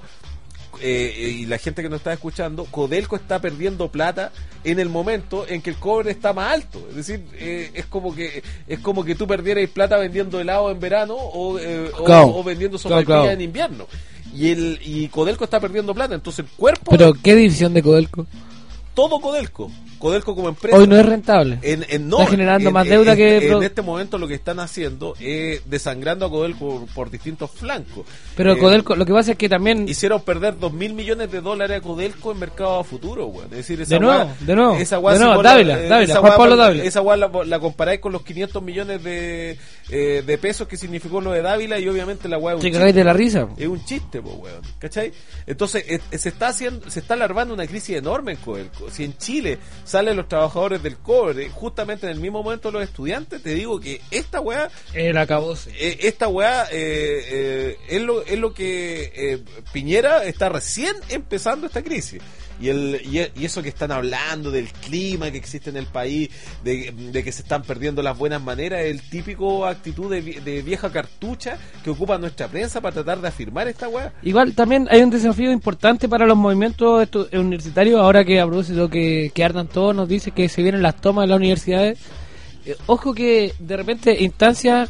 eh, y la gente que nos está escuchando, Codelco está perdiendo plata en el momento en que el cobre está más alto. Es decir, eh, es como que es como que tú perdieras plata vendiendo helado en verano o, eh, o- Claro. o vendiendo Claro, sopaipillas claro. en invierno. Y el y Codelco está perdiendo plata, entonces el cuerpo, Pero, ¿qué división de Codelco? todo Codelco, Codelco como empresa. Hoy no es rentable. En, en- no, Está generando en- más en- deuda en- que En pro- este momento lo que están haciendo es desangrando a Codelco por, por distintos flancos. Pero Eh, Codelco, lo que pasa es que también... hicieron perder dos mil millones de dólares a Codelco en mercado a futuro, weón. Es decir, esa De nuevo, weá- de nuevo, esa weá de si nuevo, vos la- Dávila, eh, Dávila, esa Juan weá- Pablo Dávila. Esa weá la, la comparáis con los quinientos millones de, eh, de pesos que significó lo de Dávila y obviamente la weá es un Te chiste. cagáis de la risa. Es un chiste, po, weón. ¿Cachai? Entonces, eh, eh, se está haciendo, se está alarmando una crisis enorme en Codelco. Si en Chile salen los trabajadores del cobre, justamente en el mismo momento los estudiantes, te digo que esta weá El acabose. eh, esta weá eh, eh, es, lo, es lo que eh, Piñera está recién empezando esta crisis. Y, el, y, y eso que están hablando del clima que existe en el país, de, de que se están perdiendo las buenas maneras, es el típico actitud de, vie- de vieja cartucha que ocupa nuestra prensa para tratar de afirmar esta weá. Igual también hay un desafío importante para los movimientos estu- universitarios, ahora que a propósito que, que Ardan todos nos dice que se vienen las tomas de las universidades. Eh, ojo que de repente instancias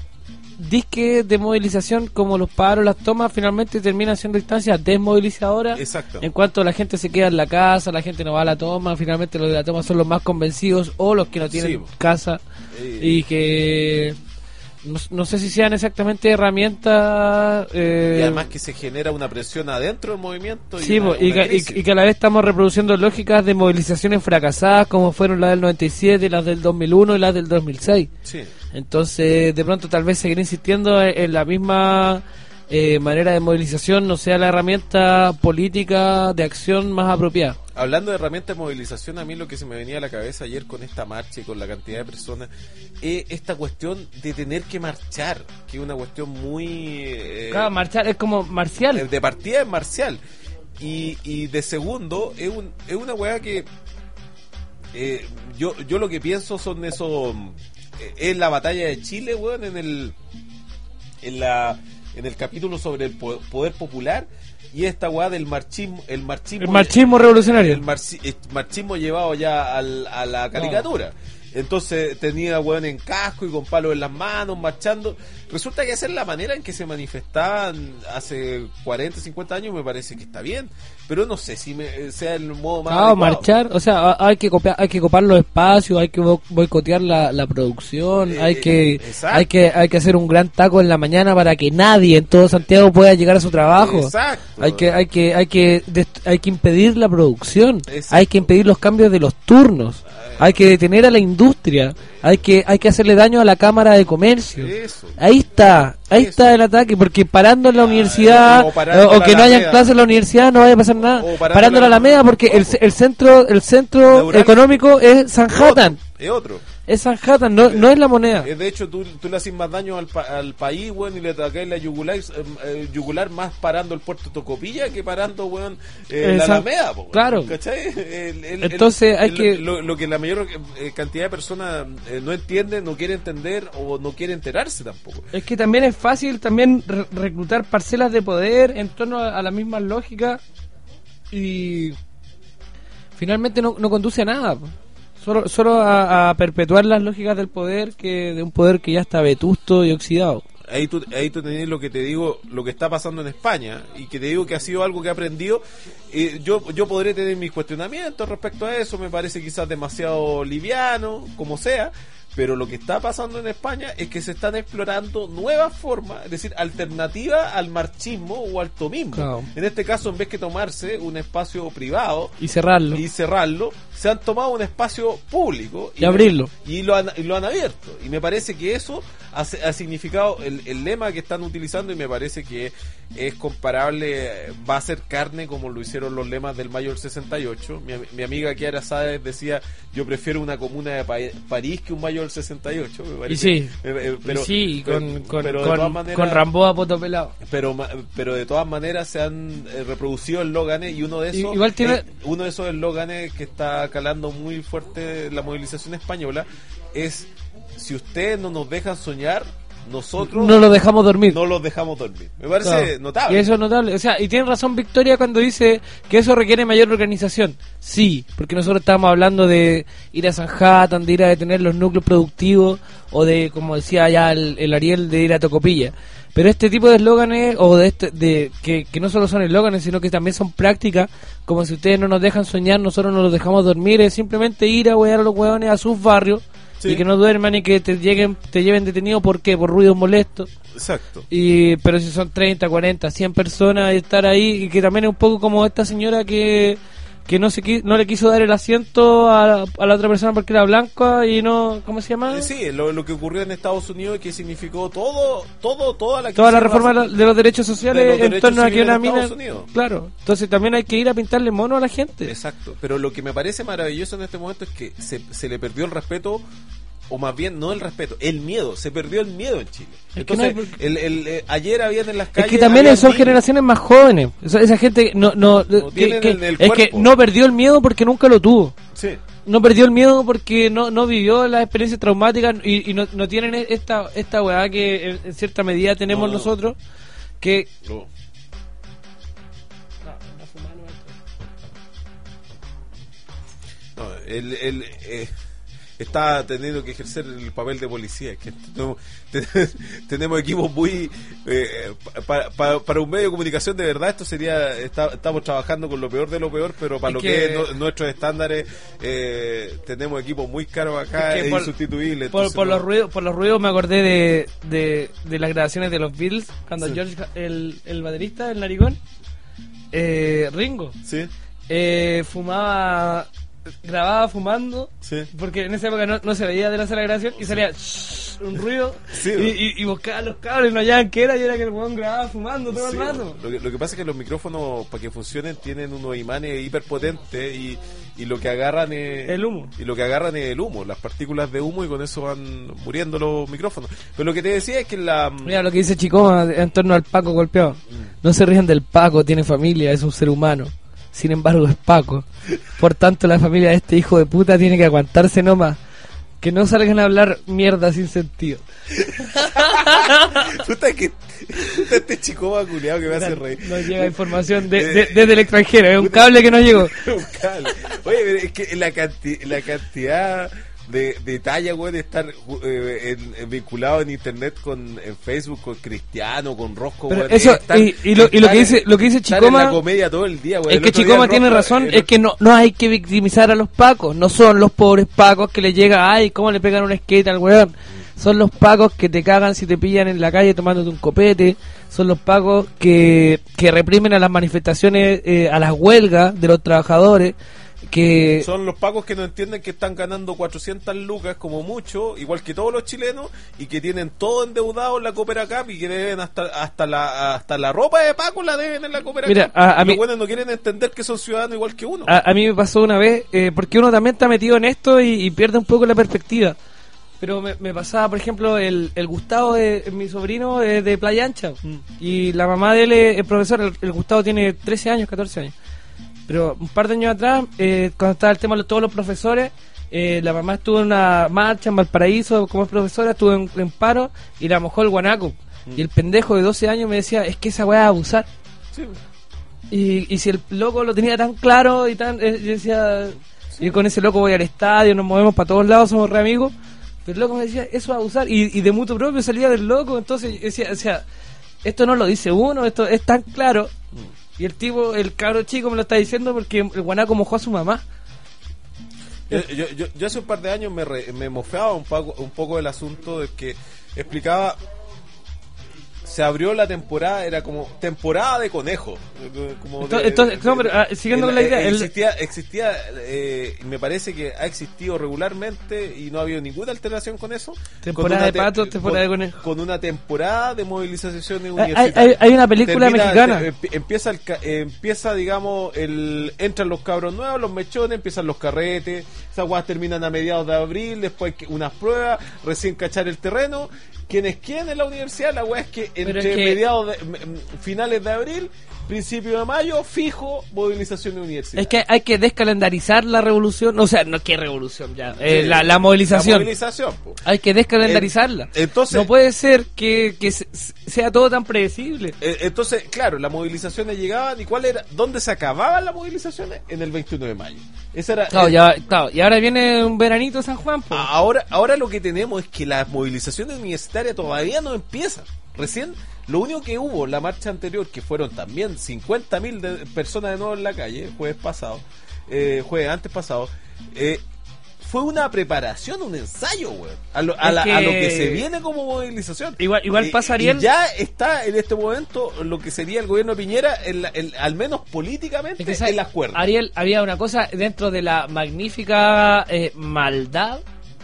disque de movilización como los paros, las tomas, finalmente terminan siendo instancias desmovilizadoras. Exacto. En cuanto la gente se queda en la casa, la gente no va a la toma, finalmente los de la toma son los más convencidos o los que no tienen Sí, po. casa Eh, y que no, no sé si sean exactamente herramientas eh, y además que se genera una presión adentro del movimiento. Y sí, una- po, y, una que, y- crisis. y que a la vez estamos reproduciendo lógicas de movilizaciones fracasadas como fueron las del noventa y siete, las del dos mil uno y las del dos mil seis. Sí. Entonces, de pronto tal vez seguir insistiendo en, en la misma eh, manera de movilización no sea la herramienta política de acción más apropiada. Hablando de herramientas de movilización, a mí lo que se me venía a la cabeza ayer con esta marcha y con la cantidad de personas es esta cuestión de tener que marchar, que es una cuestión muy... eh, Claro, marchar es como marcial. de partida es marcial y, y de segundo es, un, es una weá que eh, yo, yo lo que pienso son esos... eh, es la batalla de Chile, weón, en el... En la... En el capítulo sobre el po- poder popular y esta weá del marchismo, el marchismo, El marchismo revolucionario. el marci- el marchismo llevado ya al- a la caricatura. Entonces tenía weón en casco y con palos en las manos, marchando. Resulta que esa es la manera en que se manifestaban hace cuarenta, cincuenta años, me parece que está bien. Pero no sé si me, sea el modo más Ah, adecuado. marchar, o sea, a- hay que copiar, hay que copar los espacios, hay que bo- boicotear la, la producción, Eh, hay que, exacto. hay que, hay que hacer un gran taco en la mañana para que nadie en todo Santiago pueda llegar a su trabajo. Exacto. Hay que, hay que, hay que, dest- hay que impedir la producción, Exacto. hay que impedir los cambios de los turnos, hay que detener a la industria, hay que, hay que hacerle daño a la Cámara de Comercio. Eso. Ahí está, ahí Eso. está el ataque, porque parando en la universidad, o o, parando o la que no hayan Alameda. clases en la universidad, no vaya a pasar nada. O parando Parando la la- Alameda, porque el, Ojo. el centro, el centro Neurálgico. económico es Sanhattan, Es otro. es Sanhattan, no, no es la moneda. Eh, De hecho, tú, tú le haces más daño al, pa- al país, weón, y le atacáis la yugular, eh, eh, yugular más parando el puerto de Tocopilla que parando, weón, eh, la Esa- Alameda, po, weón. claro. ¿Cachai? El- el- Entonces, el- hay el- que- Lo, lo que la mayor eh, cantidad de personas eh, no entiende, no quiere entender o no quiere enterarse tampoco. Es que también es fácil también re- reclutar parcelas de poder en torno a, a la misma lógica y finalmente no, no conduce a nada, po. Solo, solo a, a perpetuar las lógicas del poder, que de un poder que ya está vetusto y oxidado. Ahí tú, ahí tú tenés lo que te digo, lo que está pasando en España, y que te digo que ha sido algo que he aprendido. Eh, yo, yo podré tener mis cuestionamientos respecto a eso, me parece quizás demasiado liviano, como sea, pero lo que está pasando en España es que se están explorando nuevas formas, es decir, alternativas al marxismo o al tomismo. Claro. En este caso, en vez que tomarse un espacio privado Y cerrarlo. y cerrarlo, se han tomado un espacio público Y abrirlo. y lo han, y lo han abierto, y me parece que eso ha, ha significado el, el lema que están utilizando, y me parece que es comparable, va a ser carne como lo hicieron los lemas del mayo del sesenta y ocho. Mi, mi amiga Kiara Sáez decía: yo prefiero una comuna de pa París que un mayo del sesenta y ocho, me parece. Y sí, Eh, eh, pero, y sí, pero- con, con, pero de con, todas maneras- con Rambo a poto pelado. pero ma- pero de todas maneras se han eh, reproducido eslóganes, y uno de esos I- igual tiene- eh, uno de esos eslóganes que está calando muy fuerte la movilización española es: si ustedes no nos dejan soñar, nosotros No lo dejamos dormir. no los dejamos dormir. Me parece Claro. notable. Y eso es notable. O sea, y tiene razón Victoria cuando dice que eso requiere mayor organización. Sí, porque nosotros estábamos hablando de ir a Sanhattan, de ir a detener los núcleos productivos, o de, como decía ya el, el Ariel, de ir a Tocopilla. Pero este tipo de eslóganes, o de este, de que, que no solo son eslóganes, sino que también son prácticas, como si ustedes no nos dejan soñar, nosotros no los dejamos dormir, es simplemente ir a huear a los hueones a sus barrios, Sí. y que no duerman y que te lleguen te lleven detenido. ¿Por qué? Por ruidos molestos. Exacto. Y pero si son treinta, cuarenta, cien personas, y estar ahí, y que también es un poco como esta señora que que no se qui- no le quiso dar el asiento a, a la otra persona porque era blanca y no, ¿cómo se llama? Eh, Sí, lo, lo que ocurrió en Estados Unidos, que significó todo, todo, toda la Toda la crisis reforma de racial. los- de los derechos sociales de los en derechos torno a que civiles una en mina, Estados Unidos. claro, entonces también hay que ir a pintarle mono a la gente. Exacto, pero lo que me parece maravilloso en este momento es que se, se le perdió el respeto, o más bien no el respeto, el miedo, se perdió el miedo en Chile. Es que no Entonces, hay- el, el, eh, ayer habían en las Es calles... que también habían son niños. generaciones más jóvenes. Esa, esa gente no, no, que- tienen que- el- el es que cuerpo. no perdió el miedo porque nunca lo tuvo. Sí, No perdió el miedo porque no, no vivió las experiencias traumáticas, y, y no, no tienen esta esta weá que en, en cierta medida tenemos No, no. nosotros, que no. No, el, el, eh, está teniendo que ejercer el papel de policía. Es que tenemos, tenemos equipos muy... eh, pa- pa- para un medio de comunicación de verdad esto sería... Está, estamos trabajando con lo peor de lo peor, pero para Es lo que- que es no- nuestros estándares, eh, tenemos equipos muy caros acá, Es que e por- insustituibles. por, entonces por no- los ruidos por los ruidos me acordé de, de, de las grabaciones de los Beatles cuando Sí. George, el, el baterista, el narigón, eh, Ringo, Sí, eh, fumaba, grababa fumando, sí. porque en esa época no, no se veía de la sala de grabación, y salía shhh, un ruido, Sí, y, y, y buscaba los cables, no hallaban qué era, y era que el weón grababa fumando todo Sí, el rato. lo, que, lo que pasa es que los micrófonos, para que funcionen, tienen unos imanes hiperpotentes, y, y lo que agarran es El humo. y lo que agarran es el humo, las partículas de humo, y con eso van muriendo los micrófonos. Pero lo que te decía es que la Mira lo que dice Chicoma en torno al Paco golpeado. Mm. No se rían del Paco, tiene familia, es un ser humano. Sin embargo, es Paco. Por tanto, la familia de este hijo de puta tiene que aguantarse nomás. Que no salgan a hablar mierda sin sentido. puta que puta este chico vaculeado que me hace reír. Nos llega información de, de- desde el extranjero, es un cable que no llegó. Un cable. Oye, pero es que la, canti- la cantidad de, de talla, güey, de estar eh, en- en- vinculado en internet con en Facebook con Cristiano, con Rosco, Pero güey, eso, estar- y, y lo, y lo que estar- dice, lo que dice estar Chicoma, en la comedia todo el día, güey. es El que otro día Chicoma el tiene Rosco- razón, el es que no, no hay que victimizar a los pacos, no son los pobres pacos que le llega, ay, cómo le pegan un skate al weón, son los pacos que te cagan si te pillan en la calle tomándote un copete, son los pacos que, que reprimen a las manifestaciones, eh, a las huelgas de los trabajadores, que Son los pacos que no entienden que están ganando cuatrocientas lucas como mucho, igual que todos los chilenos, y que tienen todo endeudado en la Coopera-Cap, y que deben hasta hasta la hasta la ropa de Paco la deben en la Coopera-Cap. Mira, a- a Y mí- los buenos no quieren entender que son ciudadanos igual que uno. a, a mí me pasó una vez, eh, porque uno también está metido en esto y, y pierde un poco la perspectiva. Pero me, me pasaba, por ejemplo, el, el Gustavo, de, mi sobrino, es de Playa Ancha. Y la mamá de él es, es profesor. El, el Gustavo tiene trece años, catorce años. Pero un par de años atrás, eh, cuando estaba el tema de todos los profesores, eh, la mamá estuvo en una marcha en Valparaíso como profesora, estuvo en, en paro y la mojó el guanaco. Y el pendejo de doce años me decía, es que esa weá es abusar. Sí. Y, y si el loco lo tenía tan claro y tan... Eh, yo decía, sí. Yo con ese loco voy al estadio, nos movemos para todos lados, somos re amigos. Pero el loco me decía, eso va a usar. Y, y de mutuo propio salía del loco. Entonces yo decía, o sea, esto no lo dice uno, esto es tan claro. Y el tipo, el cabro chico me lo está diciendo porque el guanaco mojó a su mamá. Yo, yo, yo, yo hace un par de años me, re, me mofeaba un poco, un poco del asunto de que explicaba... Se abrió la temporada, era como temporada de conejo. Como entonces, de, entonces no, pero, ah, siguiendo con la idea, existía, existía eh, me parece que ha existido regularmente y no ha habido ninguna alteración con eso. Temporada de patos, temporada con, de conejo. Con una temporada de movilizaciones hay, universitarias. Hay, hay una película Termina, mexicana. Te, empieza, el, empieza, digamos, el entran los cabros nuevos, los mechones, empiezan los carretes. Esas guas terminan a mediados de abril, después unas pruebas, recién cachar el terreno. ¿Quién es quién en la universidad? La weá es que entre es que... mediados de, finales de abril, principio de mayo, fijo movilizaciones universitarias. Es que hay que descalendarizar la revolución, o sea, no qué revolución ya, eh, sí, la, la movilización. La movilización, po. Hay que descalendarizarla. Entonces, no puede ser que, que sea todo tan predecible. Entonces, claro, las movilizaciones llegaban y cuál era, ¿dónde se acababan las movilizaciones? En el veintiuno de mayo. Esa era claro, el... ya, claro, y ahora viene un veranito de San Juan, po. Ahora, ahora lo que tenemos es que las movilizaciones universitarias todavía no empiezan. Recién, lo único que hubo, la marcha anterior, que fueron también cincuenta mil personas de nuevo en la calle, jueves pasado, eh, jueves antes pasado, eh, fue una preparación, un ensayo, güey, a lo, a, la, que... a lo que se viene como movilización. Igual, igual pasa, Ariel. Y ya está en este momento lo que sería el gobierno de Piñera, en la, en, al menos políticamente, es que, en las cuerdas. Ariel, había una cosa dentro de la magnífica eh, maldad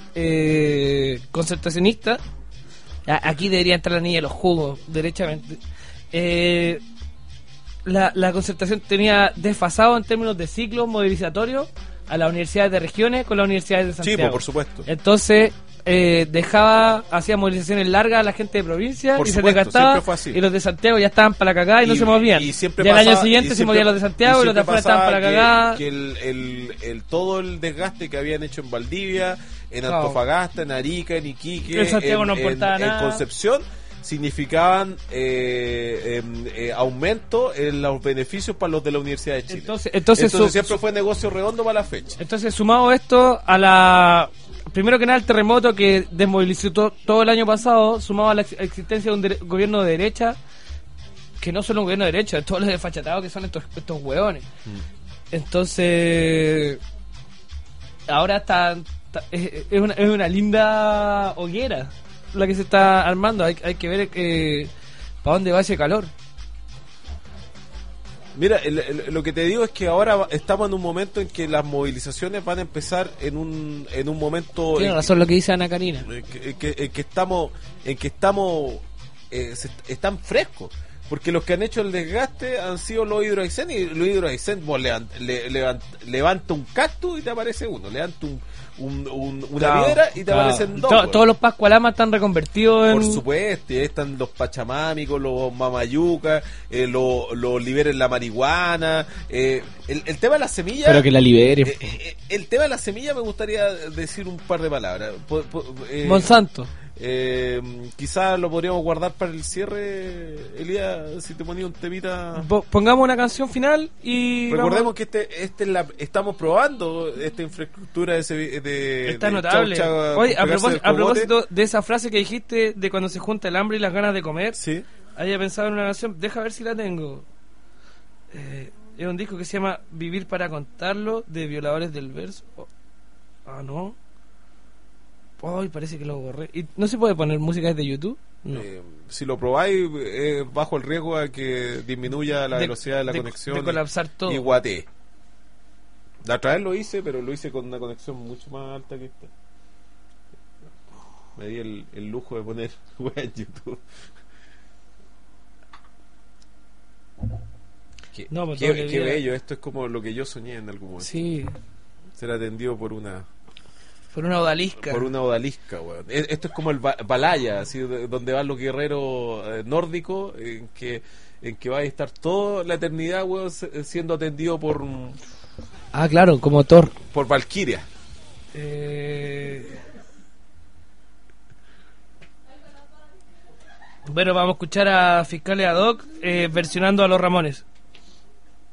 eh, concertacionista. Aquí debería entrar la niña de los jugos, derechamente. Eh, la, la concertación tenía desfasado en términos de ciclos movilizatorios a las universidades de regiones con las universidades de Santiago. Sí, por supuesto. Entonces, eh, dejaba, hacía movilizaciones largas a la gente de provincia por y supuesto, se desgastaba. Y los de Santiago ya estaban para la cagada y, y no se movían. Y, siempre y al pasaba, año siguiente se movían los de Santiago y, y los de afuera estaban para la cagada. Que, que el, el, el, todo el desgaste que habían hecho en Valdivia, en Antofagasta, en Arica, en Iquique, en, Santiago en, no importaba en, nada. en Concepción, significaban eh, eh, eh, aumento en los beneficios para los de la Universidad de Chile. Entonces, entonces, entonces su, siempre fue negocio redondo para la fecha. Entonces, sumado esto a la... Primero que nada, el terremoto que desmovilizó to, todo el año pasado, sumado a la existencia de un de, gobierno de derecha, que no solo un gobierno de derecha, es todos los desfachatados que son estos, estos hueones. Mm. Entonces, ahora está... Es, es, una, es una linda hoguera la que se está armando. Hay, hay que ver eh, para dónde va ese calor. Mira, el, el, lo que te digo es que ahora estamos en un momento en que las movilizaciones van a empezar en un en un momento. Tiene razón que, lo que dice Ana Karina. En que, en que, en que estamos en que estamos eh, se, están frescos. Porque los que han hecho el desgaste han sido los Hidroaicén, y los Hidroaicén vos levant, le, levant, levanta un cactus y te aparece uno, levanta un, un, un, una claro, piedra y te claro. aparecen dos. To, todos los Pascualamas están reconvertidos en... Por supuesto, y ahí están los pachamámicos, los mamayucas, eh, los lo liberen la marihuana, eh, el, el tema de la semilla... Pero que la liberen. Eh, eh, el tema de la semilla me gustaría decir un par de palabras. Po, po, eh, Monsanto. Eh, quizás lo podríamos guardar para el cierre, Elías, si te ponía un temita. Pongamos una canción final y recordemos vamos. que este, este es la, estamos probando esta infraestructura de, ese, de está de notable. Chau, Chau, Oye, a propósito, a propósito de esa frase que dijiste de cuando se junta el hambre y las ganas de comer, sí. había pensado en una canción, deja ver si la tengo. Eh, es un disco que se llama Vivir para contarlo, de Violadores del Verso. Oh. Ah, no. Ay, parece que lo borré. ¿Y no se puede poner música desde YouTube? No. Eh, si lo probáis, eh, bajo el riesgo a que disminuya la de, velocidad de la de, conexión. De colapsar todo. Y guate. La otra vez lo hice, pero lo hice con una conexión mucho más alta que esta. Me di el, el lujo de poner web en YouTube. Qué, no, pues qué, qué bello, esto es como lo que yo soñé en algún momento. Sí. Ser atendido por una... Por una odalisca. Por una odalisca, weón. Esto es como el Balaya, así, donde van los guerreros eh, nórdicos, en que en que va a estar toda la eternidad, weón, siendo atendido por... Ah, claro, como Thor. Por Valkyria. Eh... Bueno, vamos a escuchar a Fiscales Ad Hoc eh, versionando a los Ramones.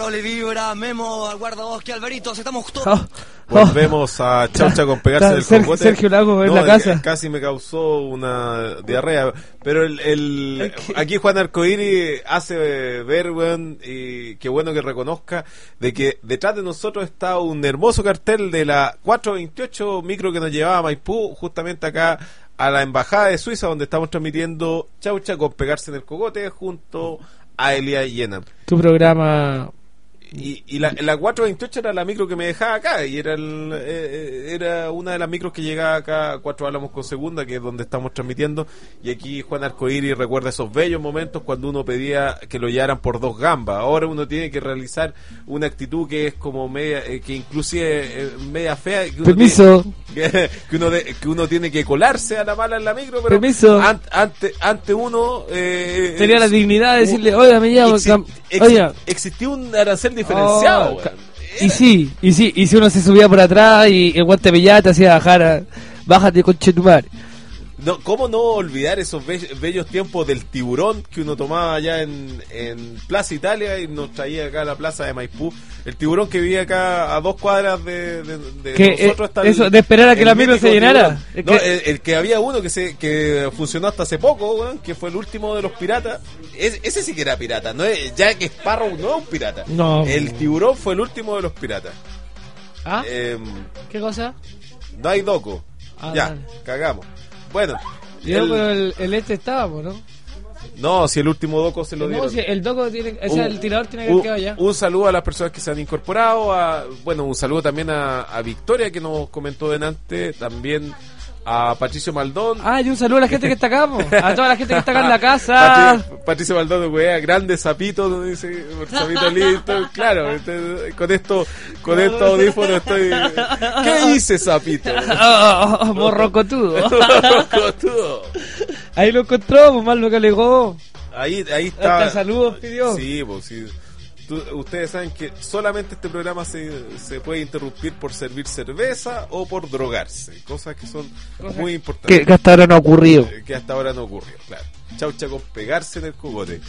Doble Vibra, Memo, al guardabosque, Alvarito, estamos todos. Oh, Volvemos a Chaucha con pegarse del Sergio, cocote. Sergio Lago en No, la casa. Casi me causó una diarrea. Pero el, el aquí Juan Arcoíris hace ver, weón, y qué bueno que reconozca de que detrás de nosotros está un hermoso cartel de la cuatrocientos veintiocho micro que nos llevaba a Maipú, justamente acá a la embajada de Suiza, donde estamos transmitiendo Chaucha con pegarse en el cocote junto a Elías Llena. Tu programa. Y, y la, la cuatrocientos veintiocho era la micro que me dejaba acá, y era el, eh, era una de las micros que llegaba acá a Cuatro Álamos con Segunda, que es donde estamos transmitiendo. Y aquí Juan Arcoíris recuerda esos bellos momentos cuando uno pedía que lo llevaran por dos gambas. Ahora uno tiene que realizar una actitud que es como media, eh, que inclusive eh, media fea, que uno Permiso. tiene, que, que uno de, que uno tiene que colarse a la mala en la micro, pero Permiso. an- ante ante uno eh, Tenía eh, la dignidad de decirle, oiga, me llamo. exi- cam- exi- Oiga. existía un arancel diferenciado, Oh, weón. ca- y sí, y sí, y si uno se subía por atrás y el guante pillaba te hacía bajar a, bájate conchetumar. No, ¿cómo no olvidar esos be- bellos tiempos del tiburón que uno tomaba allá en, en Plaza Italia y nos traía acá a la plaza de Maipú? El tiburón que vivía acá a dos cuadras de, de, de Que, nosotros. eh, Está el- eso de esperar a que el la micro mítico se llenara. tiburón. Es No, que- el, el que había uno que se que funcionó hasta hace poco, weón, que fue el último de los piratas. Es- ese sí que era pirata, no es, Jack Sparrow no es un pirata. No. El tiburón fue el último de los piratas. ¿Ah? Em, ¿Qué cosa? no hay doco. Ah, ya, dale. cagamos. Bueno. Yo, el- pero el, el este estábamos, ¿no? No, si el último doco se lo No, dieron. si el doco tiene, o sea, el tirador tiene que un, haber quedado ya. un saludo a las personas que se han incorporado, a, bueno, un saludo también a, a Victoria que nos comentó delante, también a Patricio Maldón. Ah, y un saludo a la gente que está acá, po. A toda la gente que está acá en la casa. Patri- Patricio Maldón, wea, grande sapito, nos dice, sapito listo, claro, este, con esto, con estos audífonos estoy, ¿qué hice sapito? Oh, oh, oh, morrocotudo. Cotudo. Ahí lo encontró, pues mal lo que alegó. Ahí, ahí está. Hasta saludos pidió. Sí, pues sí. Tú- ustedes saben que solamente este programa se, se puede interrumpir por servir cerveza o por drogarse, cosas que son muy importantes. Que, que hasta ahora no ha ocurrido. Eh, que hasta ahora no ocurrió, claro. Chaucha con pegarse en el cogote.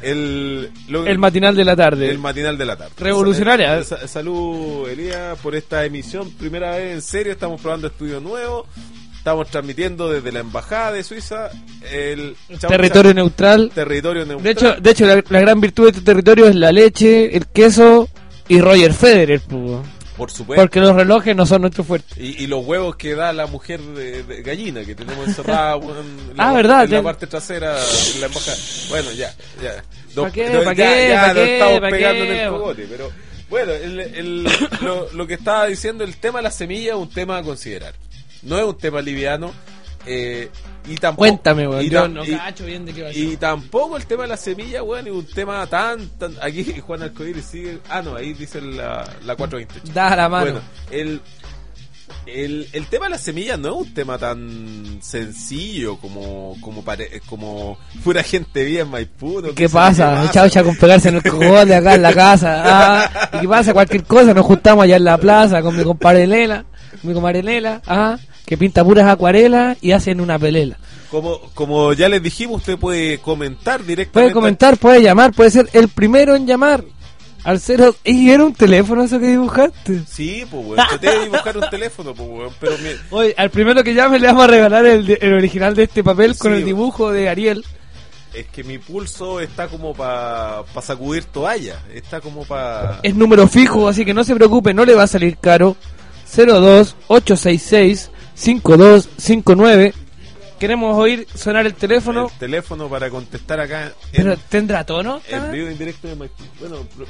El, lo- El matinal de la tarde. el matinal de la tarde. Revolucionaria. Sa- sa- salud, Elías, por esta emisión. Primera vez en serio, estamos probando estudio nuevo. Estamos transmitiendo desde la embajada de Suiza el Chaucha- Territorio neutral. territorio neutral. De hecho, de hecho la, la gran virtud de este territorio es la leche, el queso y Roger Federer, pues. por supuesto. Porque los relojes no son nuestro fuerte. Y, y los huevos que da la mujer de, de gallina que tenemos encerrada en la, Ah, par- ¿verdad? en la Ten- parte trasera de la embajada. Bueno, ya, ya. No, ¿Pa qué? no, ¿Pa ya, qué? ya ¿Pa nos qué? estamos ¿Pa pegando qué? en el cogote, pero bueno, el, el- lo, lo que estaba diciendo, el tema de la semilla es un tema a considerar. No es un tema liviano. Eh, y tampoco, Cuéntame, weón. y Yo tam- no y- Cacho bien de qué va a ser. y tampoco el tema de la semilla, weón, es un tema tan, tan... Aquí Juan Arcoíris sigue... Ah, no, ahí dice la, la cuatrocientos veintiocho. Da la mano. Bueno, el, el, el tema de la semilla no es un tema tan sencillo como como pare, como pura gente bien Maipú. ¿No? ¿Qué sé pasa? Chaucha con pegarse en el cogote acá en la casa. Ah, ¿y qué pasa? Cualquier cosa, nos juntamos allá en la plaza con mi compadre Lela, mi comadre Lela, ah, que pinta puras acuarelas y hacen una pelela. Como, como ya les dijimos, usted puede comentar directamente. Puede comentar, puede llamar, puede ser el primero en llamar al cero. ¿Y era un teléfono eso que dibujaste? Sí, pues, weón. Traté de dibujar un teléfono, pues, weón. Pero mi- Oye, al primero que llame le vamos a regalar el, de- el original de este papel con Sí, el dibujo de Ariel. es que mi pulso está como para pa sacudir toalla. Está como para. Es número fijo, así que no se preocupe, no le va a salir caro. cero dos ocho seis seis cinco dos cinco nueve. Queremos oír sonar el teléfono, El teléfono para contestar acá en, pero ¿tendrá tono? en vivo en directo de Maipú. Bueno, pero-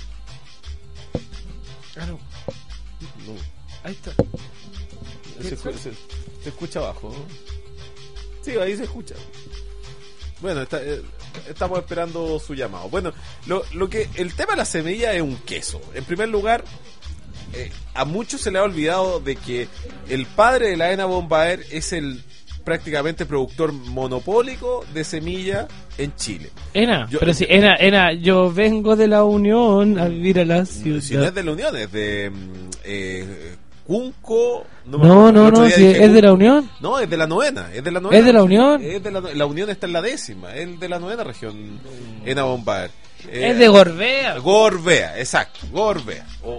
Claro, no. ahí está. Se, escu- se- se escucha abajo, ¿no? Sí, ahí se escucha. Bueno, está, eh, estamos esperando su llamado. Bueno, lo, lo que el tema de la semilla es un queso. En primer lugar, eh, a muchos se le ha olvidado de que el padre de la Ena Bombaer es el prácticamente productor monopólico de semilla en Chile. Ena, Yo- pero si, Ena, Ena, yo vengo de la Unión a vivir a la ciudad. Si no es de la Unión, es de mm, eh, Cunco. No, me acuerdo. no, El otro no, día si dije es de la Cunco. Unión. No, es de la novena. Es de la novena. ¿Es de la Unión? Es de la, la Unión está en la décima. Es de la novena región en Abombaer. Eh, Es de Gorbea. Gorbea, exacto. Gorbea. Oh.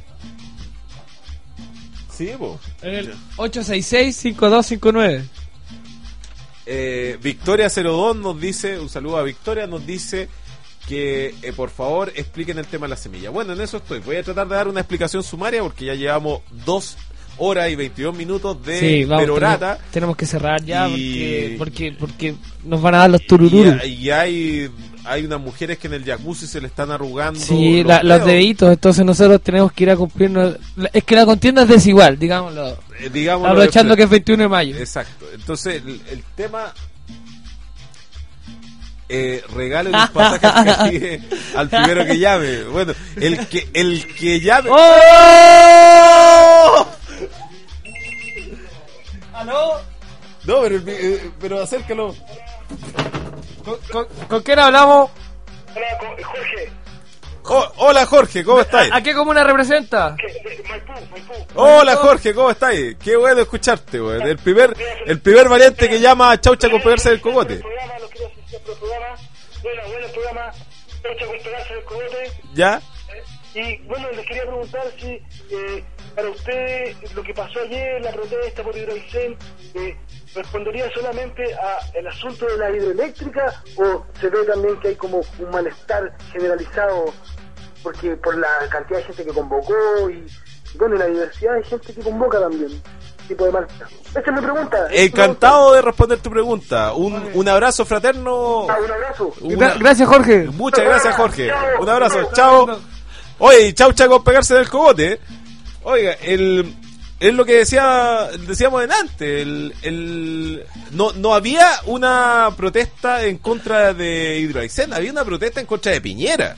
Sí, po. En el ocho seis seis, cinco dos cinco nueve. Eh, Victoria cero dos nos dice, un saludo a Victoria, nos dice que eh, por favor expliquen el tema de la semilla. Bueno, en eso estoy. Voy a tratar de dar una explicación sumaria porque ya llevamos dos horas y veintidós minutos de Sí, vamos, perorata. tenemos, tenemos que cerrar ya Y- porque, porque porque nos van a dar los Y, turururus. y hay, hay unas mujeres que en el jacuzzi se le están arrugando Sí, los, la- los dedos. deditos, entonces nosotros tenemos que ir a cumplirnos. Es que la contienda es desigual, digámoslo. Eh, digámoslo Aprovechando de que es veintiuno de mayo. Exacto. Entonces, el, el tema. Eh, regalen un pasaje al Caribe al primero que llame. Bueno, el que el que llame. ¡Oh! ¿Aló? No, pero, eh, pero acércalo. ¿Con, con, con quién hablamos? Hola, co- Jorge. Oh, hola Jorge, ¿cómo estáis? ¿A qué comuna representa? ¿Qué? De Maipú, Maipú. Hola Jorge, ¿cómo estáis? Qué bueno escucharte, weón. El primer, el primer variante que llama a Chaucha con pegarse del cogote. El programa, lo quiero hacer por el programa. Bueno, bueno, el programa. Hecho con pegarse del cogote. ¿Ya? Y bueno, les quería preguntar si eh, para usted lo que pasó ayer, la protesta por Hidroaicén, eh, ¿respondería solamente a el asunto de la hidroeléctrica o se ve también que hay como un malestar generalizado porque por la cantidad de gente que convocó y, y bueno, y la diversidad de gente que convoca también? Tipo de malestar. Esa es mi pregunta. Encantado de responder tu pregunta. Un, un abrazo fraterno. Ah, un abrazo. Una- Gracias, Jorge. Muchas gracias, Jorge. Un abrazo. Chao. Oye, Chaucha con pegarse del cogote. ¿eh? Oiga, el es lo que decía decíamos delante. El, el no no había una protesta en contra de Hidroaicén, había una protesta en contra de Piñera.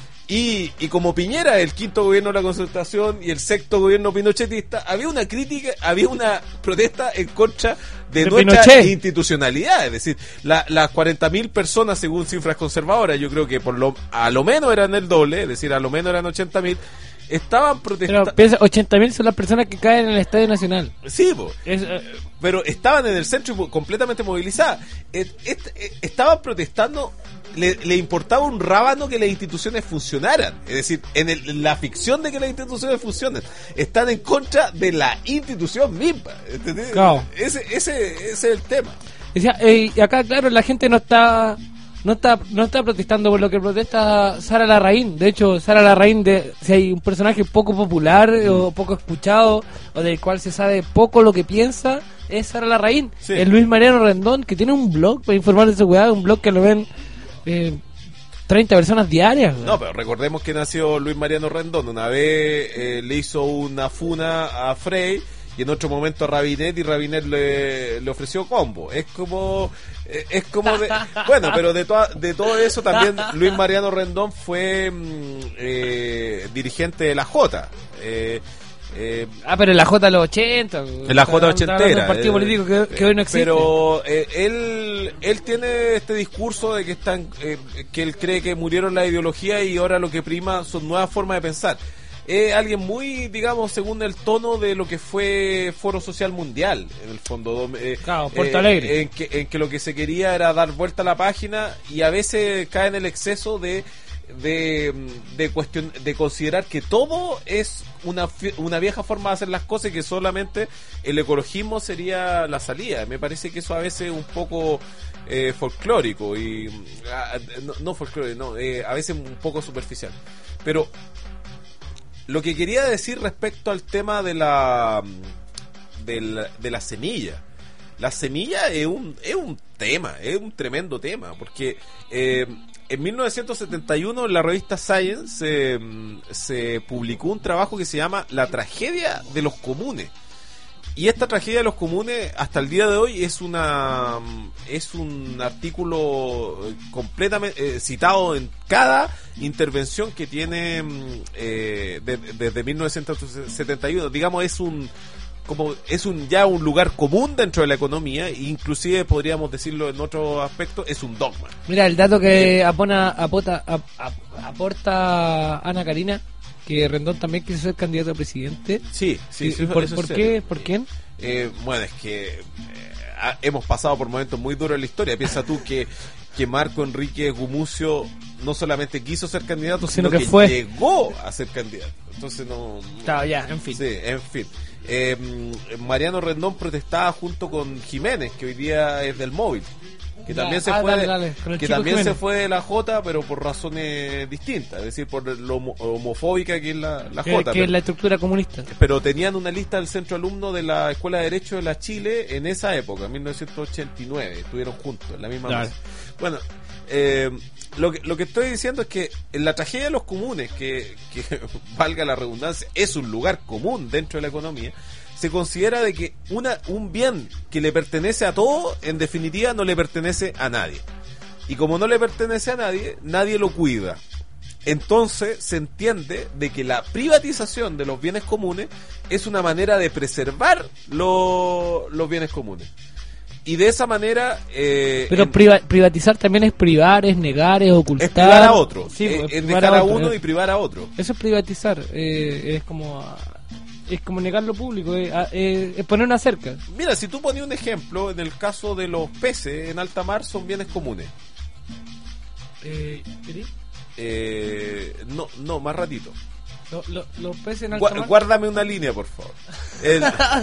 Y, y como Piñera, el quinto gobierno de la Concertación y el sexto gobierno pinochetista, había una crítica, había una protesta en contra de, De nuestra Pinochet. institucionalidad. Es decir, la, las cuarenta mil personas, según cifras conservadoras, yo creo que por lo a lo menos eran el doble, es decir, a lo menos eran ochenta mil, estaban Pero protestando. piensa, ochenta mil son las personas que caen en el Estadio Nacional. Sí, po. Es, eh, Pero estaban en el centro y completamente movilizadas. Et- et- et- estaban protestando, le, le importaba un rábano que las instituciones funcionaran. Es decir, en, el- en la ficción de que las instituciones funcionen, están en contra de la institución misma. ¿Entendés? Claro. Ese, ese, ese es el tema. decía, eh, y acá, claro, la gente no está no está no está protestando por lo que protesta Sara Larraín. De hecho, Sara Larraín, de, si hay un personaje poco popular eh, o poco escuchado o del cual se sabe poco lo que piensa, es Sara Larraín. Sí. Es Luis Mariano Rendón, que tiene un blog para informar de su weá, un blog que lo ven eh, treinta personas diarias. weón. No, pero recordemos que nació Luis Mariano Rendón. Una vez eh, le hizo una funa a Frey y en otro momento a Rabinet y Rabinet le, le ofreció combo. Es como eh, es como de, bueno, pero de toda, de todo eso también Luis Mariano Rendón fue mm, eh, dirigente de la J. Eh, eh, Ah, pero en la J de los ochenta. weón. en la J Está hablando de ochentera. un partido eh, político que, que hoy no existe. Pero eh, él él tiene este discurso de que están eh, que él cree que murieron la ideología y ahora lo que prima son nuevas formas de pensar. Es alguien muy, digamos, según el tono de lo que fue Foro Social Mundial, en el fondo. eh, Claro, Puerto eh, Alegre. En que, en que lo que se quería era dar vuelta a la página y a veces cae en el exceso de de, de cuestión de considerar que todo es una fi- una vieja forma de hacer las cosas y que solamente el ecologismo sería la salida. Me parece que eso a veces es un poco eh, folclórico y ah, no, no folclórico, no, eh, a veces un poco superficial. Pero lo que quería decir respecto al tema de la de la, de la semilla. La semilla es un, es un tema, es un tremendo tema, porque eh, en mil novecientos setenta y uno en la revista Science eh, se publicó un trabajo que se llama La tragedia de los comunes. Y esta tragedia de los comunes hasta el día de hoy es una es un artículo completamente eh, citado en cada intervención que tiene eh, de- desde mil novecientos setenta y uno. Digamos, es un como es un ya un lugar común dentro de la economía, e inclusive podríamos decirlo en otro aspecto, es un dogma. Mira, el dato que apona, apota, ap- ap- aporta Ana Karina que Rendón también quiso ser candidato a presidente. Sí, sí, ¿Y, sí, y por, eso es por serio. qué? ¿Por quién? Eh, bueno, es que eh, ha- hemos pasado por momentos muy duros en la historia. Piensa tú que, que Marco Enrique Gumucio no solamente quiso ser candidato, sino, Sino que que, fue. llegó a ser candidato. Entonces no... no- Claro, ya, en fin. Sí, en fin. Eh, Mariano Rendón protestaba junto con Jiménez, que hoy día es del móvil. Que Ya, también se ah, fue dale, de- dale, con el que chico también se Jiménez. fue de la J, pero por razones distintas, es decir, por lo homo- homofóbica que es la, la Que, J. que pero- es la estructura comunista. pero tenían una lista del centro alumno de la Escuela de Derecho de la Chile en esa época, en mil novecientos ochenta y nueve, estuvieron juntos en la misma Claro. mesa. Bueno, eh, lo, que, lo que estoy diciendo es que en la tragedia de los comunes, que, que valga la redundancia, es un lugar común dentro de la economía, se considera de que una, un bien que le pertenece a todos, en definitiva no le pertenece a nadie. Y como no le pertenece a nadie, nadie lo cuida. Entonces se entiende de que la privatización de los bienes comunes es una manera de preservar lo- los bienes comunes. Y de esa manera... eh, Pero en- priva- privatizar también es privar, es negar, es ocultar. es privar a otro. Sí, es, pues, es privar dejar a otro, uno eh. y privar a otro. Eso es privatizar. eh, es como es como negar lo público. eh, a- eh, es poner una cerca. Mira, si tú pones un ejemplo, en el caso de los peces en alta mar son bienes comunes. Eh, Eh, no, no, más ratito. lo- lo- los peces en alta Gua- mar. guárdame una línea, por favor. El,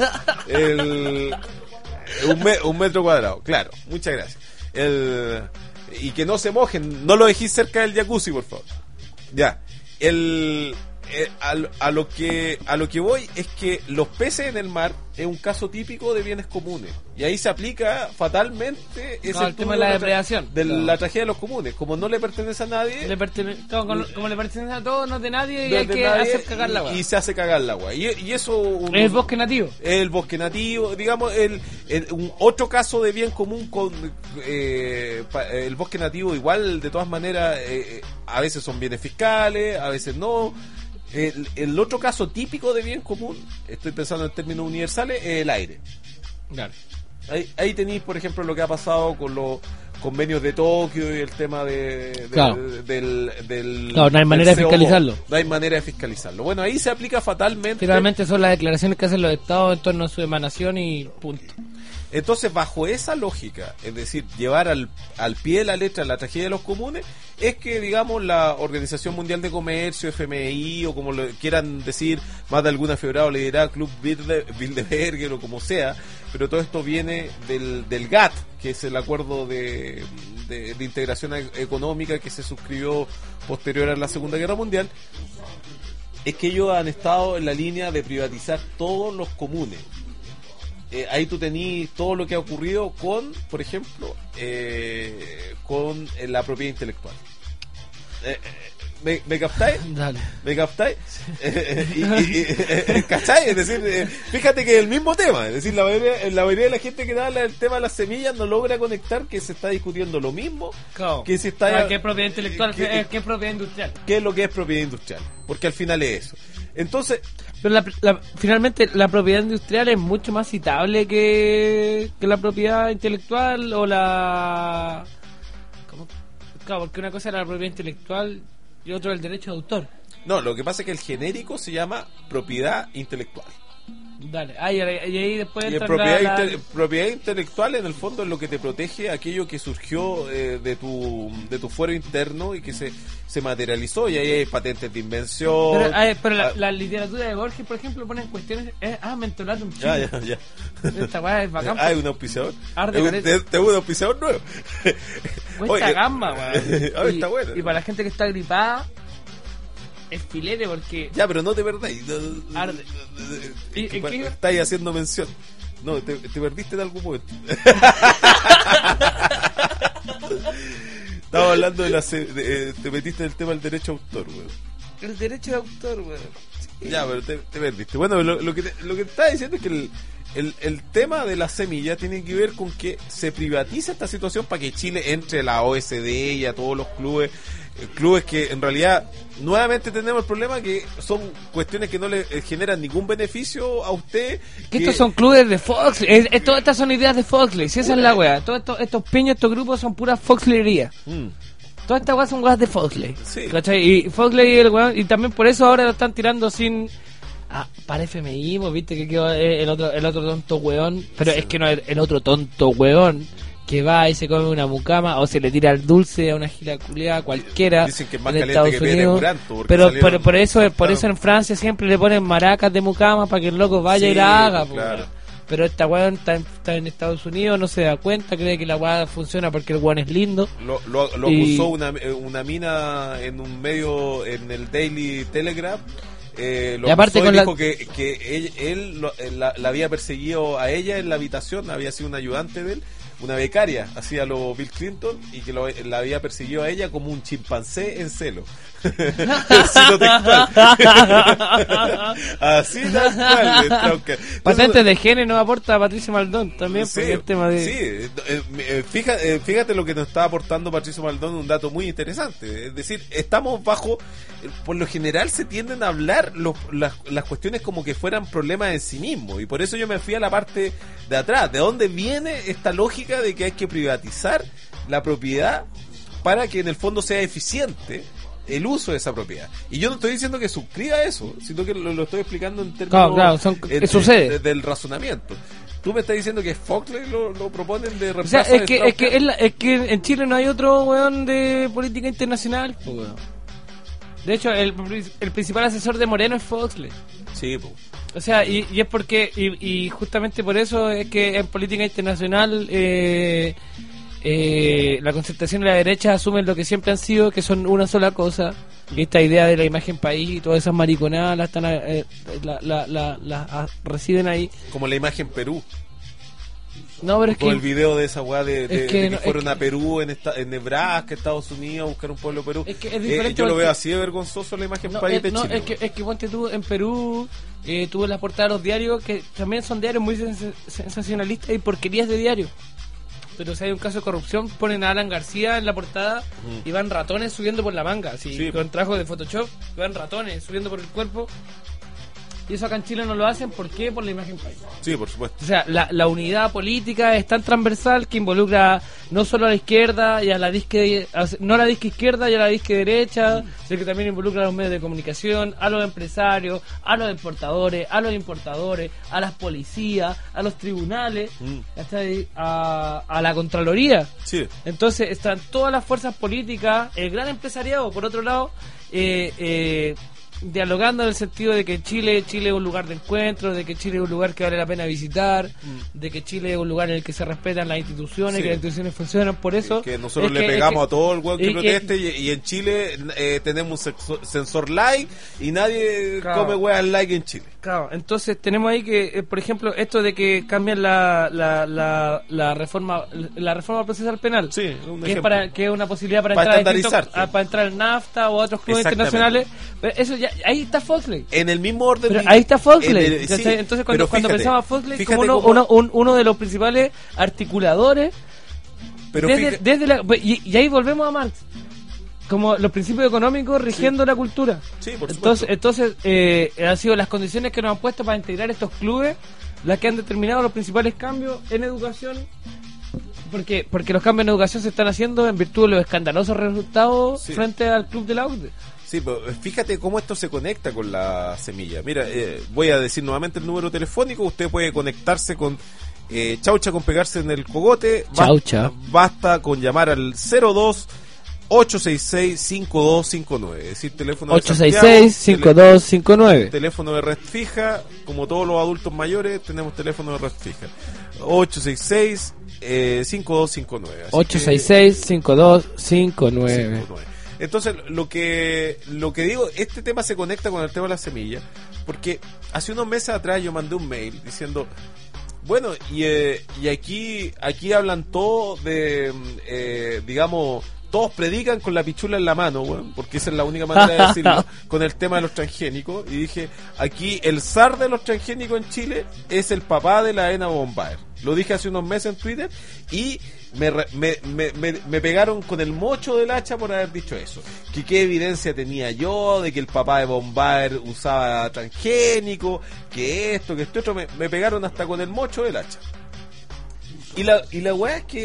el- un, me- un metro cuadrado, claro. Muchas gracias. El, y que no se mojen, no lo dejéis cerca del jacuzzi, por favor. Ya. El, eh, a, lo- a lo que a lo que voy es que los peces en el mar es un caso típico de bienes comunes y ahí se aplica fatalmente ese Claro, el tema de la tra- depredación. de Claro. la tragedia de los comunes. Como no le pertenece a nadie, Le pertene- claro, como, como le pertenece a todos, no es de nadie y no hay es de que nadie, hacer cagar la y, agua. y se hace cagar el agua. Y, y eso un- Es el bosque nativo. el bosque nativo, digamos, el, el- un otro caso de bien común con eh, pa- el bosque nativo, igual de todas maneras, eh, eh, a veces son bienes fiscales, a veces no. El, el otro caso típico de bien común, estoy pensando en términos universales, es el aire. Claro. Ahí, ahí tenéis, por ejemplo, lo que ha pasado con los convenios de Tokio y el tema de, de- Claro. del, del... Claro, no hay del manera de C O dos. fiscalizarlo. No hay manera de fiscalizarlo. Bueno, ahí se aplica fatalmente. Finalmente son las declaraciones que hacen los estados en torno a su emanación y punto. Entonces, bajo esa lógica, es decir, llevar al, al pie de la letra la tragedia de los comunes, es que, digamos, la Organización Mundial de Comercio, F M I, o como lo quieran decir, más de alguna febrado le dirá Club Bilde- Bilderberger o como sea, pero todo esto viene del, del G A T T, que es el acuerdo de, de, de integración e- económica que se suscribió posterior a la Segunda Guerra Mundial, es que ellos han estado en la línea de privatizar todos los comunes. Eh, ahí tú tenís todo lo que ha ocurrido con, por ejemplo, eh, con eh, la propiedad intelectual. Eh, eh, ¿me, ¿Me captáis? Dale. ¿Me captáis? Eh, y, y- y- eh, ¿Cachai? Es decir, eh, fíjate que es el mismo tema. Es decir, la mayoría, la mayoría de la gente que habla del tema de las semillas no logra conectar que se está discutiendo lo mismo Claro. que se está... Ah, ¿qué es propiedad intelectual? que- ¿Qué es, qué es propiedad industrial? ¿Qué es lo que es propiedad industrial? Porque al final es eso. Entonces, Pero la, la- finalmente la propiedad industrial es mucho más citable que, que la propiedad intelectual o la... ¿Cómo? Claro, porque una cosa era la propiedad intelectual y otro el derecho de autor. no, lo que pasa es que el genérico se llama propiedad intelectual. Dale, ah, y, y ahí después Y en entra propiedad, la- la- inte- propiedad intelectual en el fondo es lo que te protege aquello que surgió eh, de tu de tu fuero interno y que se, se materializó, y ahí hay patentes de invención. Pero, ah, pero la, Ah, la literatura de Borges, por ejemplo, pone en cuestiones... eh, ah, mentolatum chico. ya, ya, ya. Esta weá es bacán. Ah, ¿hay un auspiciador? Arde Es un- careta. te- Tengo un auspiciador nuevo. Cuesta Oye, gamba, weón. ah, y, está bueno. y para la gente que está gripada, es filete porque... Ya, pero no te perdáis. Arde. ¿Y- Que en pa- qué? Estáis haciendo mención. No, te, te perdiste en algún momento. Estaba hablando de la... se- de- eh, te metiste en el tema del derecho a autor, weón. El derecho de autor, weón. Ya, pero te, te perdiste. Bueno, lo, lo que te, lo que te estaba diciendo es que el, el, el tema de la semilla tiene que ver con que se privatiza esta situación para que Chile entre a la O E C D y a todos los clubes, eh, clubes que en realidad nuevamente tenemos el problema que son cuestiones que no le eh, generan ningún beneficio a usted. Que estos son clubes de Foxley. Es- es- todas estas son ideas de Foxley. Si esa es la weá. Todos estos, estos peños, estos grupos son puras Foxleyerías. Mm. Todas estas weas son weas de Foxley. Sí. ¿Cachai? Y Foxley el weón, y también por eso ahora lo están tirando sin. Ah, para F M I, viste que quedó el otro, el otro tonto weón. Pero Sí. es que no es el otro tonto weón que va y se come una mucama o se le tira el dulce a una gila culiada cualquiera. Dicen que es más en caliente Estados que piedra de Unidos. Curanto, porque Pero, salieron- pero por eso, por claro. eso en Francia siempre le ponen maracas de mucama para que el loco vaya Sí, y la haga. pues, po, claro. weón. Pero esta weón está en, está en Estados Unidos, no se da cuenta, cree que la weá funciona porque el weón es lindo. Lo, lo, lo Y- acusó una, eh, una mina en un medio, en el Daily Telegraph. Eh, lo Y aparte acusó y con la- dijo que, que él, él lo- eh, la, la había perseguido a ella en la habitación, había sido un ayudante de él, una becaria, hacía lo Bill Clinton, y que lo, la había perseguido a ella como un chimpancé en celo. Así lo textual. Así tal cual. Entonces, Patentes de genes nos aporta Patricio Maldón también, Sí, porque el tema de... sí, eh, eh, fíjate, eh, fíjate lo que nos está aportando Patricio Maldón, un dato muy interesante. Es decir, estamos bajo, eh, por lo general se tienden a hablar los- las, las cuestiones como que fueran problemas en sí mismos. Y por eso yo me fui a la parte de atrás. ¿De dónde viene esta lógica de que hay que privatizar la propiedad para que en el fondo sea eficiente el uso de esa propiedad? Y yo no estoy diciendo que suscriba eso, sino que lo, lo estoy explicando en términos Claro, claro, son- en- sucede. de- del razonamiento. Tú me estás diciendo que Foxley lo, lo proponen de O sea, reemplazo es de que, es, que Strauss-Kahn. es, la- es que en Chile no hay otro weón de política internacional, po, weón. De hecho, el, el principal asesor de Moreno es Foxley. Sí, po. O sea, y, y es porque, y, y justamente por eso es que en política internacional eh, eh, la concertación y la derecha asumen lo que siempre han sido, que son una sola cosa. Y esta idea de la imagen país y todas esas mariconadas la, están, eh, la, la, la, la- ah, residen ahí. Como la imagen Perú. No, pero es Todo que... el video de esa weá de, de- es que de que no- es fueron que- a Perú, en, esta, en Nebraska, Estados Unidos, a buscar un pueblo Perú. Es que es Eh, diferente yo lo porque- veo así de vergonzoso la imagen No, país es, de no, Chile. es que, es que ponte tú en Perú, eh, tuve la portada de los diarios que también son diarios muy sens- sensacionalistas y porquerías de diario. Pero si hay un caso de corrupción, ponen a Alan García en la portada Mm. y van ratones subiendo por la manga, así, Sí. con trajo de Photoshop, van ratones subiendo por el cuerpo. Y eso acá en Chile no lo hacen, ¿por qué? Por la imagen país. Sí, por supuesto. O sea, la, la unidad política es tan transversal que involucra no solo a la izquierda y a la disque, a- no a la disque izquierda y a la disque derecha, sino que también involucra a los medios de comunicación, a los empresarios, a los exportadores, a los importadores, a las policías, a los tribunales, Mm. ¿cachai? a, a la Contraloría. Sí. Entonces están todas las fuerzas políticas, el gran empresariado, por otro lado, eh, eh, dialogando en el sentido de que Chile Chile es un lugar de encuentro, de que Chile es un lugar que vale la pena visitar, de que Chile es un lugar en el que se respetan las instituciones, Sí. que las instituciones funcionan. Por eso Que nosotros es le que- es pegamos que- a todo el weón que y- y- proteste y, y en Chile eh, tenemos un sexo- sensor like y nadie Claro. come weas like en Chile. Claro, entonces tenemos ahí que, eh, por ejemplo, esto de que cambian la, la, la, la reforma la reforma procesal penal, Sí, un que es, ejemplo. para, que es una posibilidad para, Para entrar a distintos- estandarizarte. a- para entrar al NAFTA o a otros clubes Exactamente. internacionales. Pero eso ya, ahí está Foxley. En el mismo orden. Pero de- ahí está Foxley. en el- sí, ¿cachai? Entonces, cuando, pero cuando fíjate, pensaba Foxley fíjate como, uno, cómo- uno, un- uno de los principales articuladores, pero desde, fíjate- desde la, y, y ahí volvemos a Marx. Como los principios económicos rigiendo la cultura. Sí, por Entonces, supuesto. entonces eh, han sido las condiciones que nos han puesto para integrar estos clubes las que han determinado los principales cambios en educación. Porque, porque los cambios en educación se están haciendo en virtud de los escandalosos resultados Sí. frente al club de la U C D E. Sí, pero fíjate cómo esto se conecta con la semilla. Mira, eh, voy a decir nuevamente el número telefónico. Usted puede conectarse con eh, Chaucha con pegarse en el cogote. Basta- Chaucha. Basta con llamar al cero dos ocho seis seis cinco dos cinco nueve. Es decir, teléfono de ocho seis Santiago, seis cinco dos cinco nueve. teléfono de red fija. Como todos los adultos mayores, tenemos teléfono de red fija. ocho seis seis cinco dos cinco nueve. Así ocho seis que- seis cinco dos cinco nueve. cinco nueve. Entonces, lo que lo que digo, este tema se conecta con el tema de la semilla, porque hace unos meses atrás yo mandé un mail diciendo, bueno, y, eh, y aquí aquí hablan todo de, mm, eh, digamos, todos predican con la pichula en la mano, weón, porque esa es la única manera de decirlo, con el tema de los transgénicos, y dije, aquí el zar de los transgénicos en Chile es el papá de la Ena Bombaer. Lo dije hace unos meses en Twitter y me, re- me, me, me, me pegaron con el mocho del hacha por haber dicho eso. Que qué evidencia tenía yo de que el papá de Bombaer usaba transgénico, que esto, que esto otro. Me, me pegaron hasta con el mocho del hacha. Y la, y la weá es que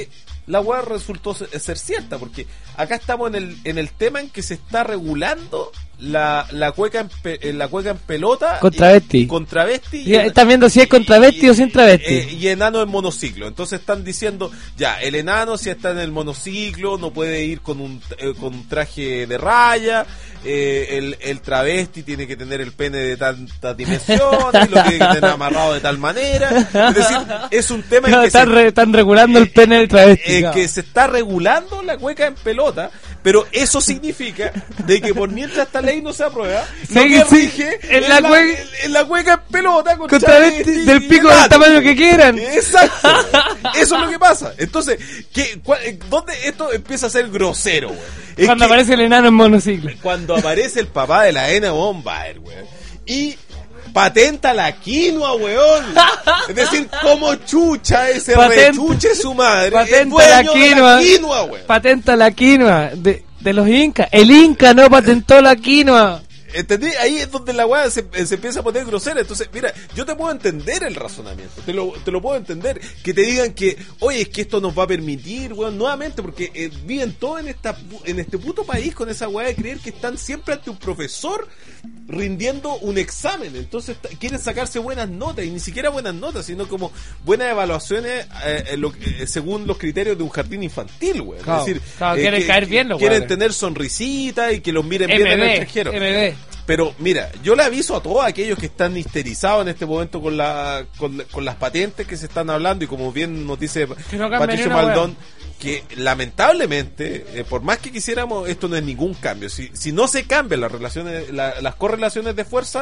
la weá resultó ser cierta, porque acá estamos en el en el tema en que se está regulando la la cueca en pe, la cueca en pelota con travesti, y, con travesti y, y están viendo si es con travesti y, o sin travesti eh, y enano en monociclo. Entonces están diciendo ya, el enano si está en el monociclo no puede ir con un eh, con un traje de raya, eh, el, el travesti tiene que tener el pene de tantas dimensiones, lo tiene que tener amarrado de tal manera. Es decir, es un tema no, en que están, se, re, están regulando eh, el pene del travesti, eh, no. que se está regulando la cueca en pelota, pero eso significa de que por mientras esta ley no se aprueba, sí, lo que sí, rige en es la, la, cueca, en la cueca en pelota con, con travesti del pico del tamaño que quieran. Exacto. Eso es lo que pasa. Entonces, ¿qué, cuál, ¿dónde esto empieza a ser grosero, güey? Cuando que, aparece el enano en monociclo. Cuando aparece el papá de la Ena Bombaer, güey. Y patenta la quinoa, weón. Es decir, como chucha ese patenta, rechuche su madre. Patenta la quinoa, la quinoa, weón. Patenta la quinoa de, de los incas. El inca no patentó la quinoa. ¿Entendí? Ahí es donde la weá se, se empieza a poner grosera. Entonces, mira, yo te puedo entender el razonamiento, te lo, te lo puedo entender. Que te digan que, oye, es que esto nos va a permitir, weón, nuevamente, porque eh, viven todos en esta en este puto país con esa weá de creer que están siempre ante un profesor rindiendo un examen. Entonces t- quieren sacarse buenas notas, y ni siquiera buenas notas, sino como buenas evaluaciones eh, lo, eh, según los criterios de un jardín infantil, weón. Claro, es decir, claro, eh, quieren que, caer bien, los quieren weones. tener sonrisitas y que los miren M B, bien en el extranjero. M B. Pero mira, yo le aviso a todos aquellos que están histerizados en este momento con la con, con las patentes que se están hablando, y como bien nos dice no Patricio Maldón, que lamentablemente, eh, por más que quisiéramos, esto no es ningún cambio. Si, si no se cambian las relaciones, la, las correlaciones de fuerza,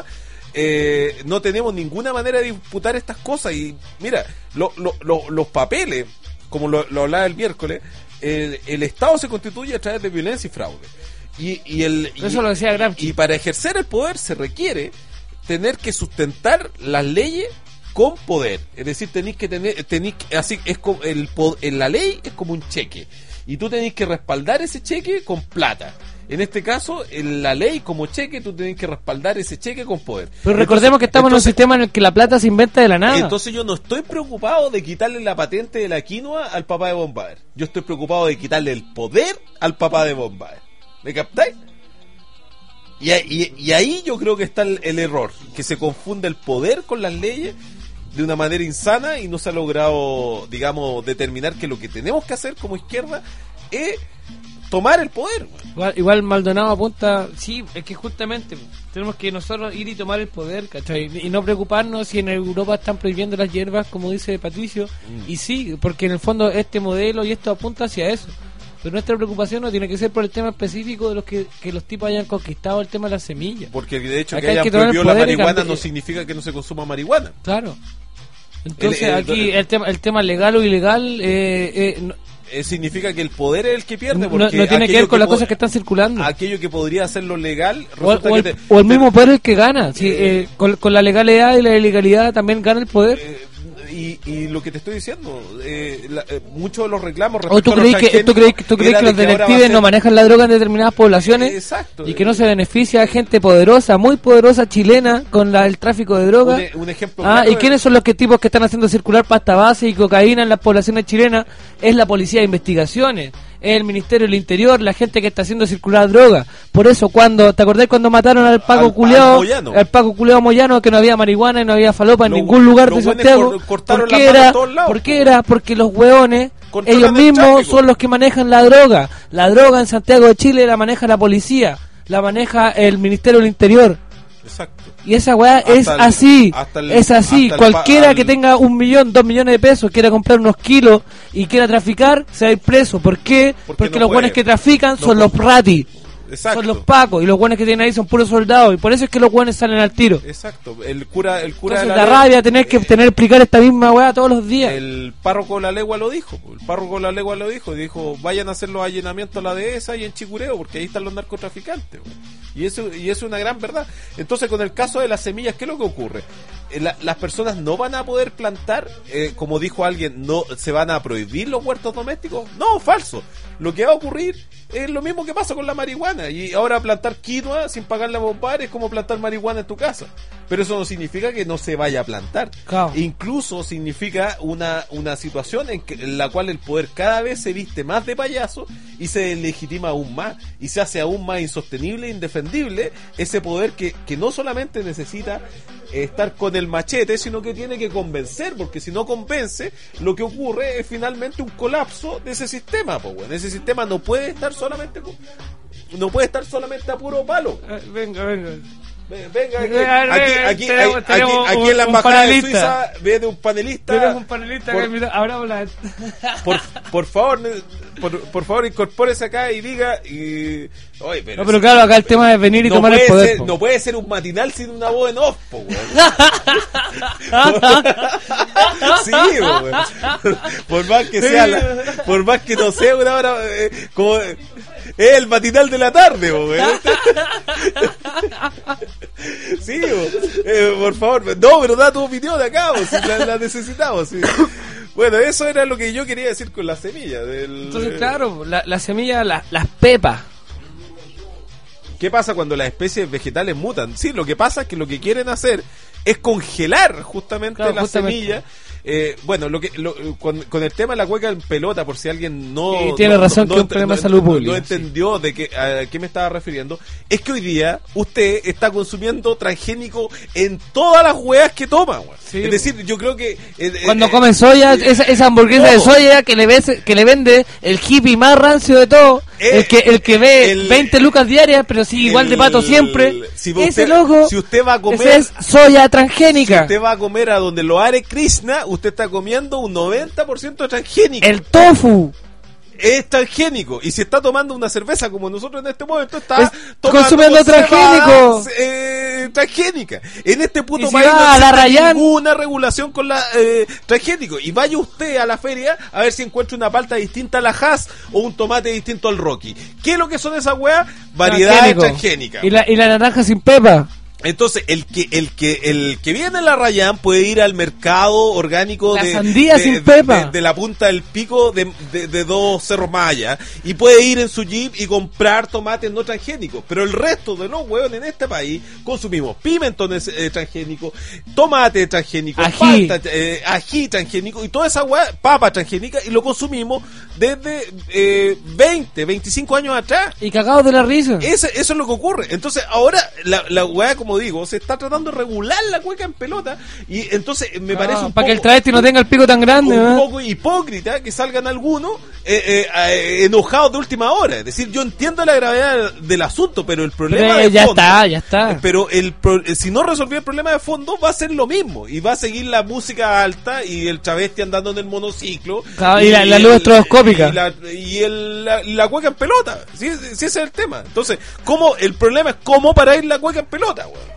eh, no tenemos ninguna manera de disputar estas cosas. Y mira, lo, lo, lo, los papeles, como lo, lo hablaba el miércoles, el, el Estado se constituye a través de violencia y fraude. Y, y el y, eso lo decía Gramsci. Y para ejercer el poder se requiere tener que sustentar las leyes con poder. Es decir, tenéis que tener, tenéis así es como el en la ley es como un cheque, y tú tenés que respaldar ese cheque con plata. En este caso, en la ley como cheque, tú tenés que respaldar ese cheque con poder. Pero entonces, recordemos que estamos entonces, en un sistema en el que la plata se inventa de la nada. Entonces yo no estoy preocupado de quitarle la patente de la quinoa al papá de Bombaer. Yo estoy preocupado de quitarle el poder al papá de Bombaer. ¿Me captáis? Y, y, y ahí yo creo que está el, el error, que se confunde el poder con las leyes de una manera insana, y no se ha logrado, digamos, determinar que lo que tenemos que hacer como izquierda es tomar el poder. Igual, igual Maldonado apunta, sí, es que justamente tenemos que nosotros ir y tomar el poder, ¿cachai? Y no preocuparnos si en Europa están prohibiendo las hierbas, como dice Patricio, mm. y sí, porque en el fondo este modelo y esto apunta hacia eso. Pero nuestra preocupación no tiene que ser por el tema específico de los que, que los tipos hayan conquistado el tema de las semillas. Porque de hecho acá que hayan que prohibido la marihuana cambiar, no significa que no se consuma marihuana. Claro. Entonces el, el, aquí el, el tema el tema legal o ilegal eh, eh, no, eh, significa que el poder es el que pierde. Porque no, no tiene que ver con que las po- cosas que están circulando. Aquello que podría hacerlo legal o, o, el, que te, o el mismo te, poder el que gana. Sí, eh, eh, con, con la legalidad y la ilegalidad también gana el poder. Eh, Y, y lo que te estoy diciendo, eh, la, eh, muchos de los reclamos ¿O tú crees que, tú crees, tú crees que los detectives ser... no manejan la droga en determinadas poblaciones? Eh, exacto. Y que no se beneficia a gente poderosa, muy poderosa chilena con la, el tráfico de droga. Un, un ejemplo ah, claro ¿y quiénes son los que tipos que están haciendo circular pasta base y cocaína en las poblaciones chilenas? Es la policía de investigaciones, es el Ministerio del Interior, la gente que está haciendo circular droga. Por eso cuando, ¿te acordás cuando mataron al Paco Culeado? Al Paco Culeado Moyano, que no había marihuana y no había falopa en lo, ningún lugar de Santiago. Cor, ¿Por qué era? ¿Por qué era? Porque los hueones, ellos mismos son los que manejan la droga. La droga en Santiago de Chile la maneja la policía, la maneja el Ministerio del Interior. Exacto. Y esa weá es el, así, el, es así. Cualquiera el, que tenga un millón, dos millones de pesos, quiera comprar unos kilos y quiera traficar, se va a ir preso. ¿Por qué? Porque, Porque no los buenos que trafican no son puede. los ratis. Exacto. Son los pacos, y los buenos que tienen ahí son puros soldados, y por eso es que los buenos salen al tiro. Exacto. El cura, el cura Entonces, de la, la rabia tener que eh, tener explicar esta misma weá todos los días. El párroco de la legua lo dijo, el párroco de la legua lo dijo, dijo, vayan a hacer los allanamientos a la dehesa y en Chicureo, porque ahí están los narcotraficantes. Wey. Y eso, y eso es una gran verdad. Entonces, con el caso de las semillas, ¿qué es lo que ocurre? Eh, la, las personas no van a poder plantar, eh, como dijo alguien, no se van a prohibir los huertos domésticos. No, falso. Lo que va a ocurrir es lo mismo que pasa con la marihuana. Y ahora plantar quinoa sin pagar la bombar es como plantar marihuana en tu casa. pero eso no significa que no se vaya a plantar. Claro. Incluso significa una, una situación en, que, en la cual el poder cada vez se viste más de payaso y se legitima aún más y se hace aún más insostenible e indefendible ese poder que, que no solamente necesita estar con el machete, sino que tiene que convencer, porque si no convence, lo que ocurre es finalmente un colapso de ese sistema, pues, bueno. Ese sistema no puede estar solamente con, no puede estar solamente a puro palo. Eh, venga, venga. Venga, aquí, Venga, aquí, venga, aquí, tenemos- aquí- tenemos aquí un- en la un embajada de panelista. Suiza viene un panelista. Tenemos un panelista por, que invita- abramos la... por, por favor, ne- por, por favor, incorpórese acá y diga. Y, oye, pero No, pero si- claro, acá el tema es venir y no tomar el puede poder. ser- po. no puede ser un matinal sin una voz en off, po, weón. Sí, po, weón. Por más que sea la- por más que no sea una hora, eh, como eh, es el matinal de la tarde, po, weón. Sí, po. Eh, por favor, no, pero da tu opinión acá, po, si la, la necesitamos, sí. Bueno, eso era lo que yo quería decir con la semilla del, Entonces, claro, la, la semilla, la- las pepas. ¿Qué pasa cuando las especies vegetales mutan? Sí, lo que pasa es que lo que quieren hacer es congelar justamente Claro, la justamente. semilla. Eh, bueno, lo que lo- con, con el tema de la cueca en pelota, por si alguien no... Y tiene no- razón no- que es un no- problema de no- salud no- pública, No entendió de que, a qué me estaba refiriendo. Es que hoy día usted está consumiendo transgénico en todas las hueas que toma, weón. Sí, es decir, yo creo que... eh, Cuando eh, comen soya, esa, esa hamburguesa de todo. soya que le, ves, que le vende el hippie más rancio de todo, Eh, el que el que ve el- veinte lucas diarias, pero sigue igual de el- pato siempre, si ese usted- loco, si usted va a comer- ese es soya Si transgénica. usted va a comer a donde lo Hare Krishna, usted está comiendo un noventa por ciento transgénico. El tofu. Es transgénico. Y si está tomando una cerveza como nosotros en este momento, está Es tomando consumiendo cebada, transgénico. eh, transgénica. En este puto Y si país va no a la existe Rayán- ninguna regulación con la eh, transgénico. Y vaya usted a la feria a ver si encuentra una palta distinta a la Hass o un tomate distinto al Rocky. ¿Qué es lo que son esas weas? Variedades Transgénico. transgénicas. Y la, y la naranja sin pepa. Entonces, el que el que el que viene en la Rayán puede ir al mercado orgánico La de, sandía de, sin de- pepa. de- de la punta del pico de, de- de dos cerros más allá, y puede ir en su jeep y comprar tomates no transgénicos. Pero el resto de los huevos en este país consumimos pimentones eh, transgénicos, tomate transgénico, Ají. palta, eh, ají transgénico y toda esa hueá, papa transgénica, y lo consumimos desde eh, veinte, veinticinco años atrás. Y cagados de la risa. Ese- eso es lo que ocurre. Entonces, ahora la, la weá, como digo, se está tratando de regular la cueca en pelota. Y entonces me parece un para poco, que el travesti no tenga el pico tan grande, un ¿eh? poco hipócrita que salgan algunos eh, eh, eh, enojados de última hora. Es decir, yo entiendo la gravedad del asunto, pero el problema Pero de ya fondo- está, ya está. Pero el pro- si no resolvió el problema de fondo, va a ser lo mismo. Y va a seguir la música alta y el travesti andando en el monociclo. Claro, y la- la luz el- estroboscópica. Y la, y el- la, la cueca en pelota. Sí, sí, ese es el tema. Entonces, ¿cómo? El problema es cómo parar la cueca en pelota, weón.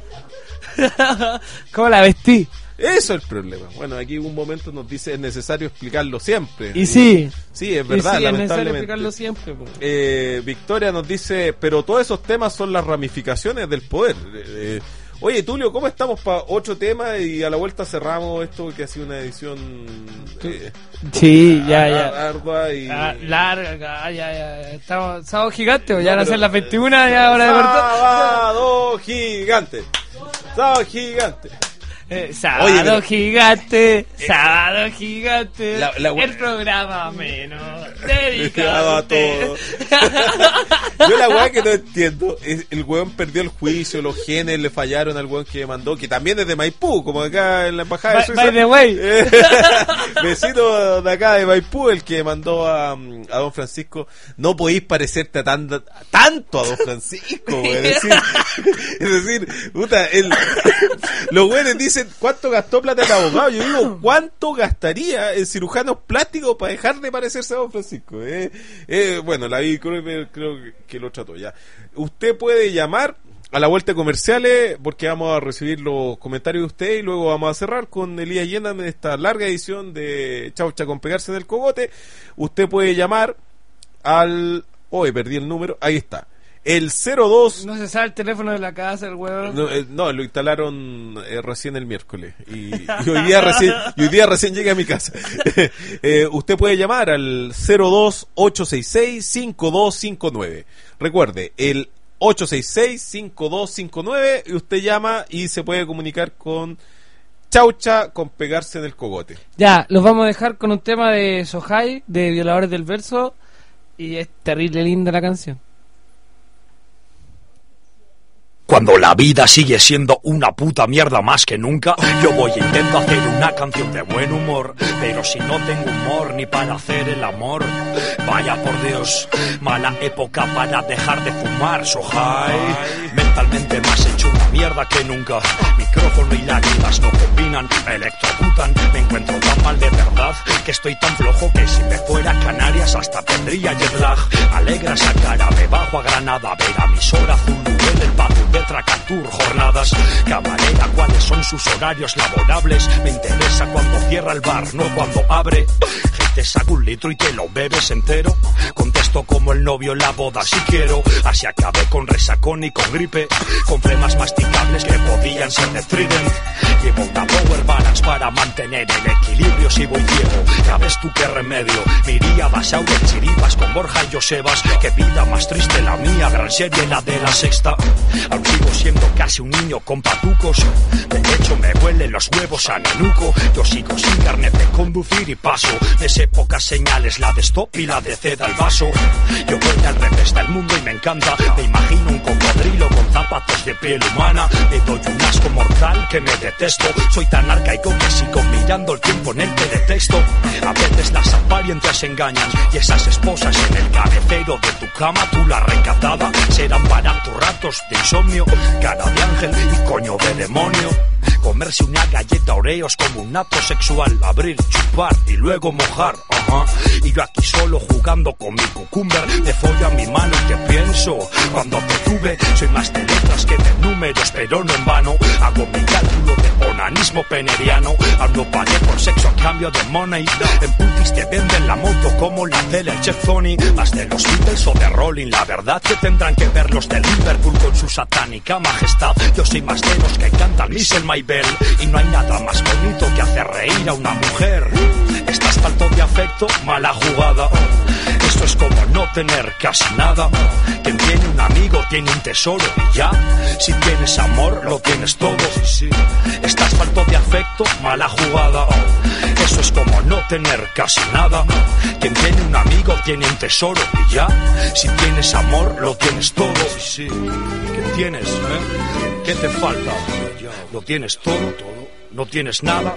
¿Cómo la vestí? Eso es el problema. Bueno, aquí un momento nos dice es necesario explicarlo siempre. Y sí. Sí, es Y verdad, sí, es necesario lamentablemente. explicarlo siempre. po. Eh, Victoria nos dice, pero todos esos temas son las ramificaciones del poder. Eh, eh, oye, Tulio, ¿cómo estamos para otro tema? Y a la vuelta cerramos esto que ha sido una edición eh, Sí, ya, ar- ya. ardua y... Ah, larga, ya, ya, ya. Estamos, sábado gigante, o ya No, van a pero- ser las veintiuna, ya hora de verdad. Sábado gigante. Sábado gigante. Eh, sábado Oye, pero- gigante, sábado gigante, La- la- el programa menos Dedicado dedicado a a usted. todo. Yo la weá que no entiendo es el weón perdió el juicio, los genes le fallaron al weón que mandó, que también es de Maipú, como acá en la embajada de By- Suiza. by the way. Eh, vecino de acá de Maipú, el que mandó a, a don Francisco. No podéis parecerte a tan, a tanto a don Francisco, weón. Es decir, es decir, puta, el, los weones dicen cuánto gastó plata el abogado. Yo digo, ¿cuánto gastaría el cirujano plástico para dejar de parecerse a don Francisco? Eh, eh, bueno, la vi, creo, creo que lo trató ya. Usted puede llamar a la vuelta de comerciales porque vamos a recibir los comentarios de usted y luego vamos a cerrar con Elías Llena de esta larga edición de Chaucha con pegarse en el cogote. Usted puede llamar al... Hoy perdí el número, ahí está. El cero dos... No se sabe el teléfono de la casa, el huevo. No, eh, no, lo instalaron eh, recién el miércoles y, y hoy día recién y hoy día recién llegué a mi casa. Eh, usted puede llamar al cero dos ocho seis seis cinco dos cinco nueve. Recuerde, el ocho seis seis, cinco dos cinco nueve y usted llama y se puede comunicar con Chaucha con pegarse del cogote. Ya, los vamos a dejar con un tema de Sohai, de Violadores del Verso, y es terrible linda la canción. Cuando la vida sigue siendo una puta mierda más que nunca, yo voy e intento hacer una canción de buen humor. Pero si no tengo humor ni para hacer el amor, vaya por Dios, mala época para dejar de fumar. So high, mentalmente más hecho una mierda que nunca. Micrófono y lágrimas no combinan, me electrocutan. Me encuentro tan mal de verdad que estoy tan flojo que si me fuera a Canarias hasta tendría jet lag. Alegra esa cara, me bajo a Granada a ver a mi sol azul en el patio de Tracatur, jornadas. Camarera, ¿cuáles son sus horarios laborables? Me interesa cuando cierra el bar, no cuando abre. Te saco un litro y te lo bebes entero. Contesto como el novio en la boda si quiero. Así acabé con resacón y con gripe, con flemas masticables que podían ser de Trident. Llevo una power balance para mantener el equilibrio si voy ciego. Ya ves tú qué remedio. Miría Basauri, Chiripas con Borja y Josebas. Qué vida más triste la mía, gran serie la de la Sexta. Aún sigo siendo casi un niño con patucos. De hecho me huelen los huevos a nenuco. Yo sigo sin carnet de conducir y paso. Me sé pocas señales, la de stop y la de ceda al vaso. Yo voy al revés del mundo y me encanta. Me imagino un cocodrilo con zapatos de piel humana. Me doy un asco mortal que me detesto. Soy tan arcaico que sigo mirando el tiempo en el teletexto. A veces las apariencias engañan y esas esposas en el cabecero de tu cama, tú la recatada, serán para tus ratos de insomnio. Cara de ángel y coño de demonio. Comerse una galleta Oreos como un acto sexual. Abrir, chupar y luego mojar. Ajá. Y yo aquí solo jugando con mi cucumber. Me follo a mi mano y te pienso cuando te tuve. Soy más de letras que de números, pero no en vano. Hago mi cálculo de onanismo peneriano. Aún no pagué por sexo a cambio de money. En putis te venden la moto como la tele el Chef Tony. Más de los Beatles o de Rolling. La verdad que tendrán que ver los de Liverpool con su satánica majestad. Yo soy más de los que cantan Listen My Bell. Y no hay nada más bonito que hacer reír a una mujer. Estás falto de afecto, mala jugada. Esto es como no tener casi nada. Quien tiene un amigo tiene un tesoro y ya. Si tienes amor lo tienes todo. Estás falto de afecto, mala jugada. Eso es como no tener casi nada. Quien tiene un amigo tiene un tesoro y ya. Si tienes amor lo tienes todo. ¿Qué tienes? ¿Eh? ¿Qué te falta? Lo tienes todo, no tienes nada.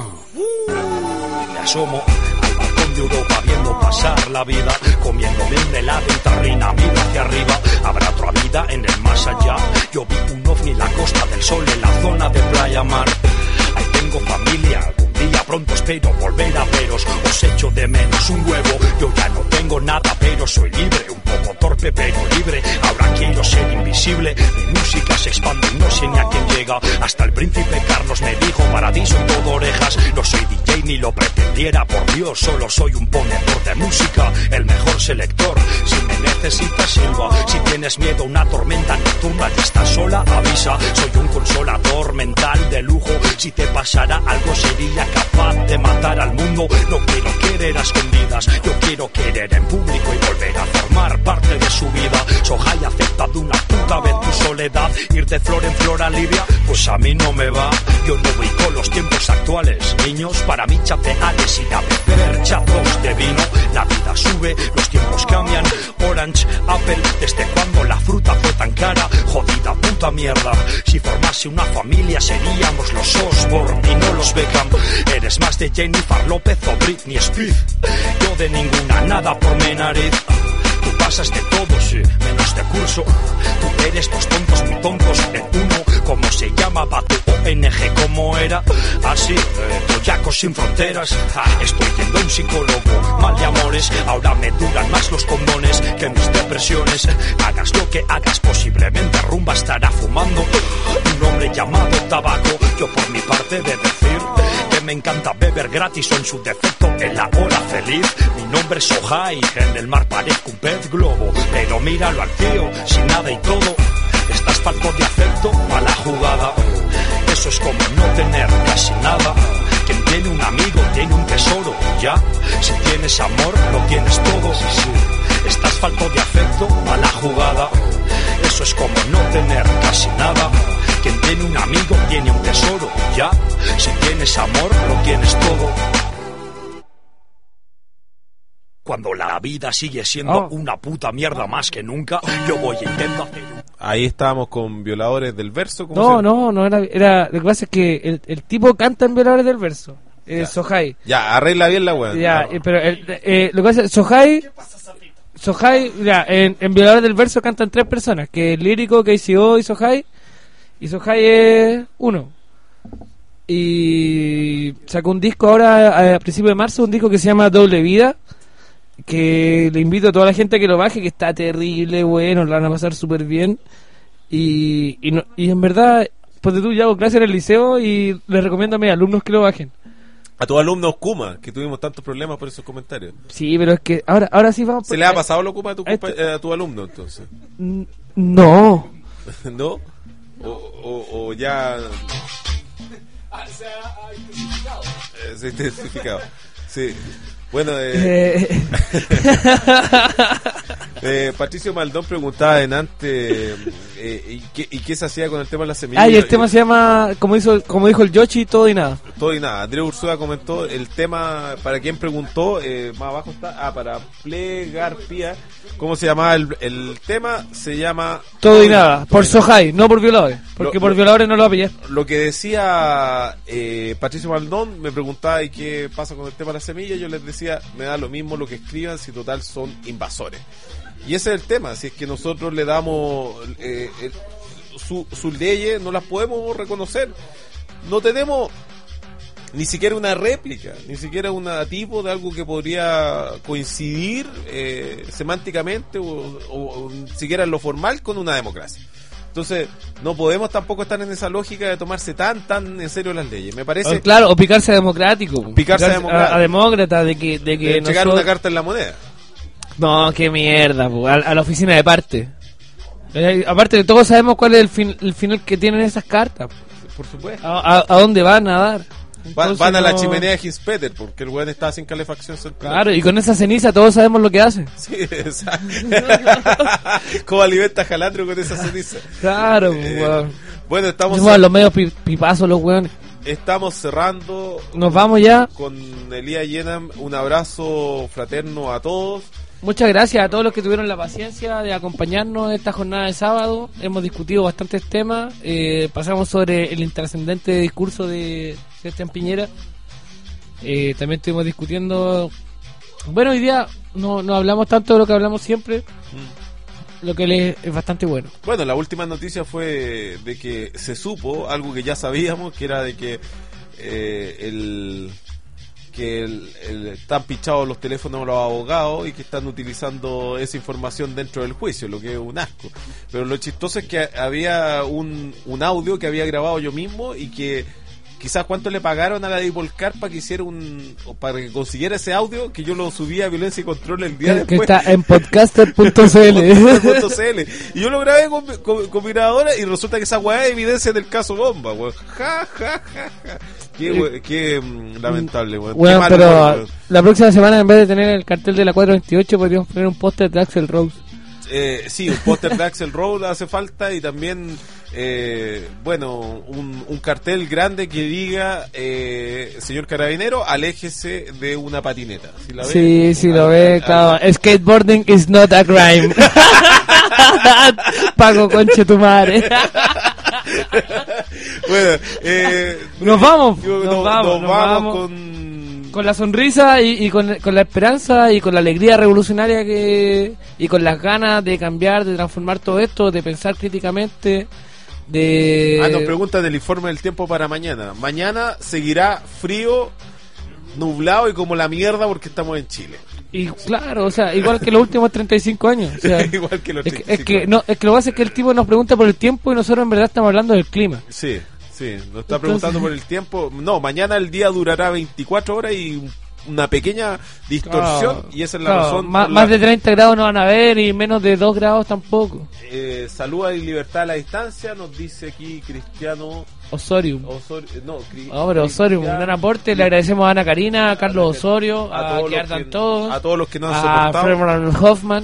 Me asomo al balcón de Europa viendo pasar la vida, comiéndome un helado en tarrina, miro hacia arriba. Habrá otra vida en el más allá. Yo vi un ovni en la Costa del Sol, en la zona de Playa Mar. Ahí tengo familia, algún día pronto espero volver a veros. Os echo de menos un huevo, yo ya no tengo nada, pero soy libre, un poco torpe pero libre. Ahora quiero ser invisible, mi música se expande y no sé ni a quién llega. Hasta el príncipe Carlos me dijo paradiso y todo orejas. No soy D J ni lo pretendiera, por Dios, solo soy un ponedor de música, el mejor selector. Si me necesitas silba, si tienes miedo a una tormenta nocturna y estás sola avisa. Soy un consolador mental de lujo, si te pasara algo sería capaz de matar al mundo. No quiero querer a escondidas, yo quiero querer en público y volver a formar parte de su vida. Sohai acepta de una puta vez tu soledad, ir de flor en flor alivia, pues a mí no me va. Yo no voy con los tiempos actuales, niños, para mí chateales ir a beber chazos de vino. La vida sube, los tiempos cambian, Orange, Apple, desde cuando la fruta fue tan cara. Jodida puta mierda, si formase una familia seríamos los Osborne y no los Beckham. Eres más de Jennifer López o Britney Spears, yo de ninguna, nada por mi nariz. Tú pasas de todo, sí, menos de curso. Tú eres dos tontos muy tontos en uno. ¿Cómo se llamaba tu O N G? ¿Cómo era? Así, eh, Toyacos sin fronteras. Ah, estoy yendo a un psicólogo, mal de amores. Ahora me duran más los condones que mis depresiones. Hagas lo que hagas, posiblemente Rumba estará fumando un hombre llamado tabaco. Yo por mi parte de decir que me encanta beber gratis o en su defecto en la hora feliz. Mi nombre es Sohai, en el mar parezco un pez globo, pero míralo al tío, sin nada y todo. Estás falto de afecto, mala jugada. Eso es como no tener casi nada. Quien tiene un amigo tiene un tesoro, ya. Si tienes amor, lo tienes todo. Estás falto de afecto, mala jugada. Eso Eso es como no tener casi nada. Quien tiene un amigo tiene un tesoro, ya. Si tienes amor, lo tienes todo. Cuando la vida sigue siendo Oh. una puta mierda más que nunca, yo voy e intento hacer un... Ahí estábamos con Violadores del Verso. ¿cómo No, se- no, no era, era. Lo que pasa es que el, el tipo canta en Violadores del Verso. Eh, Sohai. Ya, arregla bien la weá. Ya, eh, pero el- eh, lo que pasa es Sohai. Sohai, ya, en, en Violadores del Verso cantan tres personas: que es Lírico, K C O y Sohai. Y Sohai es uno. Y sacó un disco ahora a, a principios de marzo, un disco que se llama Doble Vida. Que le invito a toda la gente a que lo baje, que está terrible, bueno, lo van a pasar súper bien. Y, y, no- y en verdad, pues tú ya hago clase en el liceo y les recomiendo a mis alumnos que lo bajen. A tus alumnos Kuma, que tuvimos tantos problemas por esos comentarios. Sí, pero es que ahora ahora sí vamos... ¿Se le ha pasado lo Kuma a tu, Esto- compa- eh, a tu alumno entonces? N- No. ¿No? O, o, o ya... Eh, se ha intensificado. Sí. Bueno, eh, Eh, eh, Patricio Maldón preguntaba adelante eh, ¿y, qué, ¿y qué se hacía con el tema de la semilla? ah, y el tema se llama, como hizo como dijo el Yoshi, Todo y Nada. Todo y nada. Andrés Ursúa comentó el tema, para quien preguntó, eh, más abajo está, ah, para Plegarpía, ¿cómo se llamaba el, el tema? Se llama... Todo y Nada, por Todo y Nada. Sohai, no por Violadores. Porque Lo- por lo- Violadores no lo va a pillar. Lo que decía eh, Patricio Maldón, me preguntaba ¿y qué pasa con el tema de la semilla? Yo les decía, me da lo mismo lo que escriban si total son invasores. Y ese es el tema, si es que nosotros le damos eh, el- su- sus leyes, no las podemos reconocer. No tenemos ni siquiera una réplica, ni siquiera un tipo de algo que podría coincidir eh, semánticamente o, o, o ni siquiera en lo formal con una democracia. Entonces, no podemos tampoco estar en esa lógica de tomarse tan, tan en serio las leyes. Me parece O, claro, o picarse a democrático. Picarse a democrático. A, a demócrata, de que, de que de llegar nosotros- una carta en la moneda. No, qué mierda, po, a, a la oficina de parte. Eh, aparte, todos sabemos cuál es el, fin, el final que tienen esas cartas. Por supuesto. A, a- a dónde van a dar. Va- Entonces, van a la no- chimenea de Hinspeter porque el weón está sin calefacción central. Claro, y con esa ceniza todos sabemos lo que hacen. Sí, exacto. ¿Cómo alimenta Jalandro con esa ceniza? Claro, Eh, weón. Bueno, estamos, Somos los medios pi- pipazos los weones. estamos cerrando. Nos vamos ya. Con Elías Yenam. Un abrazo fraterno a todos. Muchas gracias a todos los que tuvieron la paciencia de acompañarnos en esta jornada de sábado. Hemos discutido bastantes temas. Eh, pasamos sobre el intrascendente discurso de Sebastián Piñera. Eh, también estuvimos discutiendo. Bueno, hoy día no, no hablamos tanto de lo que hablamos siempre. Lo que le- es bastante bueno. Bueno, la última noticia fue de que se supo algo que ya sabíamos, que era de que eh, el que el, el- están pichados los teléfonos de los abogados y que están utilizando esa información dentro del juicio, lo que es un asco. Pero lo chistoso es que había un, un audio que había grabado yo mismo y que quizás cuánto le pagaron a la Dipolcar para que hiciera un o para que consiguiera ese audio, que yo lo subí a Violencia y Control el día Que, que después. está en podcaster punto c l. Punto C L. Y yo lo grabé con, con, con mi grabadora y resulta que esa weá es evidencia del caso bomba, weón. Ja, ja, ja, ja. Qué, we- qué mm, lamentable, weón. Qué Bueno, mal pero humor, weón. la próxima semana, en vez de tener el cartel de la cuatro veintiocho, podríamos poner un póster de Axel Rose. Eh, sí, un póster de Axel Rose hace falta y también, eh, bueno, un, un cartel grande que diga, eh, señor carabinero, aléjese de una patineta. ¿Sí la ve? Sí, sí, lo Al- ve, al- claro. Skateboarding is not a crime. Pago conche tu madre. Bueno, eh, Nos vamos, yo- nos no- vamos, nos nos vamos vamos. con... Con la sonrisa y, y con, con la esperanza y con la alegría revolucionaria que y con las ganas de cambiar, de transformar todo esto, de pensar críticamente, de... Ah, nos preguntan del informe del tiempo para mañana. Mañana seguirá frío, nublado y como la mierda porque estamos en Chile. Y claro, o sea, igual que los últimos treinta y cinco años. O sea, Igual que los es, que, treinta y es cinco que años. no, es que lo que pasa es que el tipo nos pregunta por el tiempo y nosotros en verdad estamos hablando del clima. Sí, sí, nos está Entonces- preguntando por el tiempo. No, mañana el día durará veinticuatro horas y un- una pequeña distorsión Claro, y esa es la claro, razón. Más, por más la- de treinta grados no van a ver y menos de dos grados tampoco. Eh, saluda y libertad a la distancia, nos dice aquí Cristiano Osorio. Osorio. No, Cri- Hombre, Osorio, un gran aporte. Le agradecemos a Ana Karina, a Carlos Osorio, a, todos que los ardan que- todos, a todos los que nos han a soportado. Freeman Hoffman.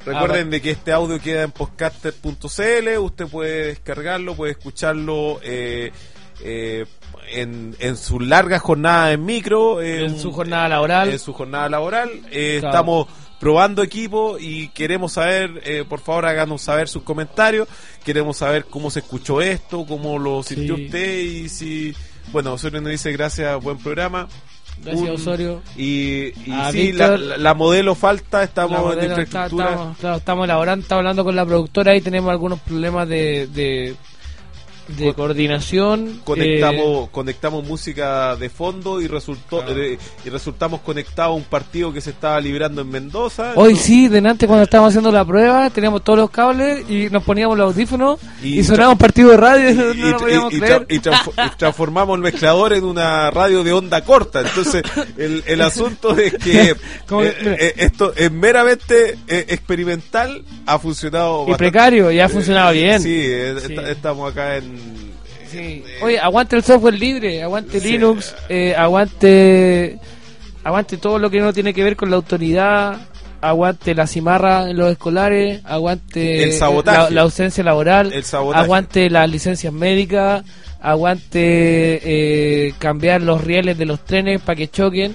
Recuerden de que este audio queda en podcaster punto c l, usted puede descargarlo, puede escucharlo eh, eh, en, en su larga jornada en micro, eh, en su jornada laboral. En su jornada laboral. Eh, Claro. Estamos probando equipo y queremos saber, eh, por favor háganos saber sus comentarios, queremos saber cómo se escuchó esto, cómo lo sintió Sí. usted y si, bueno, Osorio nos dice gracias, buen programa. Gracias, Un- Osorio. Y, y A sí, la, Víctor. la- la modelo falta, estamos La en modelo está- infraestructura. estamos, claro, estamos elaborando, estamos hablando con la productora y tenemos algunos problemas de, de, de Con- coordinación. Conectamos, eh, conectamos música de fondo y resultó Claro. eh, y resultamos conectados a un partido que se estaba librando en Mendoza. Hoy Entonces- sí, delante cuando estábamos haciendo la prueba, teníamos todos los cables y nos poníamos los audífonos Y y, sonábamos partido de radio y no y, lo podíamos y- y creer. tra- y transfo- y transformamos el mezclador en una radio de onda corta. Entonces, el, el asunto es que Como que, eh, mira. eh, esto es meramente eh, experimental, ha funcionado Y bastante- precario, y ha funcionado bien. Sí, eh, Sí. est- estamos acá en. Sí. Oye, aguante el software libre, aguante Linux, eh, aguante aguante todo lo que no tiene que ver con la autoridad, aguante la cimarra en los escolares, aguante El sabotaje. la, la ausencia laboral, El sabotaje. aguante las licencias médicas, aguante eh, cambiar los rieles de los trenes para que choquen.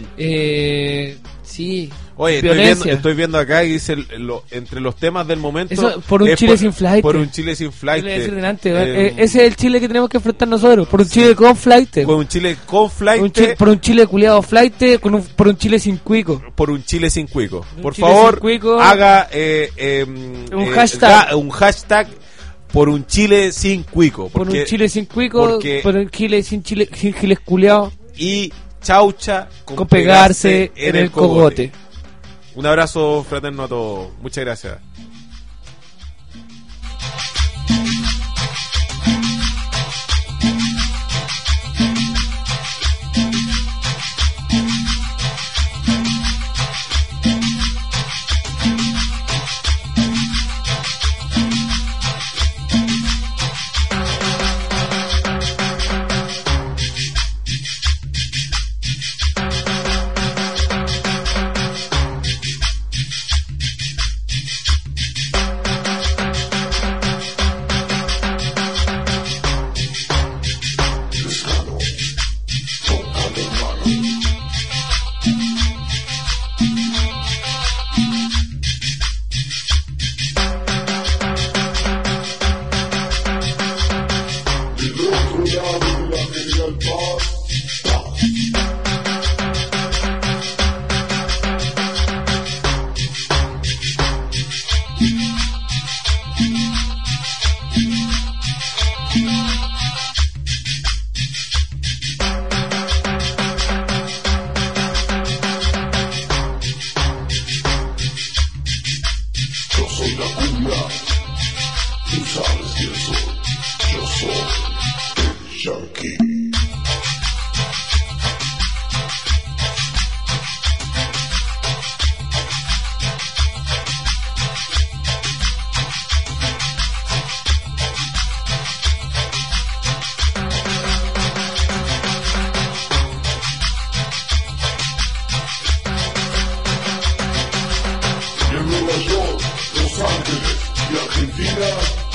Eh, sí. Oye, estoy viendo, violencia. estoy viendo acá y dice el- lo- entre los temas del momento. Eso, por un es Chile sin flight. Por un Chile sin Yo flight. le iba a decir delante, eh, eh, ese es el Chile que tenemos que enfrentar nosotros, por un Chile con flight. Por un Chile con flight. Un Chile- por un Chile culiado flight, con un, por un Chile sin cuico. Por un Chile sin cuico. Un Por Chile favor, sin cuico. haga eh, eh, Un eh, hashtag. ga- un hashtag por un Chile sin cuico. Por porque- un Chile sin cuico, porque- por un Chile sin Chile sin giles culiados, y chaucha con, con pegarse en el cogote. Un abrazo fraterno a todos. Muchas gracias. Yo soy la cumbia, tú sabes quién soy. Yo soy el Yankee. Y en Nueva York, Los Ángeles y Argentina